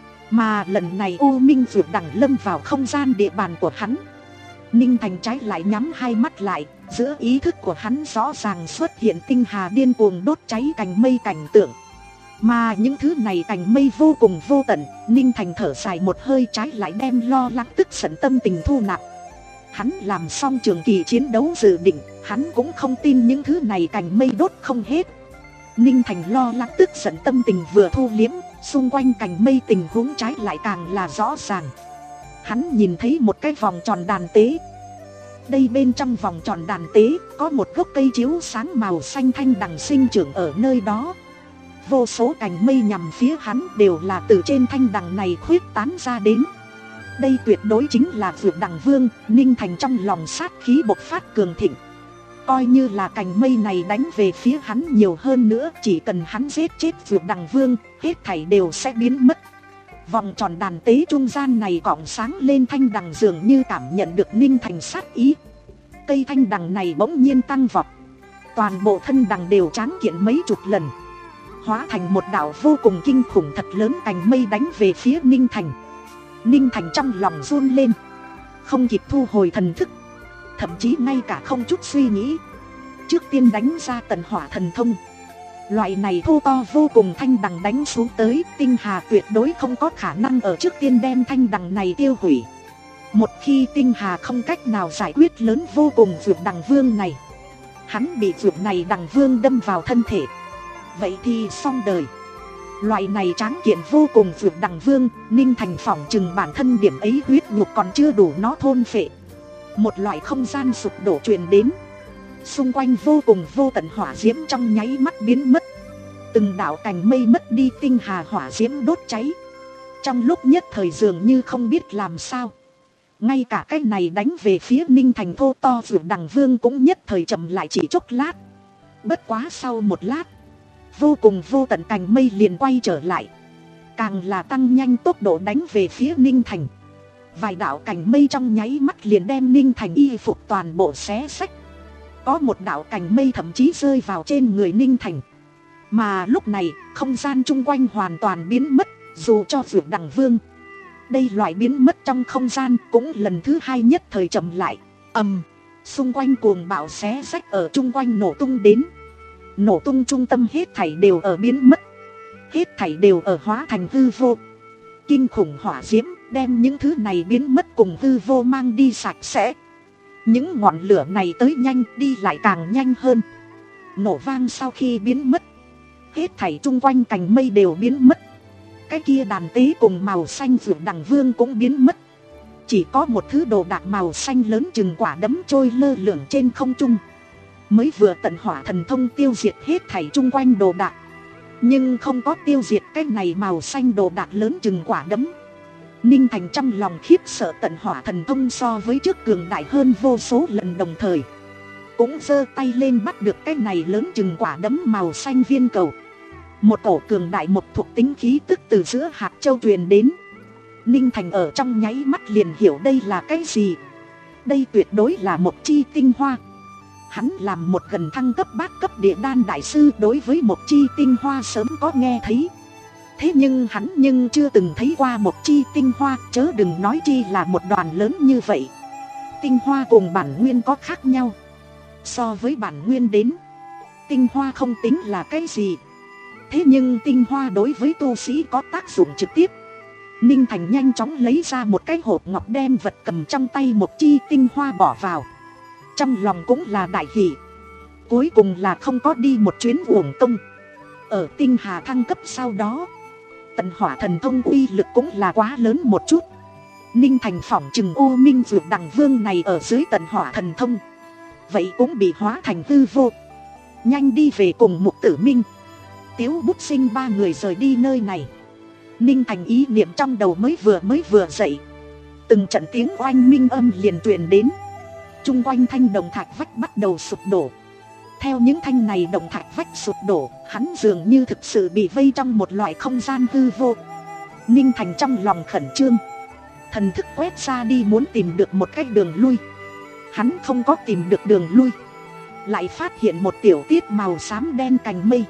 mà lần này Ô Minh Dược Đằng lâm vào không gian địa bàn của hắn. Ninh Thành trái lại nhắm hai mắt lại, giữa ý thức của hắn rõ ràng xuất hiện tinh hà điên cuồng đốt cháy cành mây cảnh tượng. Mà những thứ này cành mây vô cùng vô tận, Ninh Thành thở dài một hơi, trái lại đem lo lắng tức giận tâm tình thu nạp. Hắn làm xong trường kỳ chiến đấu dự định, hắn cũng không tin những thứ này cành mây đốt không hết. Ninh Thành lo lắng tức giận tâm tình vừa thu liếm, xung quanh cành mây tình huống trái lại càng là rõ ràng. Hắn nhìn thấy một cái vòng tròn đàn tế. Đây bên trong vòng tròn đàn tế có một gốc cây chiếu sáng màu xanh thanh đằng sinh trưởng ở nơi đó. Vô số cành mây nhằm phía hắn đều là từ trên thanh đằng này khuyết tán ra đến. Đây tuyệt đối chính là Vượt Đằng Vương. Ninh Thành trong lòng sát khí bộc phát cường thịnh. Coi như là cành mây này đánh về phía hắn nhiều hơn nữa, chỉ cần hắn giết chết Vượt Đằng Vương, hết thảy đều sẽ biến mất. Vòng tròn đàn tế trung gian này cọng sáng lên thanh đằng dường như cảm nhận được Ninh Thành sát ý. Cây thanh đằng này bỗng nhiên tăng vọt. Toàn bộ thân đằng đều tráng kiện mấy chục lần, hóa thành một đạo vô cùng kinh khủng thật lớn cành mây đánh về phía Ninh Thành. Ninh Thành trong lòng run lên, không kịp thu hồi thần thức, thậm chí ngay cả không chút suy nghĩ, trước tiên đánh ra tần hỏa thần thông. Loại này thô to vô cùng thanh đằng đánh xuống tới, tinh hà tuyệt đối không có khả năng ở trước tiên đem thanh đằng này tiêu hủy. Một khi tinh hà không cách nào giải quyết lớn vô cùng Vượt Đằng Vương này, hắn bị Vượt này đằng vương đâm vào thân thể, vậy thì xong đời. Loại này tráng kiện vô cùng Vượt Đằng Vương, Ninh Thành phỏng chừng bản thân điểm ấy huyết nhục còn chưa đủ nó thôn phệ. Một loại không gian sụp đổ truyền đến, xung quanh vô cùng vô tận hỏa diễm trong nháy mắt biến mất. Từng đạo cành mây mất đi tinh hà hỏa diễm đốt cháy. Trong lúc nhất thời dường như không biết làm sao, ngay cả cái này đánh về phía Ninh Thành thô to Vượt Đằng Vương cũng nhất thời chậm lại chỉ chốc lát. Bất quá sau một lát, vô cùng vô tận cành mây liền quay trở lại, càng là tăng nhanh tốc độ đánh về phía Ninh Thành. Vài đạo cành mây trong nháy mắt liền đem Ninh Thành y phục toàn bộ xé xách. Có một đạo cành mây thậm chí rơi vào trên người Ninh Thành. Mà lúc này không gian chung quanh hoàn toàn biến mất, dù cho Vượt Đằng Vương. Đây loại biến mất trong không gian cũng lần thứ hai nhất thời chậm lại. Ầm, xung quanh cuồng bạo xé xách ở chung quanh nổ tung đến. Nổ tung trung tâm hết thảy đều ở biến mất, hết thảy đều ở hóa thành hư vô. Kinh khủng hỏa diễm đem những thứ này biến mất cùng hư vô mang đi sạch sẽ. Những ngọn lửa này tới nhanh, đi lại càng nhanh hơn. Nổ vang sau khi biến mất, hết thảy chung quanh cành mây đều biến mất. Cái kia đàn tế cùng màu xanh Vượt Đằng Vương cũng biến mất. Chỉ có một thứ đồ đạc màu xanh lớn chừng quả đấm trôi lơ lửng trên không trung. Mới vừa tận hỏa thần thông tiêu diệt hết thảy chung quanh đồ đạc, nhưng không có tiêu diệt cái này màu xanh đồ đạc lớn chừng quả đấm. Ninh Thành trong lòng khiếp sợ, tận hỏa thần thông so với trước cường đại hơn vô số lần, đồng thời cũng giơ tay lên bắt được cái này lớn chừng quả đấm màu xanh viên cầu. Một cổ cường đại một thuộc tính khí tức từ giữa hạt châu truyền đến. Ninh Thành ở trong nháy mắt liền hiểu đây là cái gì. Đây tuyệt đối là một chi tinh hoa. Hắn làm một gần thăng cấp bát cấp địa đan đại sư, đối với một chi tinh hoa sớm có nghe thấy. Thế nhưng hắn nhưng chưa từng thấy qua một chi tinh hoa, chớ đừng nói chi là một đoàn lớn như vậy. Tinh hoa cùng bản nguyên có khác nhau. So với bản nguyên đến, tinh hoa không tính là cái gì. Thế nhưng tinh hoa đối với tu sĩ có tác dụng trực tiếp. Ninh Thành nhanh chóng lấy ra một cái hộp ngọc đen, vật cầm trong tay một chi tinh hoa bỏ vào. Trong lòng cũng là đại hỷ. Cuối cùng là không có đi một chuyến uổng công. Ở tinh hà thăng cấp sau đó, tận hỏa thần thông uy lực cũng là quá lớn một chút. Ninh Thành phỏng chừng U Minh Vượt Đằng Vương này ở dưới tận hỏa thần thông, vậy cũng bị hóa thành hư vô. Nhanh đi về cùng Mục Tử Minh, Tiếu Bút Sinh ba người rời đi nơi này. Ninh Thành ý niệm trong đầu mới vừa mới vừa dậy, từng trận tiếng oanh minh âm liền truyền đến. Trung quanh thanh đồng thạch vách bắt đầu sụp đổ. Theo những thanh này đồng thạch vách sụp đổ, hắn dường như thực sự bị vây trong một loại không gian hư vô. Ninh Thành trong lòng khẩn trương, thần thức quét ra đi muốn tìm được một cái đường lui. Hắn không có tìm được đường lui, lại phát hiện một tiểu tiết màu xám đen cành mây.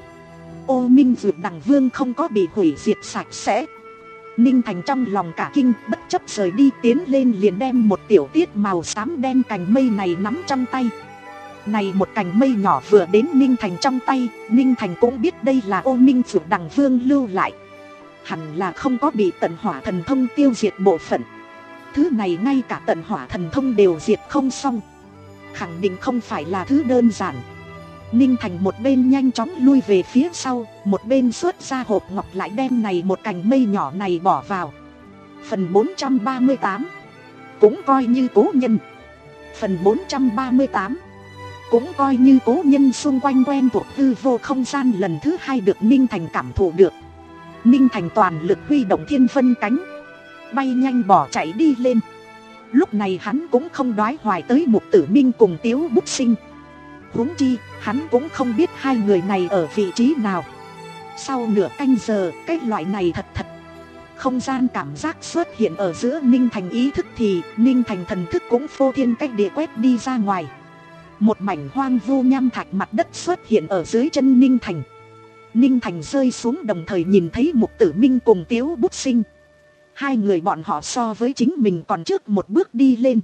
Ô Minh Vượt Đằng Vương không có bị hủy diệt sạch sẽ. Ninh Thành trong lòng cả kinh, bất chấp rời đi tiến lên liền đem một tiểu tiết màu xám đen cành mây này nắm trong tay. Này một cành mây nhỏ vừa đến Ninh Thành trong tay, Ninh Thành cũng biết đây là Ô Minh Vượt Đằng Vương lưu lại. Hẳn là không có bị tận hỏa thần thông tiêu diệt bộ phận. thứ này ngay cả tận hỏa thần thông đều diệt không xong, khẳng định không phải là thứ đơn giản. Ninh Thành một bên nhanh chóng lui về phía sau, một bên xuất ra hộp ngọc lại đem này một cành mây nhỏ này bỏ vào. Phần bốn trăm ba mươi tám cũng coi như cố nhân. Phần bốn trăm ba mươi tám cũng coi như cố nhân xung quanh quen thuộc hư vô không gian lần thứ hai được Ninh Thành cảm thụ được. Ninh Thành toàn lực huy động thiên vân cánh, bay nhanh bỏ chạy đi lên. Lúc này hắn cũng không đoái hoài tới Mục Tử Minh cùng Tiếu Bút Sinh. Huống chi, hắn cũng không biết hai người này ở vị trí nào. Sau nửa canh giờ, cái loại này thật thật không gian cảm giác xuất hiện ở giữa Ninh Thành ý thức thì Ninh Thành thần thức cũng phô thiên cách địa quét đi ra ngoài. Một mảnh hoang vu nham thạch mặt đất xuất hiện ở dưới chân Ninh Thành. Ninh Thành rơi xuống đồng thời nhìn thấy Mục Tử Minh cùng Tiếu Bút Sinh. Hai người bọn họ so với chính mình còn trước một bước đi lên.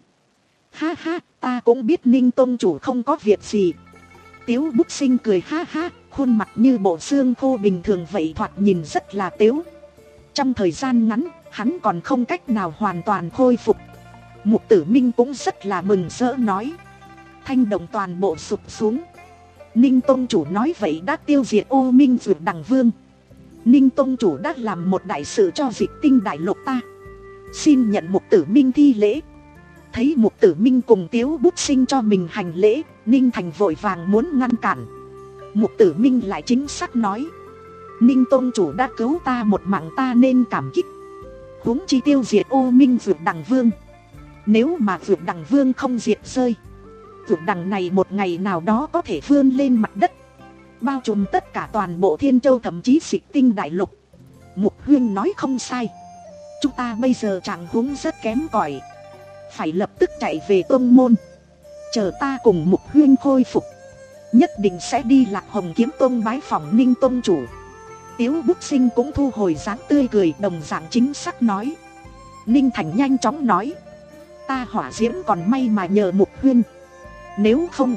Ha ha, ta cũng biết Ninh tông chủ không có việc gì. Tiếu Bút Sinh cười ha ha, khuôn mặt như bộ xương khô bình thường vậy, thoạt nhìn rất là tiếu. Trong thời gian ngắn, hắn còn không cách nào hoàn toàn khôi phục. Mục Tử Minh cũng rất là mừng rỡ nói. Thanh đồng toàn bộ sụp xuống. Ninh tông chủ nói vậy đã tiêu diệt Ô Minh Dược Đằng Vương. Ninh tông chủ đã làm một đại sự cho Dịch Tinh đại lục ta. Xin nhận Mục Tử Minh thi lễ. Thấy Mục Tử Minh cùng Tiếu Bút Sinh cho mình hành lễ, Ninh Thành vội vàng muốn ngăn cản. Mục Tử Minh lại chính xác nói. Ninh tông chủ đã cứu ta một mạng, ta nên cảm kích. Huống chi tiêu diệt Ô Minh Dược Đằng Vương. Nếu mà Dược Đằng Vương không diệt rơi, Dược Đằng này một ngày nào đó có thể vươn lên mặt đất, bao trùm tất cả toàn bộ Thiên Châu, thậm chí Dịch Tinh đại lục. Mục Huyên nói không sai. Chúng ta bây giờ trạng huống rất kém cỏi, phải lập tức chạy về tông môn. Chờ ta cùng Mục Huyên khôi phục, nhất định sẽ đi Lạc Hồng Kiếm Tông bái phỏng Ninh tông chủ. Tiếu Bút Sinh cũng thu hồi dáng tươi cười, đồng dạng chính xác nói. Ninh Thành nhanh chóng nói. Ta hỏa diễm còn may mà nhờ Mục Huyên, nếu không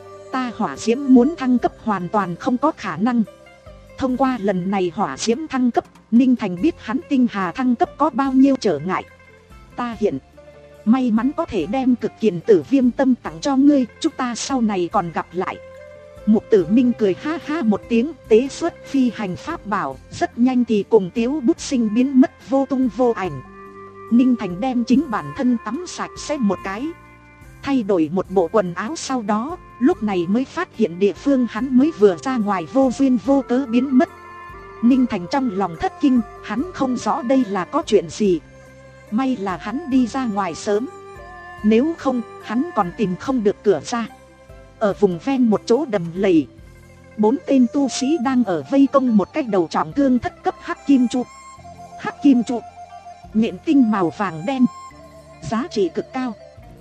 ta hỏa diễm muốn thăng cấp hoàn toàn không có khả năng. Thông qua lần này hỏa diễm thăng cấp, Ninh Thành biết hắn tinh hà thăng cấp có bao nhiêu trở ngại. Ta hiện may mắn có thể đem cực kiền tử viêm tâm tặng cho ngươi, chúng ta sau này còn gặp lại. Mục Tử Minh cười ha ha một tiếng, tế xuất phi hành pháp bảo, rất nhanh thì cùng Tiếu Bút Sinh biến mất vô tung vô ảnh. Ninh Thành đem chính bản thân tắm sạch sẽ một cái, thay đổi một bộ quần áo, sau đó lúc này mới phát hiện địa phương hắn mới vừa ra ngoài vô duyên vô cớ biến mất. Ninh Thành trong lòng thất kinh, hắn không rõ đây là có chuyện gì. May là hắn đi ra ngoài sớm, nếu không hắn còn tìm không được cửa ra. Ở vùng ven một chỗ đầm lầy, bốn tên tu sĩ đang ở vây công một cái đầu trọng thương thất cấp hắc kim trụ. Hắc kim trụ nhện tinh màu vàng đen, giá trị cực cao.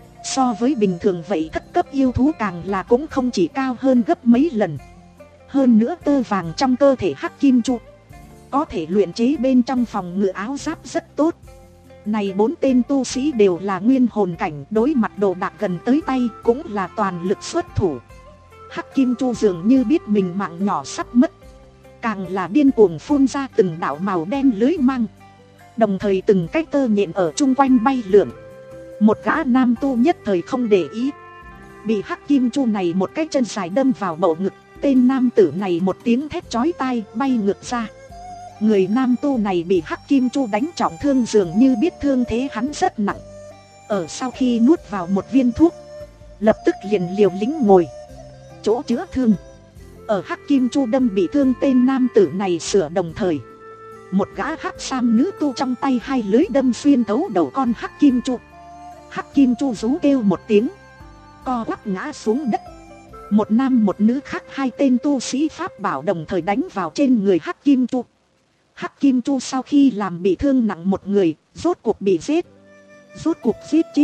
So với bình thường vậy thất cấp yêu thú càng là cũng không chỉ cao hơn gấp mấy lần. Hơn nữa tơ vàng trong cơ thể hắc kim trụ có thể luyện chế bên trong phòng ngự áo giáp rất tốt. Này bốn tên tu sĩ đều là nguyên hồn cảnh, đối mặt đồ đạc gần tới tay cũng là toàn lực xuất thủ. Hắc kim chu dường như biết mình mạng nhỏ sắp mất, càng là điên cuồng phun ra từng đạo màu đen lưới mang, đồng thời từng cái tơ nhện ở chung quanh bay lượn. Một gã nam tu nhất thời không để ý, bị hắc kim chu này một cái chân dài đâm vào bầu ngực. Tên nam tử này một tiếng thét chói tai bay ngược ra. Người nam tu này bị hắc kim chu đánh trọng thương, dường như biết thương thế hắn rất nặng. Ở sau khi nuốt vào một viên thuốc, lập tức liền liều lĩnh ngồi chỗ chữa thương. Ở hắc kim chu đâm bị thương tên nam tử này sửa đồng thời, một gã hắc sam nữ tu trong tay hai lưới đâm xuyên thấu đầu con hắc kim chu. Hắc kim chu rú kêu một tiếng, co quắp ngã xuống đất. Một nam một nữ khác hai tên tu sĩ pháp bảo đồng thời đánh vào trên người hắc kim chu. Hắc kim chu sau khi làm bị thương nặng một người, rốt cuộc bị giết. Rốt cuộc giết chết.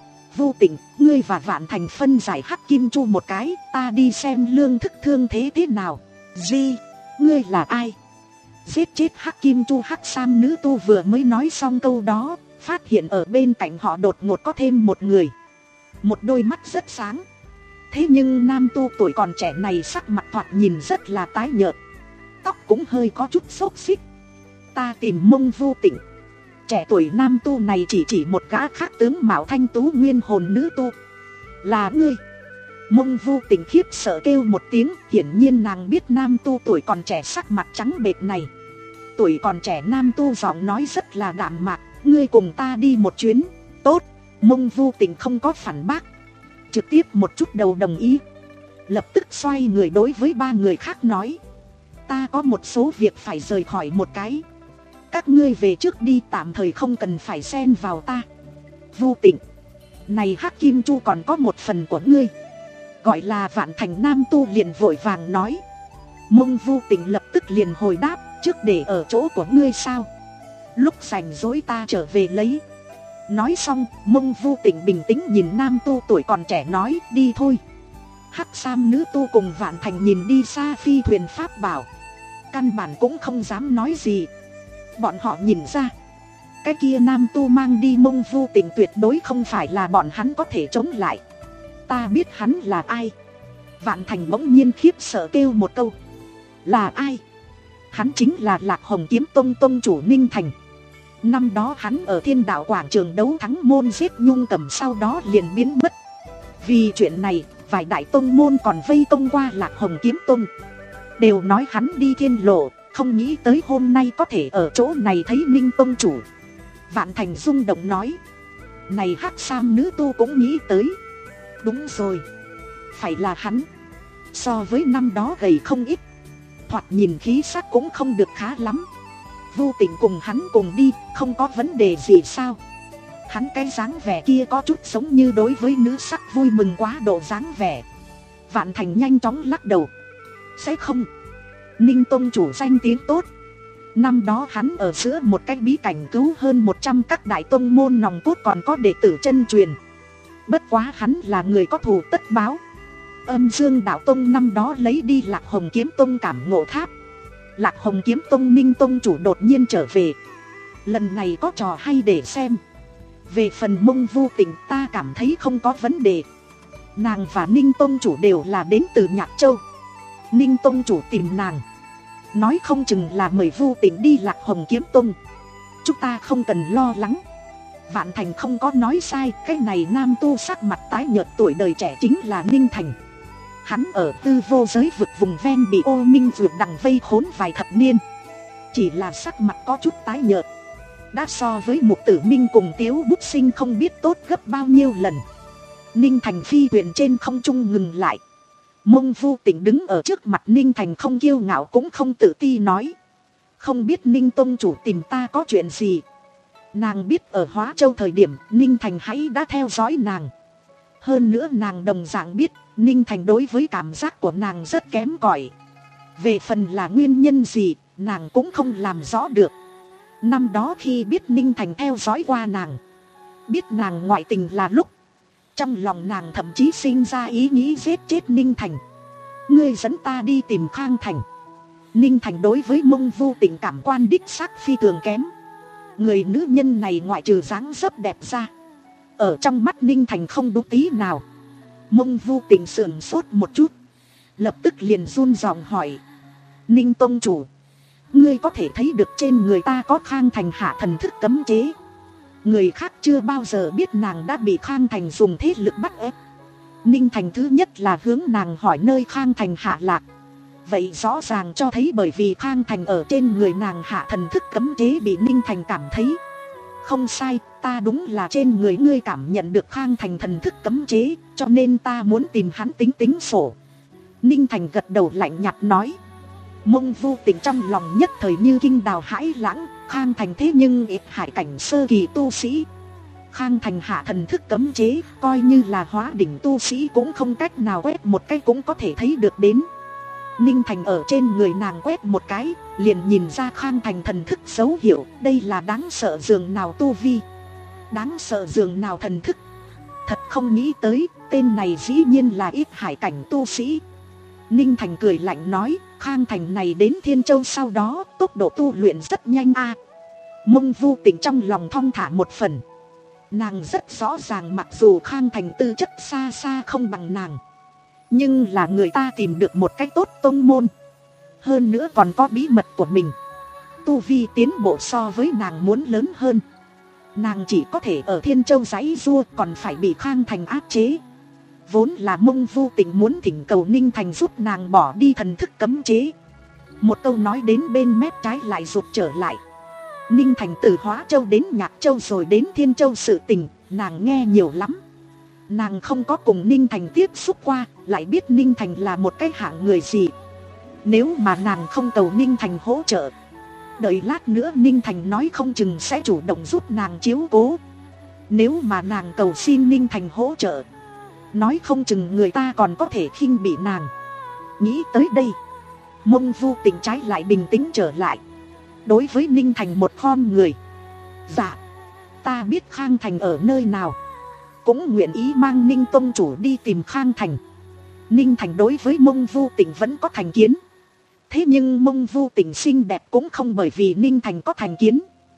Vô Tình, ngươi và Vạn Thành phân giải hắc kim chu một cái, ta đi xem lương thức thương thế thế nào. Di, ngươi là ai? Giết chết hắc kim chu. Hắc sam nữ tu vừa mới nói xong câu đó, phát hiện ở bên cạnh họ đột ngột có thêm một người. Một đôi mắt rất sáng. Thế nhưng nam tu tuổi còn trẻ này sắc mặt thoạt nhìn rất là tái nhợt, tóc cũng hơi có chút xốc xích. Ta tìm Mông Vô Tình. Trẻ tuổi nam tu này chỉ chỉ một gã khác tướng mạo thanh tú nguyên hồn nữ tu. Là ngươi. Mông Vu Tình khiếp sợ kêu một tiếng, hiển nhiên nàng biết nam tu tuổi còn trẻ sắc mặt trắng bệch này. Tuổi còn trẻ nam tu giọng nói rất là đạm mạc, ngươi cùng ta đi một chuyến. Tốt. Mông Vu Tình không có phản bác, trực tiếp một chút đầu đồng ý. Lập tức xoay người đối với ba người khác nói, ta có một số việc phải rời khỏi một cái, các ngươi về trước đi, tạm thời không cần phải xen vào ta. Vu Tình, này Hắc Kim Chu còn có một phần của ngươi. Gọi là Vạn Thành nam tu liền vội vàng nói. Mông Vu Tình lập tức liền hồi đáp, trước để ở chỗ của ngươi sao, lúc rảnh rỗi ta trở về lấy. Nói xong, Mông Vu Tình bình tĩnh nhìn nam tu tuổi còn trẻ nói, đi thôi. Hắc Sam nữ tu cùng Vạn Thành nhìn đi xa phi thuyền pháp bảo, căn bản cũng không dám nói gì. Bọn họ nhìn ra, cái kia nam tu mang đi Mông Vu Tình tuyệt đối không phải là bọn hắn có thể chống lại. Ta biết hắn là ai. Vạn Thành bỗng nhiên khiếp sợ kêu một câu, là ai? Hắn chính là Lạc Hồng Kiếm Tông tông chủ Ninh Thành. Năm đó hắn ở Thiên Đạo quảng trường đấu thắng môn giết Nhung Cầm, sau đó liền biến mất. Vì chuyện này, vài đại tông môn còn vây công qua Lạc Hồng Kiếm Tông, đều nói hắn đi thiên lộ, không nghĩ tới hôm nay có thể ở chỗ này thấy Ninh tông chủ. Vạn Thành rung động nói, này Hắc Sam nữ tu cũng nghĩ tới. Đúng rồi, phải là hắn. So với năm đó gầy không ít, thoạt nhìn khí sắc cũng không được khá lắm. Vu Tình cùng hắn cùng đi, không có vấn đề gì sao? Hắn cái dáng vẻ kia có chút giống như đối với nữ sắc vui mừng quá độ dáng vẻ. Vạn Thành nhanh chóng lắc đầu, sẽ không. Ninh tông chủ danh tiếng tốt, năm đó hắn ở giữa một cái bí cảnh cứu hơn một trăm các đại tông môn nòng cốt, còn có đệ tử chân truyền. Bất quá hắn là người có thù tất báo. Âm Dương Đạo Tông năm đó lấy đi Lạc Hồng Kiếm Tông Cảm Ngộ Tháp, Lạc Hồng Kiếm Tông Ninh tông chủ đột nhiên trở về, lần này có trò hay để xem. Về phần Mông Vu Tình, ta cảm thấy không có vấn đề. Nàng và Ninh tông chủ đều là đến từ Nhạc Châu. Ninh tông chủ tìm nàng, nói không chừng là mời Vu Tình đi Lạc Hồng Kiếm Tông. Chúng ta không cần lo lắng. Vạn Thành không có nói sai, cái này nam tu sắc mặt tái nhợt tuổi đời trẻ chính là Ninh Thành. Hắn ở tư vô giới vực vùng ven bị ô minh vượt đằng vây khốn vài thập niên, chỉ là sắc mặt có chút tái nhợt, đã so với Mục Tử Minh cùng Tiếu Bút Sinh không biết tốt gấp bao nhiêu lần. Ninh Thành phi thuyền trên không trung ngừng lại. Mông Vu Tình đứng ở trước mặt Ninh Thành, không kiêu ngạo cũng không tự ti nói, không biết Ninh tông chủ tìm ta có chuyện gì. Nàng biết ở Hóa Châu thời điểm Ninh Thành hãy đã theo dõi nàng. Hơn nữa nàng đồng dạng biết Ninh Thành đối với cảm giác của nàng rất kém cỏi. Về phần là nguyên nhân gì, nàng cũng không làm rõ được. Năm đó khi biết Ninh Thành theo dõi qua nàng, biết nàng ngoại tình là lúc, trong lòng nàng thậm chí sinh ra ý nghĩ giết chết Ninh Thành. Ngươi dẫn ta đi tìm Khang Thành. Ninh Thành đối với Mông Vu Tình cảm quan đích xác phi thường kém. Người nữ nhân này ngoại trừ dáng dấp đẹp ra, ở trong mắt Ninh Thành không đúng tí nào. Mông Vu Tình sườn sốt một chút, lập tức liền run giọng hỏi, Ninh tông chủ, ngươi có thể thấy được trên người ta có Khang Thành hạ thần thức cấm chế. Người khác chưa bao giờ biết nàng đã bị Khang Thành dùng thế lực bắt ép. Ninh Thành thứ nhất là hướng nàng hỏi nơi Khang Thành hạ lạc. Vậy rõ ràng cho thấy bởi vì Khang Thành ở trên người nàng hạ thần thức cấm chế bị Ninh Thành cảm thấy. Không sai, ta đúng là trên người ngươi cảm nhận được Khang Thành thần thức cấm chế, cho nên ta muốn tìm hắn tính tính sổ. Ninh Thành gật đầu lạnh nhạt nói. Mông Vu Tình trong lòng nhất thời như kinh đào hãi lãng. Khang Thành thế nhưng ít hải cảnh sơ kỳ tu sĩ. Khang Thành hạ thần thức cấm chế, coi như là hóa đỉnh tu sĩ cũng không cách nào quét một cái cũng có thể thấy được đến. Ninh Thành ở trên người nàng quét một cái, liền nhìn ra Khang Thành thần thức dấu hiệu. Đây là đáng sợ dường nào tu vi, đáng sợ dường nào thần thức. Thật không nghĩ tới, tên này dĩ nhiên là ít hải cảnh tu sĩ. Ninh Thành cười lạnh nói, Khang Thành này đến Thiên Châu sau đó tốc độ tu luyện rất nhanh a. À. Mông Vu Tình trong lòng thong thả một phần. Nàng rất rõ ràng mặc dù Khang Thành tư chất xa xa không bằng nàng, nhưng là người ta tìm được một cách tốt tông môn, hơn nữa còn có bí mật của mình. Tu vi tiến bộ so với nàng muốn lớn hơn. Nàng chỉ có thể ở Thiên Châu giãy giụa, còn phải bị Khang Thành áp chế. Vốn là Mông Vu Tịnh muốn thỉnh cầu Ninh Thành giúp nàng bỏ đi thần thức cấm chế. Một câu nói đến bên mép trái lại rụt trở lại. Ninh Thành từ Hóa Châu đến Nhạc Châu rồi đến Thiên Châu sự tình, nàng nghe nhiều lắm. Nàng không có cùng Ninh Thành tiếp xúc qua, lại biết Ninh Thành là một cái hạng người gì. Nếu mà nàng không cầu Ninh Thành hỗ trợ, đợi lát nữa Ninh Thành nói không chừng sẽ chủ động giúp nàng chiếu cố. Nếu mà nàng cầu xin Ninh Thành hỗ trợ, nói không chừng người ta còn có thể khinh bị nàng. Nghĩ tới đây, Mông Vu Tịnh trái lại bình tĩnh trở lại. Đối với Ninh Thành một khom người. Dạ, ta biết Khang Thành ở nơi nào, cũng nguyện ý mang Ninh tông chủ đi tìm Khang Thành. Ninh Thành đối với Mông Vu Tịnh vẫn có thành kiến. Thế nhưng Mông Vu Tịnh xinh đẹp cũng không bởi vì Ninh Thành có thành kiến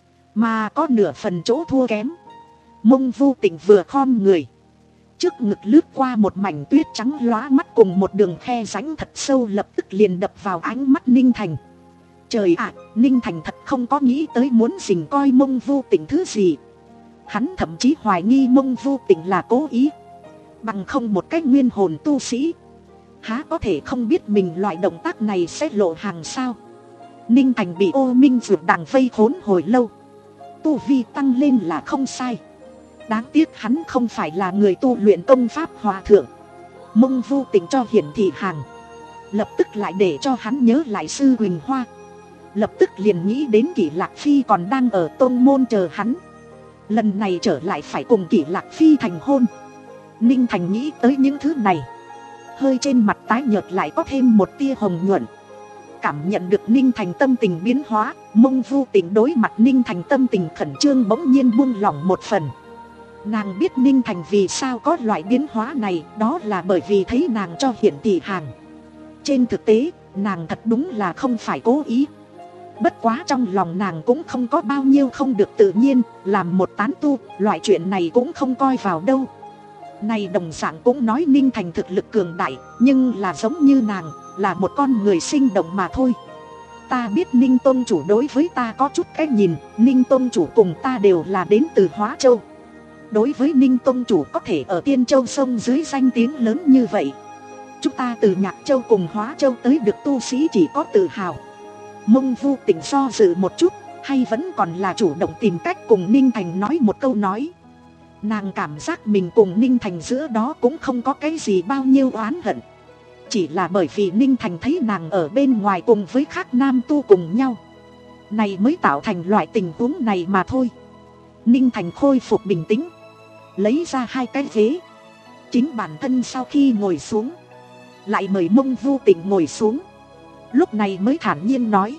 mà có nửa phần chỗ thua kém. Mông Vu Tịnh vừa khom người, trước ngực lướt qua một mảnh tuyết trắng lóa mắt cùng một đường khe rãnh thật sâu, lập tức liền đập vào ánh mắt Ninh Thành. Trời ạ, Ninh Thành thật không có nghĩ tới muốn dình coi Mông Vu Tịnh thứ gì. Hắn thậm chí hoài nghi Mông Vu Tịnh là cố ý. Bằng không một cách nguyên hồn tu sĩ, há có thể không biết mình loại động tác này sẽ lộ hàng sao. Ninh Thành bị Ô Minh Dược đằng vây khốn hồi lâu, tu vi tăng lên là không sai. Đáng tiếc hắn không phải là người tu luyện công pháp hòa thượng. Mông Vu Tịnh cho hiển thị hàng, lập tức lại để cho hắn nhớ lại sư Quỳnh Hoa. Lập tức liền nghĩ đến Kỷ Lạc Phi còn đang ở tôn môn chờ hắn. Lần này trở lại phải cùng Kỷ Lạc Phi thành hôn. Ninh Thành nghĩ tới những thứ này, hơi trên mặt tái nhợt lại có thêm một tia hồng nhuận. Cảm nhận được Ninh Thành tâm tình biến hóa, Mông Vu Tịnh đối mặt Ninh Thành tâm tình khẩn trương bỗng nhiên buông lỏng một phần. Nàng biết Ninh Thành vì sao có loại biến hóa này, đó là bởi vì thấy nàng cho hiển thị hàng. Trên thực tế, nàng thật đúng là không phải cố ý. Bất quá trong lòng nàng cũng không có bao nhiêu không được tự nhiên, làm một tán tu, loại chuyện này cũng không coi vào đâu. Này đồng dạng cũng nói Ninh Thành thực lực cường đại, nhưng là giống như nàng, là một con người sinh động mà thôi. Ta biết Ninh tôn chủ đối với ta có chút cách nhìn, Ninh tôn chủ cùng ta đều là đến từ Hóa Châu. Đối với Ninh tôn chủ có thể ở Tiên Châu sông dưới danh tiếng lớn như vậy, chúng ta từ Nhạc Châu cùng Hóa Châu tới được tu sĩ chỉ có tự hào. Mông Vu Tịnh do dự một chút, hay vẫn còn là chủ động tìm cách cùng Ninh Thành nói một câu nói. Nàng cảm giác mình cùng Ninh Thành giữa đó cũng không có cái gì bao nhiêu oán hận. Chỉ là bởi vì Ninh Thành thấy nàng ở bên ngoài cùng với khác nam tu cùng nhau, này mới tạo thành loại tình huống này mà thôi. Ninh Thành khôi phục bình tĩnh, lấy ra hai cái ghế. Chính bản thân sau khi ngồi xuống, lại mời Mông Vu Tịnh ngồi xuống. Lúc này mới thản nhiên nói,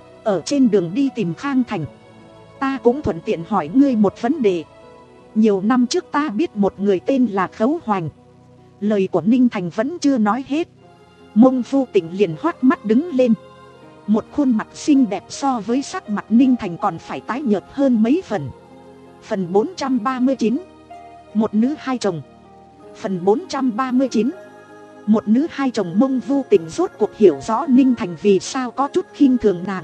ở trên đường đi tìm Khang Thành, ta cũng thuận tiện hỏi ngươi một vấn đề. Nhiều năm trước ta biết một người tên là Khấu Hoành. Lời của Ninh Thành vẫn chưa nói hết, Mông Vu Tịnh liền hoắt mắt đứng lên. Một khuôn mặt xinh đẹp so với sắc mặt Ninh Thành còn phải tái nhợt hơn mấy phần. Phần bốn trăm ba mươi chín, một nữ hai chồng. Phần bốn trăm ba mươi chín, một nữ hai chồng. Mông Vu Tịnh rốt cuộc hiểu rõ Ninh Thành vì sao có chút khinh thường nàng.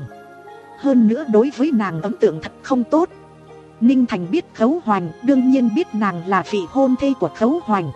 Hơn nữa đối với nàng ấn tượng thật không tốt. Ninh Thành biết Khấu Hoành, đương nhiên biết nàng là vị hôn thê của Khấu Hoành.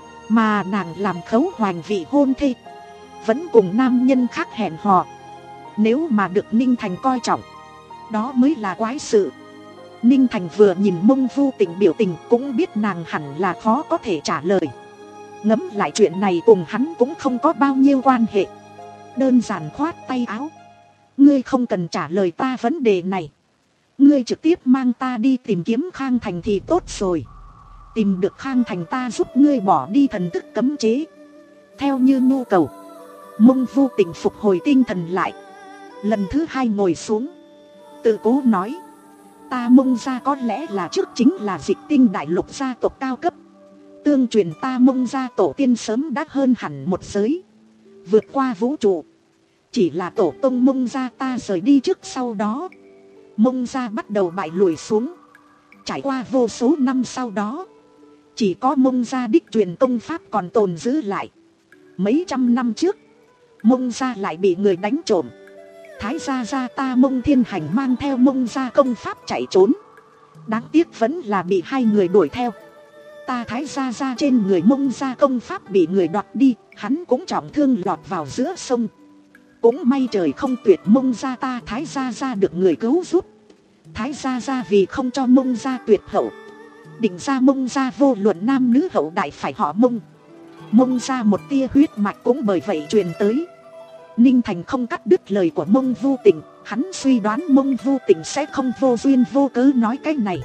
Mà nàng làm Khấu Hoành vị hôn thê, vẫn cùng nam nhân khác hẹn hò. Nếu mà được Ninh Thành coi trọng, đó mới là quái sự. Ninh Thành vừa nhìn Mông Vu Tịnh biểu tình cũng biết nàng hẳn là khó có thể trả lời. Ngẫm lại chuyện này cùng hắn cũng không có bao nhiêu quan hệ, đơn giản khoát tay áo. Ngươi không cần trả lời ta vấn đề này, ngươi trực tiếp mang ta đi tìm kiếm Khang Thành thì tốt rồi. Tìm được Khang Thành ta giúp ngươi bỏ đi thần thức cấm chế, theo như nhu cầu. Mông Vu Tịnh phục hồi tinh thần lại, lần thứ hai ngồi xuống, tự cố nói, ta Mông gia có lẽ là trước chính là Dịch Tinh đại lục gia tộc cao cấp. Tương truyền ta Mông gia tổ tiên sớm đã hơn hẳn một giới, vượt qua vũ trụ. Chỉ là tổ tông Mông gia ta rời đi trước sau đó, Mông gia bắt đầu bại lùi xuống. Trải qua vô số năm sau đó, chỉ có Mông gia đích truyền công pháp còn tồn giữ lại. Mấy trăm năm trước, Mông gia lại bị người đánh trộm. Thái gia gia ta Mông Thiên Hành mang theo Mông gia công pháp chạy trốn. Đáng tiếc vẫn là bị hai người đuổi theo. Ta Thái gia gia trên người Mông gia công pháp bị người đoạt đi, hắn cũng trọng thương lọt vào giữa sông. Cũng may trời không tuyệt, Mông gia ta Thái gia gia được người cứu giúp. Thái gia gia vì không cho Mông gia tuyệt hậu, định ra Mông gia vô luận nam nữ hậu đại phải họ Mông. Mông gia một tia huyết mạch cũng bởi vậy truyền tới. Ninh Thành không cắt đứt lời của Mông Vu Tịnh, hắn suy đoán Mông Vu Tịnh sẽ không vô duyên vô cớ nói cái này.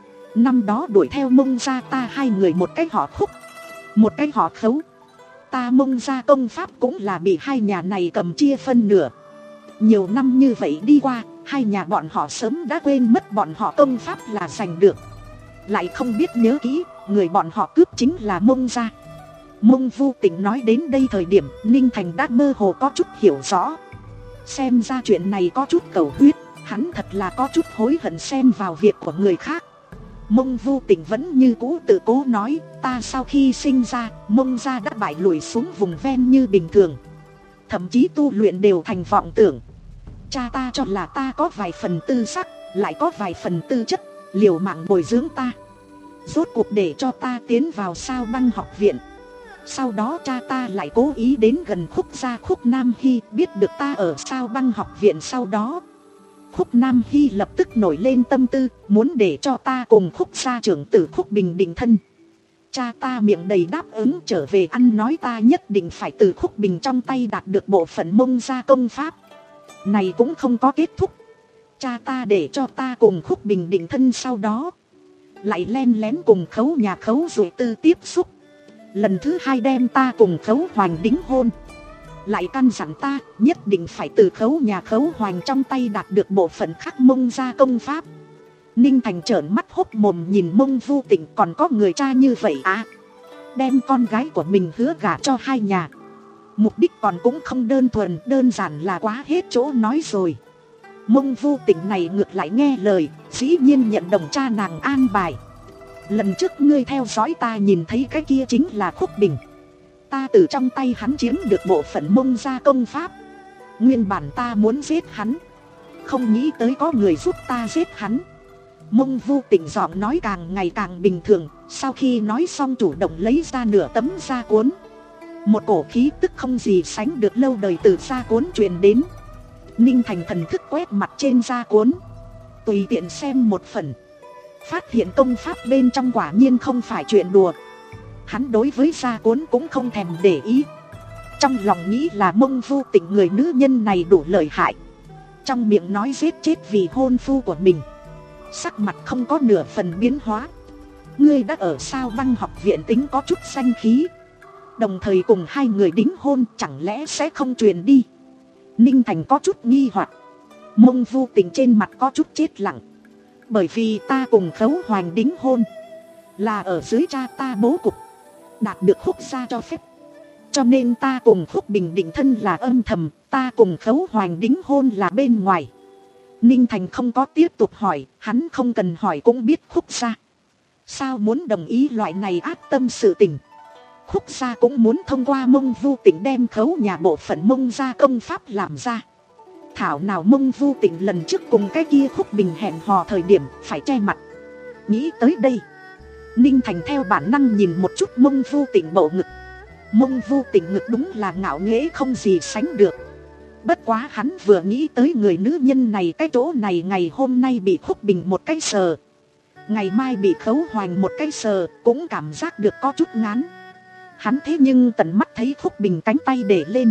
Năm đó đuổi theo Mông gia ta hai người, một cái họ Khúc, một cái họ Khấu. Ta Mông gia công pháp cũng là bị hai nhà này cầm chia phân nửa. Nhiều năm như vậy đi qua, hai nhà bọn họ sớm đã quên mất bọn họ công pháp là giành được, lại không biết nhớ kỹ người bọn họ cướp chính là Mông gia. Mông Vu Tịnh nói đến đây thời điểm, Ninh Thành đã mơ hồ có chút hiểu rõ. Xem ra chuyện này có chút cầu huyết, hắn thật là có chút hối hận xen vào việc của người khác. Mông Vu Tịnh vẫn như cũ tự cố nói, ta sau khi sinh ra, Mông gia đã bại lùi xuống vùng ven như bình thường, thậm chí tu luyện đều thành vọng tưởng. Cha ta cho là ta có vài phần tư sắc, lại có vài phần tư chất, liều mạng bồi dưỡng ta, rốt cuộc để cho ta tiến vào Sao Băng học viện. Sau đó cha ta lại cố ý đến gần Khúc gia Khúc Nam Hy, biết được ta ở Sao Băng học viện. Sau đó Khúc Nam Hy lập tức nổi lên tâm tư, muốn để cho ta cùng Khúc gia trưởng tử Khúc Bình định thân. Cha ta miệng đầy đáp ứng, trở về ăn nói ta nhất định phải từ Khúc Bình trong tay đạt được bộ phận Mông gia công pháp. Này cũng không có kết thúc. Cha ta để cho ta cùng Khúc Bình định thân, sau đó lại len lén cùng Khấu nhà Khấu Dụ Tư tiếp xúc. Lần thứ hai đem ta cùng Khấu Hoành đính hôn, lại căn dặn ta nhất định phải từ Khấu nhà Khấu Hoành trong tay đạt được bộ phận khắc Mông gia công pháp. Ninh Thành trợn mắt hốc mồm nhìn Mông Vu Tịnh, còn có người cha như vậy à? Đem con gái của mình hứa gả cho hai nhà, mục đích còn cũng không đơn thuần, đơn giản là quá hết chỗ nói rồi. Mông Vu Tịnh này ngược lại nghe lời, dĩ nhiên nhận đồng cha nàng an bài. Lần trước ngươi theo dõi ta nhìn thấy cái kia chính là Khúc Bình, ta từ trong tay hắn chiếm được bộ phận Mông gia công pháp. Nguyên bản ta muốn giết hắn, không nghĩ tới có người giúp ta giết hắn. Mông Vu Tịnh giọng nói càng ngày càng bình thường, sau khi nói xong chủ động lấy ra nửa tấm da cuốn. Một cổ khí tức không gì sánh được lâu đời từ da cuốn truyền đến. Ninh Thành thần thức quét mặt trên da cuốn, tùy tiện xem một phần, phát hiện công pháp bên trong quả nhiên không phải chuyện đùa. Hắn đối với da cuốn cũng không thèm để ý, trong lòng nghĩ là Mông Vu Tịnh người nữ nhân này đủ lợi hại, trong miệng nói giết chết vì hôn phu của mình, sắc mặt không có nửa phần biến hóa. Ngươi đã ở Sao Băng học viện tính có chút danh khí, đồng thời cùng hai người đính hôn, chẳng lẽ sẽ không truyền đi? Ninh Thành có chút nghi hoặc. Mông Vu Tịnh trên mặt có chút chết lặng. Bởi vì ta cùng Khấu Hoành đính hôn là ở dưới cha ta bố cục, đạt được Khúc gia cho phép, cho nên ta cùng Khúc Bình định thân là âm thầm, ta cùng Khấu Hoành đính hôn là bên ngoài. Ninh Thành không có tiếp tục hỏi, hắn không cần hỏi cũng biết Khúc gia sao muốn đồng ý loại này ác tâm sự tình. Khúc gia cũng muốn thông qua Mông Vu Tịnh đem Khấu nhà bộ phận Mông gia công pháp làm ra. Thảo nào Mông Vu Tịnh lần trước cùng cái kia Khúc Bình hẹn hò thời điểm phải che mặt. Nghĩ tới đây, Ninh Thành theo bản năng nhìn một chút Mông Vu Tịnh bộ ngực. Mông Vu Tịnh ngực đúng là ngạo nghễ không gì sánh được. Bất quá hắn vừa nghĩ tới người nữ nhân này, cái chỗ này ngày hôm nay bị Khúc Bình một cái sờ, ngày mai bị Khấu Hoành một cái sờ, cũng cảm giác được có chút ngán. Hắn thế nhưng tận mắt thấy Khúc Bình cánh tay để lên,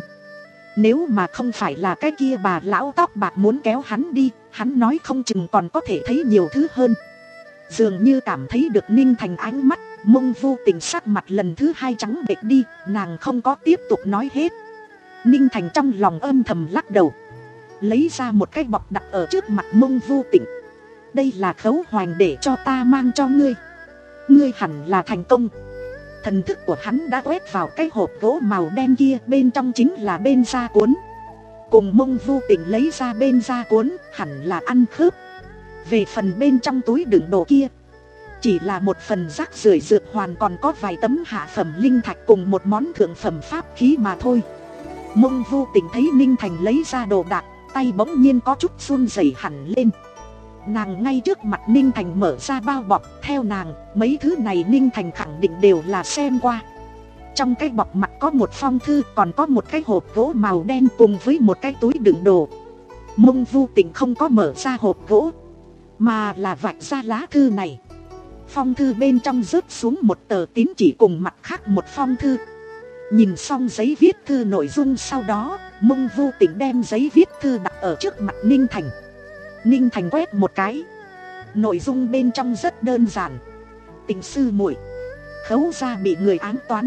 nếu mà không phải là cái kia bà lão tóc bạc muốn kéo hắn đi, hắn nói không chừng còn có thể thấy nhiều thứ hơn. Dường như cảm thấy được Ninh Thành ánh mắt, Mông Vu Tịnh sắc mặt lần thứ hai trắng bệch đi, nàng không có tiếp tục nói hết. Ninh Thành trong lòng âm thầm lắc đầu, lấy ra một cái bọc đặt ở trước mặt Mông Vu Tịnh. Đây là Khấu Hoành để cho ta mang cho ngươi, ngươi hẳn là thành công. Thần thức của hắn đã quét vào cái hộp gỗ màu đen kia, bên trong chính là bên da cuốn. Cùng Mông Vu Tịnh lấy ra bên da cuốn hẳn là ăn khớp. Về phần bên trong túi đựng đồ kia, chỉ là một phần rác rưởi dược hoàn, còn có vài tấm hạ phẩm linh thạch cùng một món thượng phẩm pháp khí mà thôi. Mông Vu Tịnh thấy Ninh Thành lấy ra đồ đạc, tay bỗng nhiên có chút run rẩy hẳn lên. Nàng ngay trước mặt Ninh Thành mở ra bao bọc. Theo nàng, mấy thứ này Ninh Thành khẳng định đều là xem qua. Trong cái bọc mặt có một phong thư, còn có một cái hộp gỗ màu đen cùng với một cái túi đựng đồ. Mông Vu Tịnh không có mở ra hộp gỗ, mà là vạch ra lá thư này. Phong thư bên trong rớt xuống một tờ tín chỉ cùng mặt khác một phong thư. Nhìn xong giấy viết thư nội dung sau đó, Mông Vu Tịnh đem giấy viết thư đặt ở trước mặt Ninh Thành. Ninh Thành quét một cái. Nội dung bên trong rất đơn giản. Tình sư muội, Khấu gia bị người ám toán.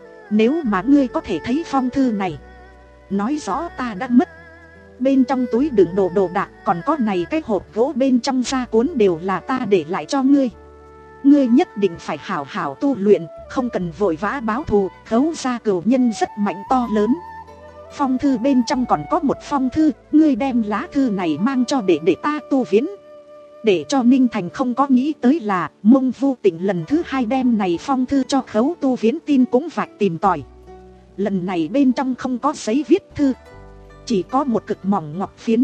Nếu mà ngươi có thể thấy phong thư này, nói rõ ta đã mất. Bên trong túi đựng đồ đồ đạc, còn có này cái hộp gỗ bên trong da cuốn đều là ta để lại cho ngươi. Ngươi nhất định phải hảo hảo tu luyện, không cần vội vã báo thù. Khấu gia cửu nhân rất mạnh to lớn. Phong thư bên trong còn có một phong thư, ngươi đem lá thư này mang cho để để ta tu viễn. Để cho Ninh Thành không có nghĩ tới là Mông Vu Tịnh lần thứ hai đem này phong thư cho Khấu tu viễn tin cũng vạch tìm tòi. Lần này bên trong không có giấy viết thư, chỉ có một cực mỏng ngọc phiến.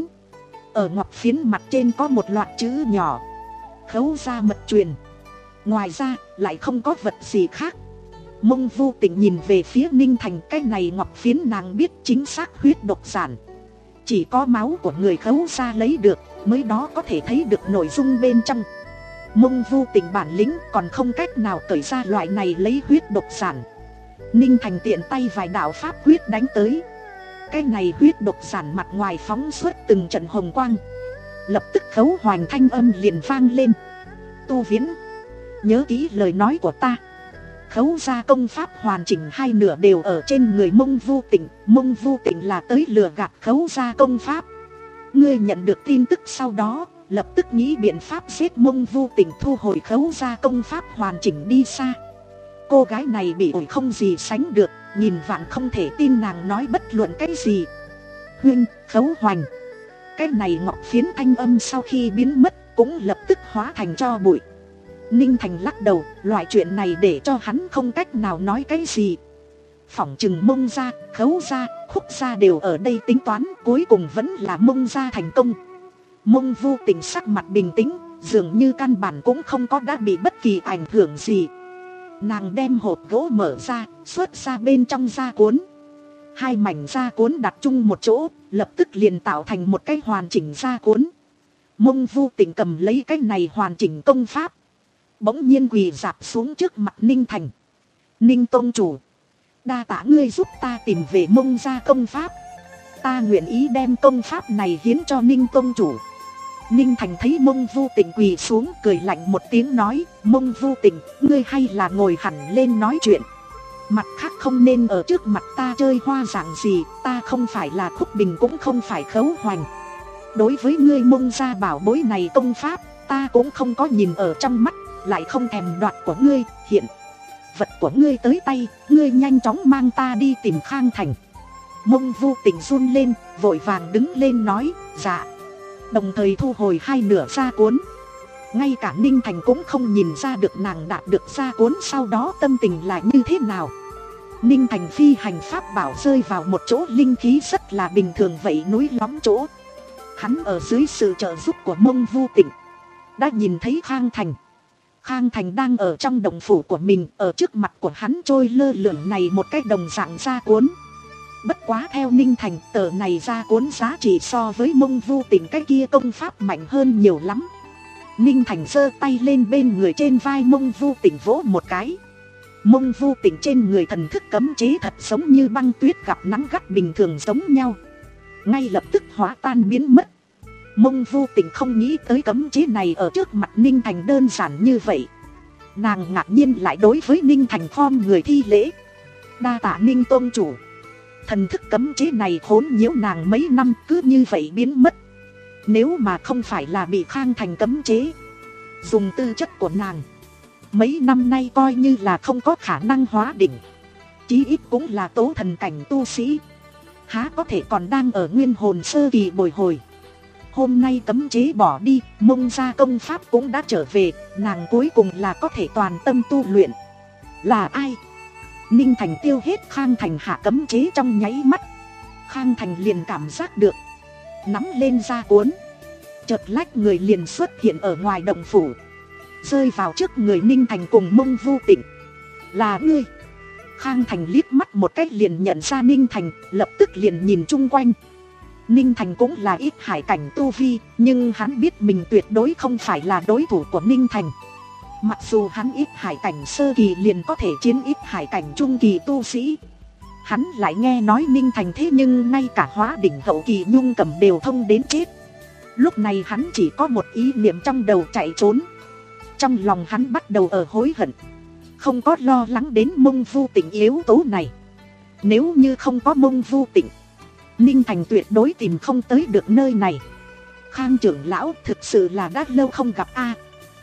Ở ngọc phiến mặt trên có một loạt chữ nhỏ: Khấu gia mật truyền. Ngoài ra lại không có vật gì khác. Mông Vu Tịnh nhìn về phía Ninh Thành. Cái này ngọc phiến nàng biết chính xác huyết độc giản. Chỉ có máu của người Khấu gia lấy được mới đó có thể thấy được nội dung bên trong. Mông Vu Tịnh bản lĩnh còn không cách nào cởi ra loại này lấy huyết độc giản. Ninh Thành tiện tay vài đạo pháp huyết đánh tới. Cái này huyết độc giản mặt ngoài phóng xuất từng trận hồng quang. Lập tức Khấu Hoành thanh âm liền vang lên: Tu viễn, nhớ kỹ lời nói của ta. Khấu gia công pháp hoàn chỉnh hai nửa đều ở trên người Mông Vu Tịnh. Mông Vu Tịnh là tới lừa gạt Khấu gia công pháp. Ngươi nhận được tin tức sau đó, lập tức nghĩ biện pháp giết Mông Vu Tịnh, thu hồi Khấu gia công pháp hoàn chỉnh đi xa. Cô gái này bị ổi không gì sánh được, nhìn vạn không thể tin nàng nói bất luận cái gì. Huynh, Khấu Hoành. Cái này ngọc phiến thanh âm sau khi biến mất cũng lập tức hóa thành tro bụi. Ninh Thành lắc đầu, loại chuyện này để cho hắn không cách nào nói cái gì. Phỏng chừng Mông gia, Khấu gia, Khúc gia đều ở đây tính toán, cuối cùng vẫn là Mông gia thành công. Mông Vu Tịnh sắc mặt bình tĩnh, dường như căn bản cũng không có đã bị bất kỳ ảnh hưởng gì. Nàng đem hộp gỗ mở ra, xuất ra bên trong da cuốn. Hai mảnh da cuốn đặt chung một chỗ, lập tức liền tạo thành một cái hoàn chỉnh da cuốn. Mông Vu Tịnh cầm lấy cái này hoàn chỉnh công pháp, bỗng nhiên quỳ rạp xuống trước mặt Ninh Thành. Ninh tông chủ, đa tạ ngươi giúp ta tìm về Mông gia công pháp. Ta nguyện ý đem công pháp này hiến cho Ninh tông chủ. Ninh Thành thấy Mông Vu Tịnh quỳ xuống, cười lạnh một tiếng nói: Mông Vu Tịnh, ngươi hay là ngồi hẳn lên nói chuyện. Mặt khác không nên ở trước mặt ta chơi hoa dạng gì. Ta không phải là Khúc Bình, cũng không phải Khấu Hoành. Đối với ngươi Mông gia bảo bối này công pháp, ta cũng không có nhìn ở trong mắt, lại không thèm đoạt của ngươi. Hiện vật của ngươi tới tay, ngươi nhanh chóng mang ta đi tìm Khang Thành. Mông Vu Tịnh run lên, vội vàng đứng lên nói: dạ. Đồng thời thu hồi hai nửa da cuốn. Ngay cả Ninh Thành cũng không nhìn ra được nàng đạt được da cuốn sau đó tâm tình là như thế nào. Ninh Thành phi hành pháp bảo rơi vào một chỗ linh khí rất là bình thường vậy núi lõm chỗ. Hắn ở dưới sự trợ giúp của Mông Vu Tịnh đã nhìn thấy Khang Thành. Khang Thành đang ở trong đồng phủ của mình, ở trước mặt của hắn trôi lơ lửng này một cái đồng dạng da cuốn. Bất quá theo Ninh Thành, tờ này da cuốn giá trị so với Mông Vu Tịnh cái kia công pháp mạnh hơn nhiều lắm. Ninh Thành giơ tay lên bên người trên vai Mông Vu Tịnh vỗ một cái. Mông Vu Tịnh trên người thần thức cấm chế thật giống như băng tuyết gặp nắng gắt bình thường giống nhau, ngay lập tức hóa tan biến mất. Mông Vu Tịnh không nghĩ tới cấm chế này ở trước mặt Ninh Thành đơn giản như vậy. Nàng ngạc nhiên lại đối với Ninh Thành khom người thi lễ: đa tạ Ninh tôn chủ. Thần thức cấm chế này khốn nhiễu nàng mấy năm cứ như vậy biến mất. Nếu mà không phải là bị Khang Thành cấm chế, dùng tư chất của nàng, mấy năm nay coi như là không có khả năng hóa đỉnh, chí ít cũng là tố thần cảnh tu sĩ, há có thể còn đang ở nguyên hồn sơ kỳ bồi hồi. Hôm nay cấm chế bỏ đi, Mông gia công pháp cũng đã trở về, nàng cuối cùng là có thể toàn tâm tu luyện. Là ai? Ninh Thành tiêu hết Khang Thành hạ cấm chế trong nháy mắt. Khang Thành liền cảm giác được, nắm lên da cuốn, chợt lách người liền xuất hiện ở ngoài động phủ, rơi vào trước người Ninh Thành cùng Mông Vu Tịnh. Là ngươi? Khang Thành liếc mắt một cách liền nhận ra Ninh Thành, lập tức liền nhìn chung quanh. Ninh Thành cũng là ít hải cảnh tu vi, nhưng hắn biết mình tuyệt đối không phải là đối thủ của Ninh Thành. Mặc dù hắn ít hải cảnh sơ kỳ liền có thể chiến ít hải cảnh trung kỳ tu sĩ, hắn lại nghe nói Ninh Thành thế nhưng ngay cả hóa đỉnh hậu kỳ Nhung Cầm đều thông đến chết. Lúc này hắn chỉ có một ý niệm trong đầu chạy trốn. Trong lòng hắn bắt đầu ở hối hận, không có lo lắng đến Mông Vu Tịnh yếu tố này. Nếu như không có Mông Vu Tịnh, Ninh Thành tuyệt đối tìm không tới được nơi này. Khang trưởng lão, thực sự là đã lâu không gặp a.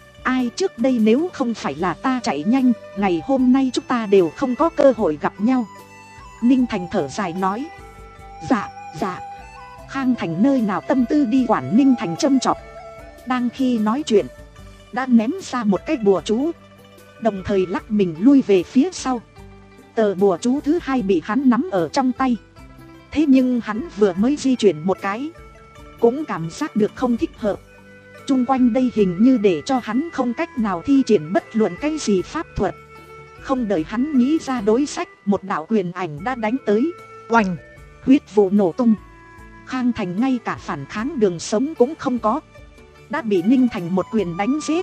Ai trước đây nếu không phải là ta chạy nhanh, ngày hôm nay chúng ta đều không có cơ hội gặp nhau. Ninh Thành thở dài nói. Dạ, dạ. Khang Thành nơi nào tâm tư đi quản Ninh Thành châm chọc. Đang khi nói chuyện, đã ném ra một cái bùa chú, đồng thời lắc mình lui về phía sau. Tờ bùa chú thứ hai bị hắn nắm ở trong tay. Thế nhưng hắn vừa mới di chuyển một cái, cũng cảm giác được không thích hợp. Trung quanh đây hình như để cho hắn không cách nào thi triển bất luận cái gì pháp thuật. Không đợi hắn nghĩ ra đối sách, một đạo quyền ảnh đã đánh tới. Oành! Huyết vụ nổ tung. Khang Thành ngay cả phản kháng đường sống cũng không có, đã bị Ninh Thành một quyền đánh giết.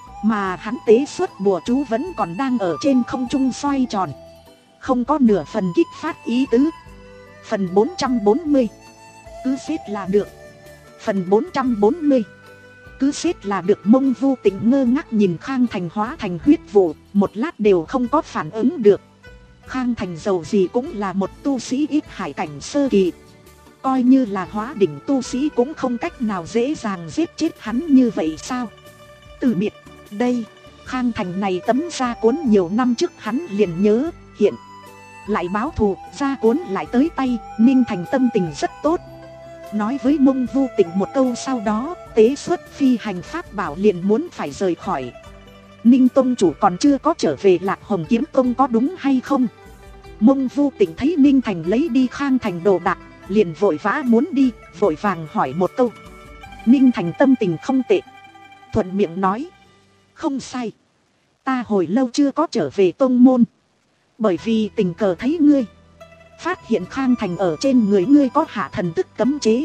Mà hắn tế xuất bùa chú vẫn còn đang ở trên không trung xoay tròn, không có nửa phần kích phát ý tứ. Phần bốn trăm bốn mươi. Cứ xếp là được. Phần bốn trăm bốn mươi. Cứ xếp là được. Mông Vu Tịnh ngơ ngác nhìn Khang Thành hóa thành huyết vụ, một lát đều không có phản ứng được. Khang Thành dầu gì cũng là một tu sĩ ít hải cảnh sơ kỳ, coi như là hóa đỉnh tu sĩ cũng không cách nào dễ dàng giết chết hắn như vậy sao? Từ biệt, đây, Khang Thành này tấm da cuốn nhiều năm trước hắn liền nhớ, hiện lại báo thù, da cuốn lại tới tay. Ninh Thành tâm tình rất tốt, nói với Mông Vu Tịnh một câu, sau đó tế xuất phi hành pháp bảo liền muốn phải rời khỏi. Ninh tông chủ còn chưa có trở về Lạc Hồng Kiếm Tông có đúng hay không? Mông Vu Tịnh thấy Ninh Thành lấy đi Khang Thành đồ đạc, liền vội vã muốn đi, vội vàng hỏi một câu. Ninh Thành tâm tình không tệ, thuận miệng nói. Không sai, ta hồi lâu chưa có trở về tông môn, bởi vì tình cờ thấy ngươi, phát hiện Khang Thành ở trên người ngươi có hạ thần tức cấm chế.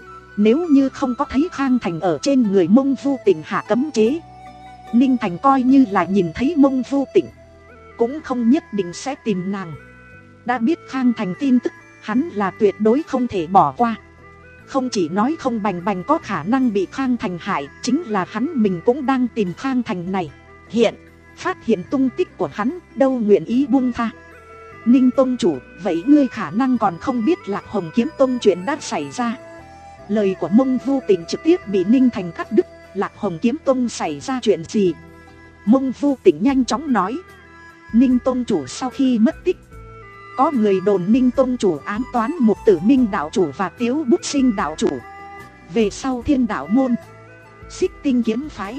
Nếu như không có thấy Khang Thành ở trên người Mông Vu Tịnh hạ cấm chế, Ninh Thành coi như là nhìn thấy Mông Vu Tịnh, cũng không nhất định sẽ tìm nàng. Đã biết Khang Thành tin tức, hắn là tuyệt đối không thể bỏ qua. Không chỉ nói không bành bành có khả năng bị Khang Thành hại, chính là hắn mình cũng đang tìm Khang Thành này. Hiện, phát hiện tung tích của hắn, đâu nguyện ý buông tha. Ninh tông chủ, vậy ngươi khả năng còn không biết Lạc Hồng Kiếm Tông chuyện đã xảy ra. Lời của Mông Vu Tịnh trực tiếp bị Ninh Thành cắt đứt. Lạc Hồng Kiếm Tông xảy ra chuyện gì? Mông Vu Tịnh nhanh chóng nói. Ninh tông chủ sau khi mất tích, có người đồn Ninh tông chủ ám toán Mục Tử Minh đạo chủ và Tiếu Bút Sinh đạo chủ. Về sau Thiên Đạo môn, Xích Tinh kiếm phái,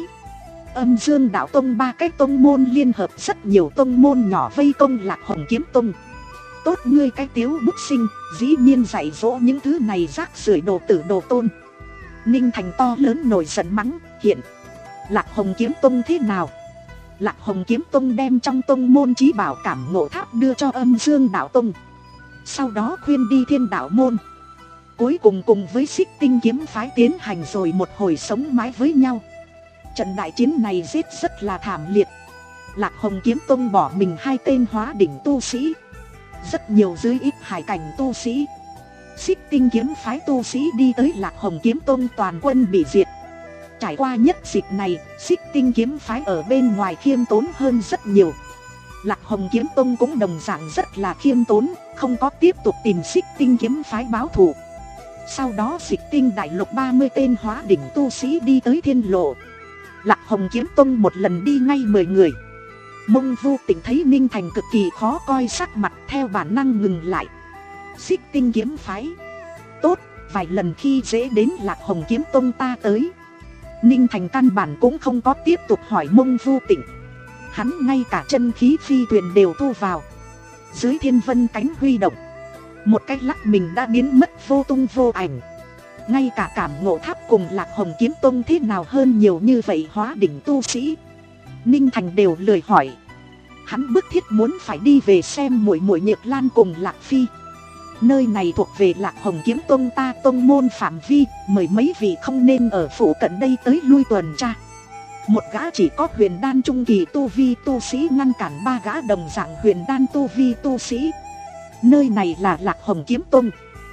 Âm Dương đạo tông, ba cái tông môn liên hợp rất nhiều tông môn nhỏ vây công Lạc Hồng Kiếm Tông. Tốt ngươi cái Tiếu Bút Sinh, dĩ nhiên dạy dỗ những thứ này rác rưởi đồ tử đồ tôn. Ninh Thành to lớn nổi giận mắng. Hiện Lạc Hồng Kiếm Tông thế nào? Lạc Hồng Kiếm Tông đem trong tông môn chí bảo Cảm Ngộ Tháp đưa cho Âm Dương đạo tông, sau đó khuyên đi Thiên Đạo môn, cuối cùng cùng với Xích Tinh kiếm phái tiến hành rồi một hồi sống mái với nhau. Trận đại chiến này giết rất là thảm liệt. Lạc Hồng Kiếm Tông bỏ mình hai tên hóa đỉnh tu sĩ, rất nhiều dưới ít hải cảnh tu sĩ. Xích Tinh kiếm phái tu sĩ đi tới Lạc Hồng Kiếm Tông toàn quân bị diệt. Trải qua nhất dịch này, Xích Tinh kiếm phái ở bên ngoài khiêm tốn hơn rất nhiều. Lạc Hồng Kiếm Tông cũng đồng dạng rất là khiêm tốn, không có tiếp tục tìm Xích Tinh kiếm phái báo thù. Sau đó Xích Tinh đại lục ba mươi tên hóa đỉnh tu sĩ đi tới Thiên Lộ. Lạc Hồng Kiếm Tông một lần đi ngay mười người. Mông Vu Tịnh thấy Ninh Thành cực kỳ khó coi sắc mặt, theo bản năng ngừng lại. Xích Tinh kiếm phái, tốt, vài lần khi dễ đến Lạc Hồng Kiếm Tông ta tới. Ninh Thành căn bản cũng không có tiếp tục hỏi Mông Vu Tịnh. Hắn ngay cả chân khí phi thuyền đều thu vào. Dưới thiên vân cánh huy động, một cái lắc mình đã biến mất vô tung vô ảnh. ngay cả cảm ngộ tháp cùng Lạc Hồng Kiếm Tông thế nào hơn nhiều như vậy hóa đỉnh tu sĩ, Ninh Thành đều lười hỏi. Hắn bức thiết muốn phải đi về xem muội muội Nhược Lan cùng Lạc Phi. Nơi này thuộc về Lạc Hồng Kiếm Tông ta tông môn phạm vi, mời mấy vị không nên ở phụ cận đây tới lui tuần tra. Một gã chỉ có huyền đan trung kỳ tu vi tu sĩ ngăn cản ba gã đồng dạng huyền đan tu vi tu sĩ. Nơi này là Lạc Hồng Kiếm Tông.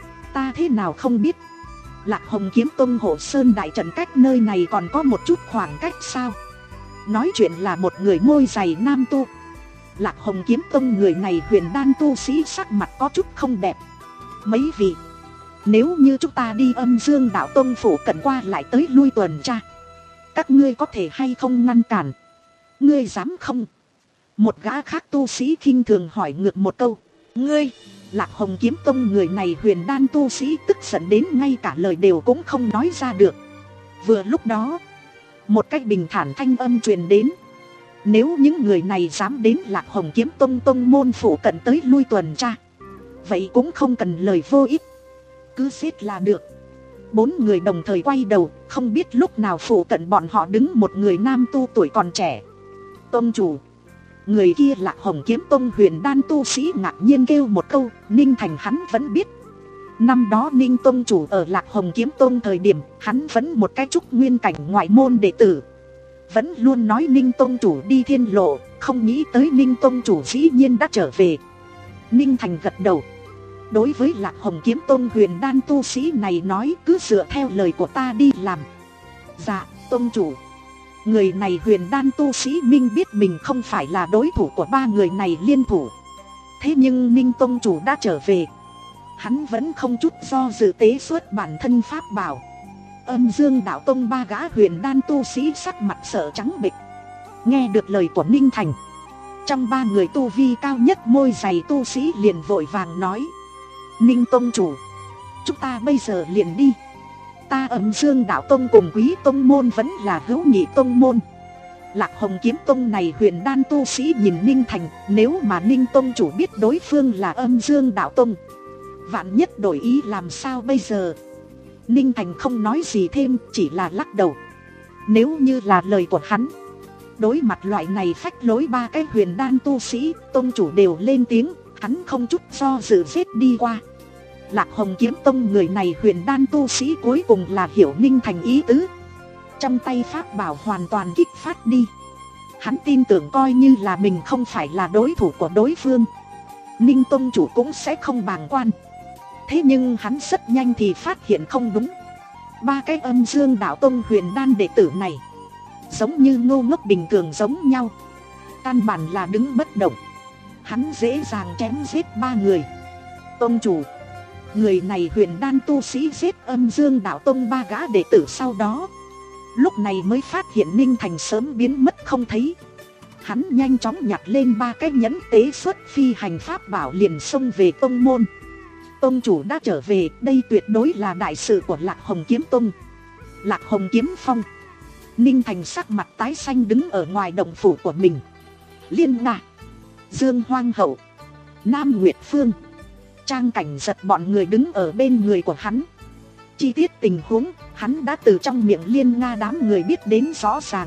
Ta thế nào không biết. Lạc Hồng Kiếm Tông Hộ Sơn đại trận cách nơi này còn có một chút khoảng cách sao? Nói chuyện là một người môi dày nam tu. Lạc Hồng Kiếm Tông người này huyền đan tu sĩ sắc mặt có chút không đẹp. Mấy vị, nếu như chúng ta đi Âm Dương Đạo Tông phủ cận qua lại tới lui tuần tra, các ngươi có thể hay không ngăn cản? Ngươi dám không? Một gã khác tu sĩ khinh thường hỏi ngược một câu. Ngươi? Lạc Hồng Kiếm Tông người này huyền đan tu sĩ tức giận đến ngay cả lời đều cũng không nói ra được. Vừa lúc đó, một cách bình thản thanh âm truyền đến. Nếu những người này dám đến Lạc Hồng Kiếm Tông tông môn phủ cận tới lui tuần tra, vậy cũng không cần lời vô ích, cứ giết là được. Bốn người đồng thời quay đầu, không biết lúc nào phủ cận bọn họ đứng một người nam tu tuổi còn trẻ. Tông chủ. Người kia Lạc Hồng Kiếm Tông huyền đan tu sĩ ngạc nhiên kêu một câu. Ninh Thành hắn vẫn biết. Năm đó Ninh Tông chủ ở Lạc Hồng Kiếm Tông thời điểm, hắn vẫn một cái trúc nguyên cảnh ngoại môn đệ tử, vẫn luôn nói Ninh Tông chủ đi thiên lộ. Không nghĩ tới Ninh Tông chủ dĩ nhiên đã trở về. Ninh Thành gật đầu. Đối với Lạc Hồng Kiếm Tông huyền đan tu sĩ này nói, cứ dựa theo lời của ta đi làm. Dạ, Tông chủ. Người này huyền đan tu sĩ minh biết mình không phải là đối thủ của ba người này liên thủ. Thế nhưng Ninh Tông chủ đã trở về, hắn vẫn không chút do dự tế xuất bản thân pháp bảo. Âm Dương Đạo Tông ba gã huyền đan tu sĩ sắc mặt sợ trắng bệch. Nghe được lời của Ninh Thành, trong ba người tu vi cao nhất môi dày tu sĩ liền vội vàng nói. Ninh Tông chủ, chúng ta bây giờ liền đi. Ta Âm Dương Đạo Tông cùng Quý Tông môn vẫn là hữu nghị tông môn. Lạc Hồng Kiếm Tông này huyền đan tu sĩ nhìn Ninh Thành. Nếu mà Ninh Tông chủ biết đối phương là Âm Dương Đạo Tông, vạn nhất đổi ý làm sao bây giờ? Ninh Thành không nói gì thêm, chỉ là lắc đầu. Nếu như là lời của hắn, đối mặt loại này phách lối ba cái huyền đan tu sĩ, tông chủ đều lên tiếng, hắn không chút do dự giết đi qua. Lạc Hồng Kiếm Tông người này huyền đan tu sĩ cuối cùng là hiểu Ninh Thành ý tứ. Trong tay pháp bảo hoàn toàn kích phát đi. Hắn tin tưởng coi như là mình không phải là đối thủ của đối phương, Ninh Tông chủ cũng sẽ không bàng quan. Thế nhưng hắn rất nhanh thì phát hiện không đúng. Ba cái Âm Dương Đạo Tông huyền đan đệ tử này giống như ngô ngốc bình thường giống nhau, căn bản là đứng bất động. Hắn dễ dàng chém giết ba người. Tông chủ, người này huyền đan tu sĩ giết Âm Dương Đạo Tông ba gã đệ tử sau đó, lúc này mới phát hiện Ninh Thành sớm biến mất không thấy. Hắn nhanh chóng nhặt lên ba cái nhẫn tế xuất phi hành pháp bảo liền xông về tông môn. Tông chủ đã trở về, đây tuyệt đối là đại sự của Lạc Hồng Kiếm Tông. Lạc Hồng Kiếm Phong. Ninh Thành sắc mặt tái xanh đứng ở ngoài động phủ của mình. Liên Nga, Dương Hoang Hậu, Nam Nguyệt Phương, Trang Cảnh Giật bọn người đứng ở bên người của hắn. Chi tiết tình huống, hắn đã từ trong miệng Liên Nga đám người biết đến rõ ràng.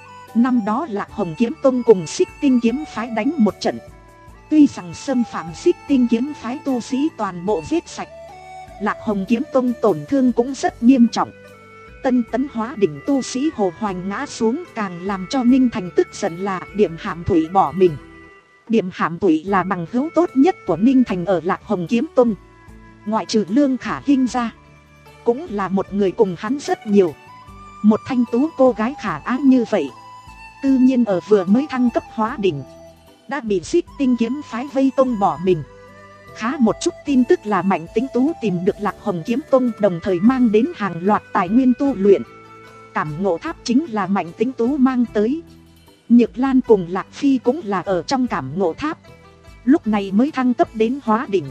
Năm đó Lạc Hồng Kiếm Tông cùng Xích Tinh Kiếm Phái đánh một trận. Tuy rằng xâm phạm Xích Tinh Kiếm Phái tu sĩ toàn bộ giết sạch, Lạc Hồng Kiếm Tông tổn thương cũng rất nghiêm trọng. Tân tấn hóa đỉnh tu sĩ Hồ Hoành ngã xuống, càng làm cho Ninh Thành tức giận là Điểm Hàm Thủy bỏ mình. Điểm Hàm Thủy là bằng hữu tốt nhất của Ninh Thành ở Lạc Hồng Kiếm Tông, ngoại trừ Lương Khả Hinh ra, cũng là một người cùng hắn rất nhiều. Một thanh tú cô gái khả ái như vậy, tự nhiên ở vừa mới thăng cấp hóa đỉnh đã bị Xích Tinh Kiếm Phái vây tông bỏ mình. Khá một chút tin tức là Mạnh Tính Tú tìm được Lạc Hồng Kiếm Tông, đồng thời mang đến hàng loạt tài nguyên tu luyện. Cảm ngộ tháp chính là Mạnh Tính Tú mang tới. Nhược Lan cùng Lạc Phi cũng là ở trong cảm ngộ tháp, lúc này mới thăng cấp đến hóa đỉnh.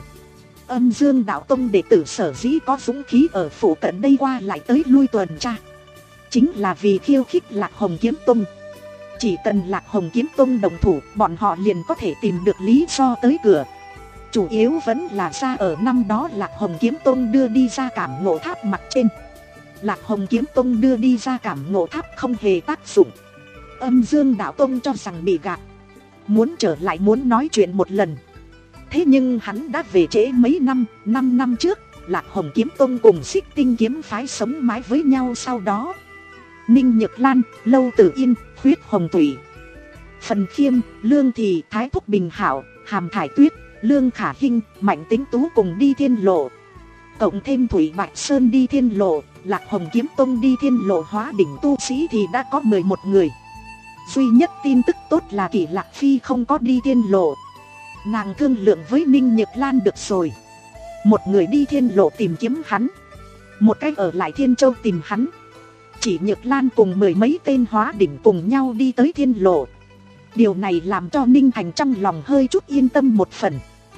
Âm Dương Đạo Tông đệ tử sở dĩ có dũng khí ở phủ cận đây qua lại tới lui tuần tra, chính là vì khiêu khích Lạc Hồng Kiếm Tông. Chỉ cần Lạc Hồng Kiếm Tông đồng thủ, bọn họ liền có thể tìm được lý do tới cửa. chủ yếu vẫn là ra ở năm đó Lạc Hồng Kiếm Tông đưa đi ra Cảm Ngộ Tháp mặt trên. Lạc Hồng Kiếm Tông đưa đi ra Cảm Ngộ Tháp không hề tác dụng. Âm Dương Đạo Tông cho rằng bị gạt, muốn trở lại muốn nói chuyện một lần. Thế nhưng hắn đã về trễ mấy năm, năm năm trước Lạc Hồng Kiếm Tông cùng Xích Tinh Kiếm Phái sống mái với nhau. Sau đó Ninh Nhược Lan, Lâu Tử Yên, Huyết Hồng Thủy, Phần Khiêm, Lương Thì, Thái Thúc Bình Hảo, Hàm Thải Tuyết, Lương Khả Hinh, Mạnh Tính Tú cùng đi thiên lộ. Cộng thêm Thủy Bạch Sơn đi thiên lộ, Lạc Hồng Kiếm Tông đi thiên lộ hóa đỉnh tu sĩ thì đã có mười một người. Duy nhất tin tức tốt là Kỷ Lạc Phi không có đi thiên lộ. Nàng thương lượng với Ninh Nhược Lan được rồi. Một người đi thiên lộ tìm kiếm hắn, một cách ở lại Thiên Châu tìm hắn. Chỉ Nhược Lan cùng mười mấy tên hóa đỉnh cùng nhau đi tới thiên lộ. Điều này làm cho Ninh Thành trong lòng hơi chút yên tâm một phần.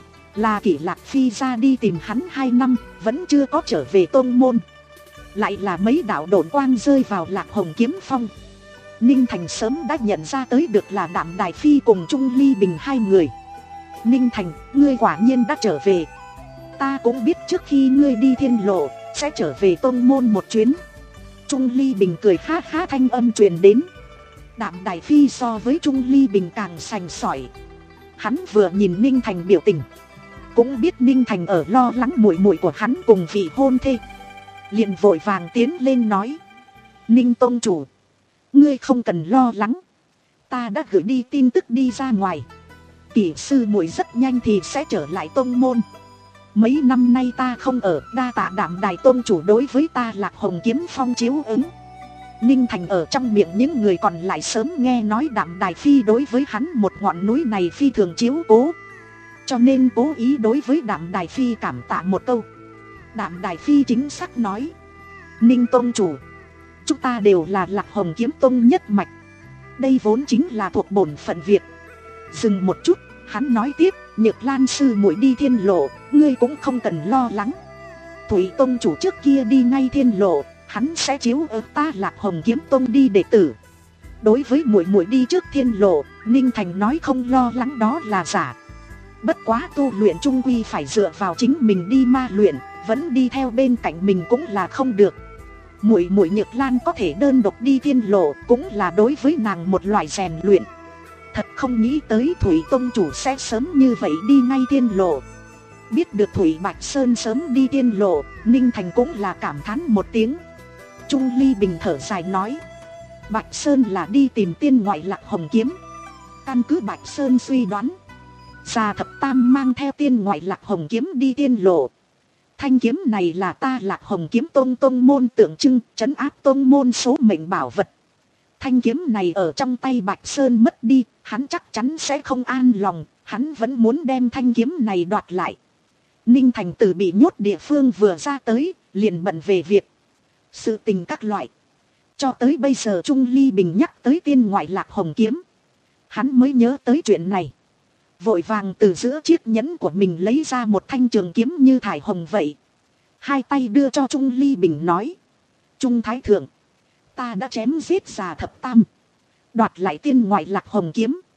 Là Kỷ Lạc Phi ra đi tìm hắn hai năm, vẫn chưa có trở về tông môn. Lại là mấy đạo độn quang rơi vào Lạc Hồng Kiếm Phong. Ninh Thành sớm đã nhận ra tới được là Đạm Đài Phi cùng Trung Ly Bình hai người. Ninh Thành, ngươi quả nhiên đã trở về. Ta cũng biết trước khi ngươi đi thiên lộ, sẽ trở về tông môn một chuyến. Trung Ly Bình cười ha ha, thanh âm truyền đến. Đạm Đài Phi so với Trung Ly Bình càng sành sỏi. Hắn vừa nhìn Ninh Thành biểu tình, cũng biết Ninh Thành ở lo lắng muội muội của hắn cùng vị hôn thê, liền vội vàng tiến lên nói: Ninh tông chủ, ngươi không cần lo lắng, ta đã gửi đi tin tức đi ra ngoài. Kỷ sư muội rất nhanh thì sẽ trở lại tông môn. Mấy năm nay ta không ở, đa tạ Đạm Đài tông chủ đối với ta Lạc Hồng Kiếm Phong chiếu ứng. Ninh Thành ở trong miệng những người còn lại sớm nghe nói Đạm Đài Phi đối với hắn một ngọn núi này phi thường chiếu cố, cho nên cố ý đối với Đạm Đài Phi cảm tạ một câu. Đạm Đài Phi chính xác nói: Ninh tông chủ, chúng ta đều là Lạc Hồng Kiếm Tông nhất mạch, đây vốn chính là thuộc bổn phận việc. Dừng một chút, hắn nói tiếp: Nhược Lan sư muội đi thiên lộ, ngươi cũng không cần lo lắng. Thủy tông chủ trước kia đi ngay thiên lộ, hắn sẽ chiếu ở ta Lạc Hồng Kiếm Tông đi đệ tử. Đối với muội muội đi trước thiên lộ, Ninh Thành nói không lo lắng đó là giả. Bất quá tu luyện chung quy phải dựa vào chính mình đi ma luyện, vẫn đi theo bên cạnh mình cũng là không được. Muội muội Nhược Lan có thể đơn độc đi thiên lộ, cũng là đối với nàng một loại rèn luyện. Thật không nghĩ tới Thủy tông chủ sẽ sớm như vậy đi ngay thiên lộ. Biết được Thủy Bạch Sơn sớm đi thiên lộ, Ninh Thành cũng là cảm thán một tiếng. Trung Ly Bình thở dài nói: Bạch Sơn là đi tìm tiên ngoại Lạc Hồng Kiếm. Căn cứ Bạch Sơn suy đoán, Già Thập Tam mang theo tiên ngoại Lạc Hồng Kiếm đi tiên lộ. Thanh kiếm này là ta Lạc Hồng Kiếm Tông tông môn tượng trưng, trấn áp tông môn số mệnh bảo vật. Thanh kiếm này ở trong tay Bạch Sơn mất đi, hắn chắc chắn sẽ không an lòng, hắn vẫn muốn đem thanh kiếm này đoạt lại. Ninh Thành từ bị nhốt địa phương vừa ra tới, liền bận về việc sự tình các loại. Cho tới bây giờ Trung Ly Bình nhắc tới tiên ngoại Lạc Hồng Kiếm, hắn mới nhớ tới chuyện này. Vội vàng từ giữa chiếc nhẫn của mình lấy ra một thanh trường kiếm như thải hồng vậy. Hai tay đưa cho Trung Ly Bình nói: Trung Thái Thượng, ta đã chém giết Già Thập Tam, đoạt lại tiên ngoại Lạc Hồng Kiếm.